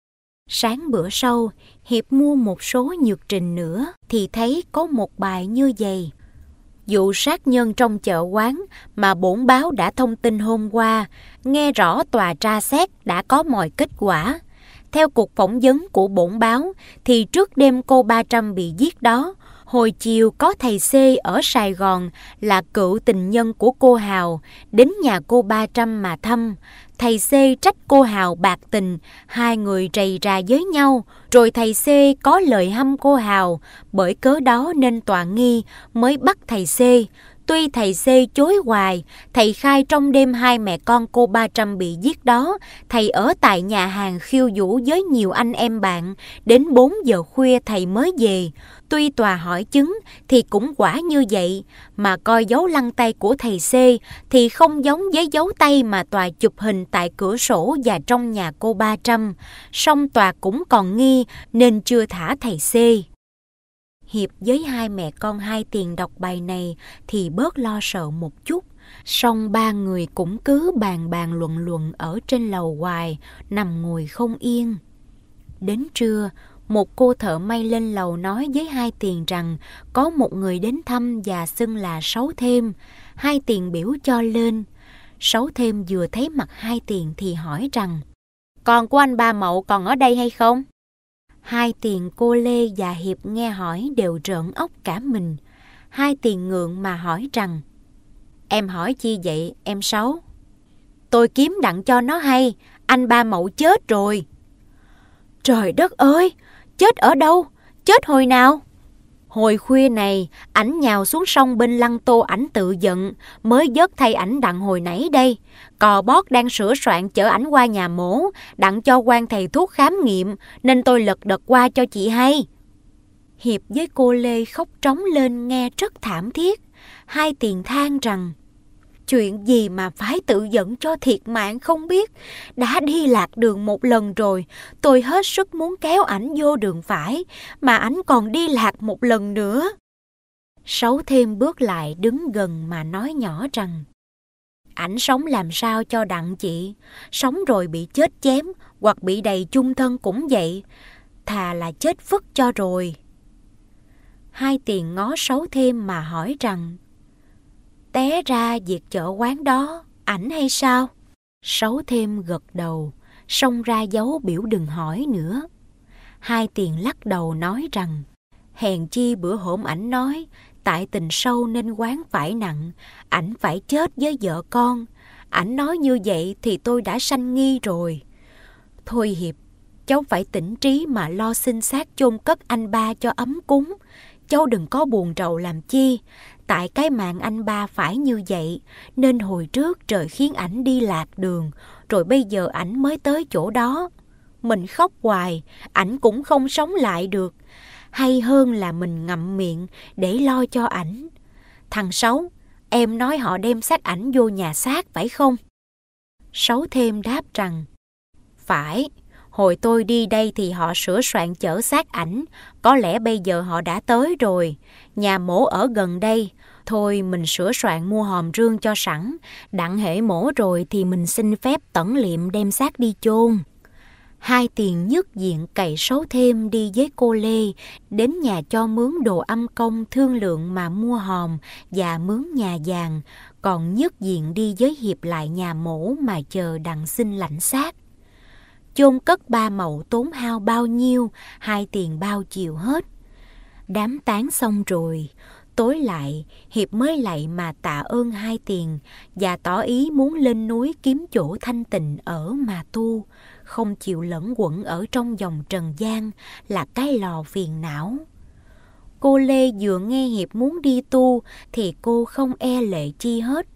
Sáng bữa sau, Hiệp mua một số nhược trình nữa, thì thấy có một bài như vậy: vụ sát nhân trong chợ quán mà bổn báo đã thông tin hôm qua, nghe rõ tòa tra xét đã có mọi kết quả. Theo cuộc phỏng vấn của bổn báo, thì trước đêm cô ba trăm bị giết đó, hồi chiều có thầy C ở Sài Gòn là cựu tình nhân của cô Hào đến nhà cô ba trăm mà thăm. Thầy C trách cô Hào bạc tình, hai người rầy rà với nhau, rồi thầy C có lời hăm cô Hào, bởi cớ đó nên tòa nghi mới bắt thầy C. Tuy thầy C chối hoài, thầy khai trong đêm hai mẹ con cô ba trăm bị giết đó, thầy ở tại nhà hàng khiêu vũ với nhiều anh em bạn, đến bốn giờ khuya thầy mới về. Tuy tòa hỏi chứng thì cũng quả như vậy, mà coi dấu lăn tay của thầy C thì không giống với dấu tay mà tòa chụp hình tại cửa sổ và trong nhà cô ba trăm. Song tòa cũng còn nghi nên chưa thả thầy C. Hiệp với hai mẹ con Hai Tiền đọc bài này thì bớt lo sợ một chút. Song ba người cũng cứ bàn bàn luận luận ở trên lầu hoài, nằm ngồi không yên. Đến trưa, một cô thợ may lên lầu nói với Hai Tiền rằng có một người đến thăm và xưng là Sáu Thêm. Hai Tiền biểu cho lên. Sáu Thêm vừa thấy mặt Hai Tiền thì hỏi rằng: con của anh Ba Mậu còn ở đây hay không? Hai Tiền, cô Lê và Hiệp nghe hỏi đều trợn óc cả mình. Hai Tiền ngượng mà hỏi rằng: em hỏi chi vậy em Sáu? Tôi kiếm đặng cho nó hay, anh Ba Mậu chết rồi. Trời đất ơi, chết ở đâu? Chết hồi nào? Hồi khuya này, ảnh nhào xuống sông bên Lăng Tô ảnh tự giận, mới vớt thay ảnh đặng hồi nãy đây. Cò Bót đang sửa soạn chở ảnh qua nhà mổ, đặng cho quan thầy thuốc khám nghiệm, nên tôi lật đật qua cho chị hay. Hiệp với cô Lê khóc trống lên nghe rất thảm thiết. Hai Tiền than rằng: chuyện gì mà phải tự giận cho thiệt mạng không biết. Đã đi lạc đường một lần rồi, tôi hết sức muốn kéo ảnh vô đường phải, mà ảnh còn đi lạc một lần nữa. Sáu Thêm bước lại đứng gần mà nói nhỏ rằng: ảnh sống làm sao cho đặng chị, sống rồi bị chết chém hoặc bị đầy chung thân cũng vậy, thà là chết phức cho rồi. Hai Tiền ngó Sáu Thêm mà hỏi rằng: té ra việc chợ quán đó, ảnh hay sao? Sáu Thêm gật đầu, xông ra dấu biểu đừng hỏi nữa. Hai Tiền lắc đầu nói rằng: hèn chi bữa hổm ảnh nói, tại tình sâu nên quán phải nặng, ảnh phải chết với vợ con. Ảnh nói như vậy thì tôi đã sanh nghi rồi. Thôi Hiệp, cháu phải tỉnh trí mà lo xin xác chôn cất anh Ba cho ấm cúng. Cháu đừng có buồn rầu làm chi. Tại cái mạng anh Ba phải như vậy, nên hồi trước trời khiến ảnh đi lạc đường, rồi bây giờ ảnh mới tới chỗ đó. Mình khóc hoài, ảnh cũng không sống lại được. Hay hơn là mình ngậm miệng để lo cho ảnh. Thằng Sáu, em nói họ đem xác ảnh vô nhà xác phải không? Sáu Thêm đáp rằng: phải, hồi tôi đi đây thì họ sửa soạn chở xác ảnh, có lẽ bây giờ họ đã tới rồi. Nhà mổ ở gần đây, thôi mình sửa soạn mua hòm rương cho sẵn, đặng hễ mổ rồi thì mình xin phép tẩn liệm đem xác đi chôn. Hai Tiền nhất diện cày Sáu Thêm đi với cô Lê đến nhà cho mướn đồ âm công thương lượng mà mua hòm và mướn nhà vàng, còn nhất diện đi với Hiệp lại nhà mổ mà chờ đặng xin lãnh xác. Chôn cất Ba Mậu tốn hao bao nhiêu, Hai Tiền bao chiều hết. Đám táng xong rồi, tối lại Hiệp mới lại mà tạ ơn Hai Tiền và tỏ ý muốn lên núi kiếm chỗ thanh tịnh ở mà tu, không chịu lẫn quẩn ở trong dòng trần gian là cái lò phiền não. Cô Lê vừa nghe Hiệp muốn đi tu thì cô không e lệ chi hết.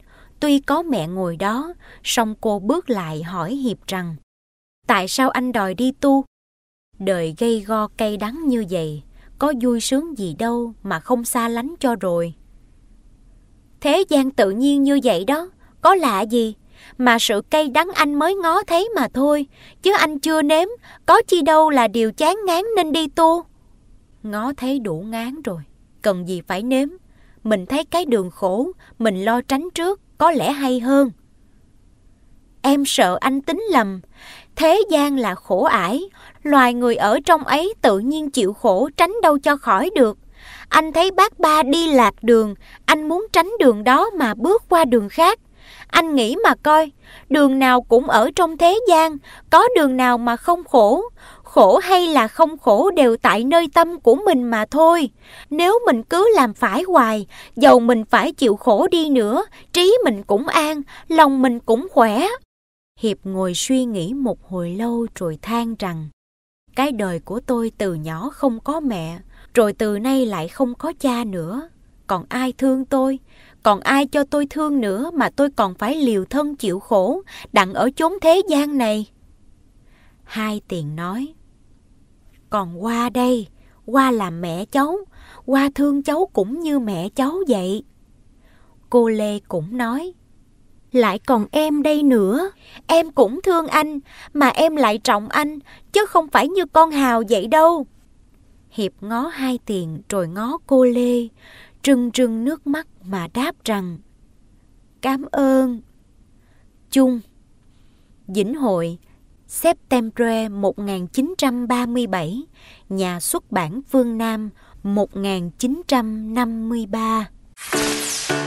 Tuy có mẹ ngồi đó, song cô bước lại hỏi Hiệp rằng: tại sao anh đòi đi tu? Đời gay go cay đắng như vậy, có vui sướng gì đâu mà không xa lánh cho rồi. Thế gian tự nhiên như vậy đó, có lạ gì, mà sự cay đắng anh mới ngó thấy mà thôi, chứ anh chưa nếm, có chi đâu là điều chán ngán nên đi tu. Ngó thấy đủ ngán rồi, cần gì phải nếm. Mình thấy cái đường khổ, mình lo tránh trước, có lẽ hay hơn. Em sợ anh tính lầm, thế gian là khổ ải, loài người ở trong ấy tự nhiên chịu khổ, tránh đâu cho khỏi được. Anh thấy bác Ba đi lạc đường, anh muốn tránh đường đó mà bước qua đường khác. Anh nghĩ mà coi, đường nào cũng ở trong thế gian, có đường nào mà không khổ. Khổ hay là không khổ đều tại nơi tâm của mình mà thôi. Nếu mình cứ làm phải hoài, dầu mình phải chịu khổ đi nữa, trí mình cũng an, lòng mình cũng khỏe. Hiệp ngồi suy nghĩ một hồi lâu rồi than rằng: cái đời của tôi từ nhỏ không có mẹ, rồi từ nay lại không có cha nữa. Còn ai thương tôi, còn ai cho tôi thương nữa mà tôi còn phải liều thân chịu khổ, đặng ở chốn thế gian này. Hai Tiền nói: còn Hoa đây, Hoa là mẹ cháu, Hoa thương cháu cũng như mẹ cháu vậy. Cô Lê cũng nói: lại còn em đây nữa, em cũng thương anh, mà em lại trọng anh, chứ không phải như con Hào vậy đâu. Hiệp ngó Hai Tiền rồi ngó cô Lê, trưng trưng nước mắt mà đáp rằng: cảm ơn. Chung Vĩnh Hội, September một nghìn chín trăm ba mươi bảy, Nhà xuất bản Phương Nam, một nghìn chín trăm năm mươi ba.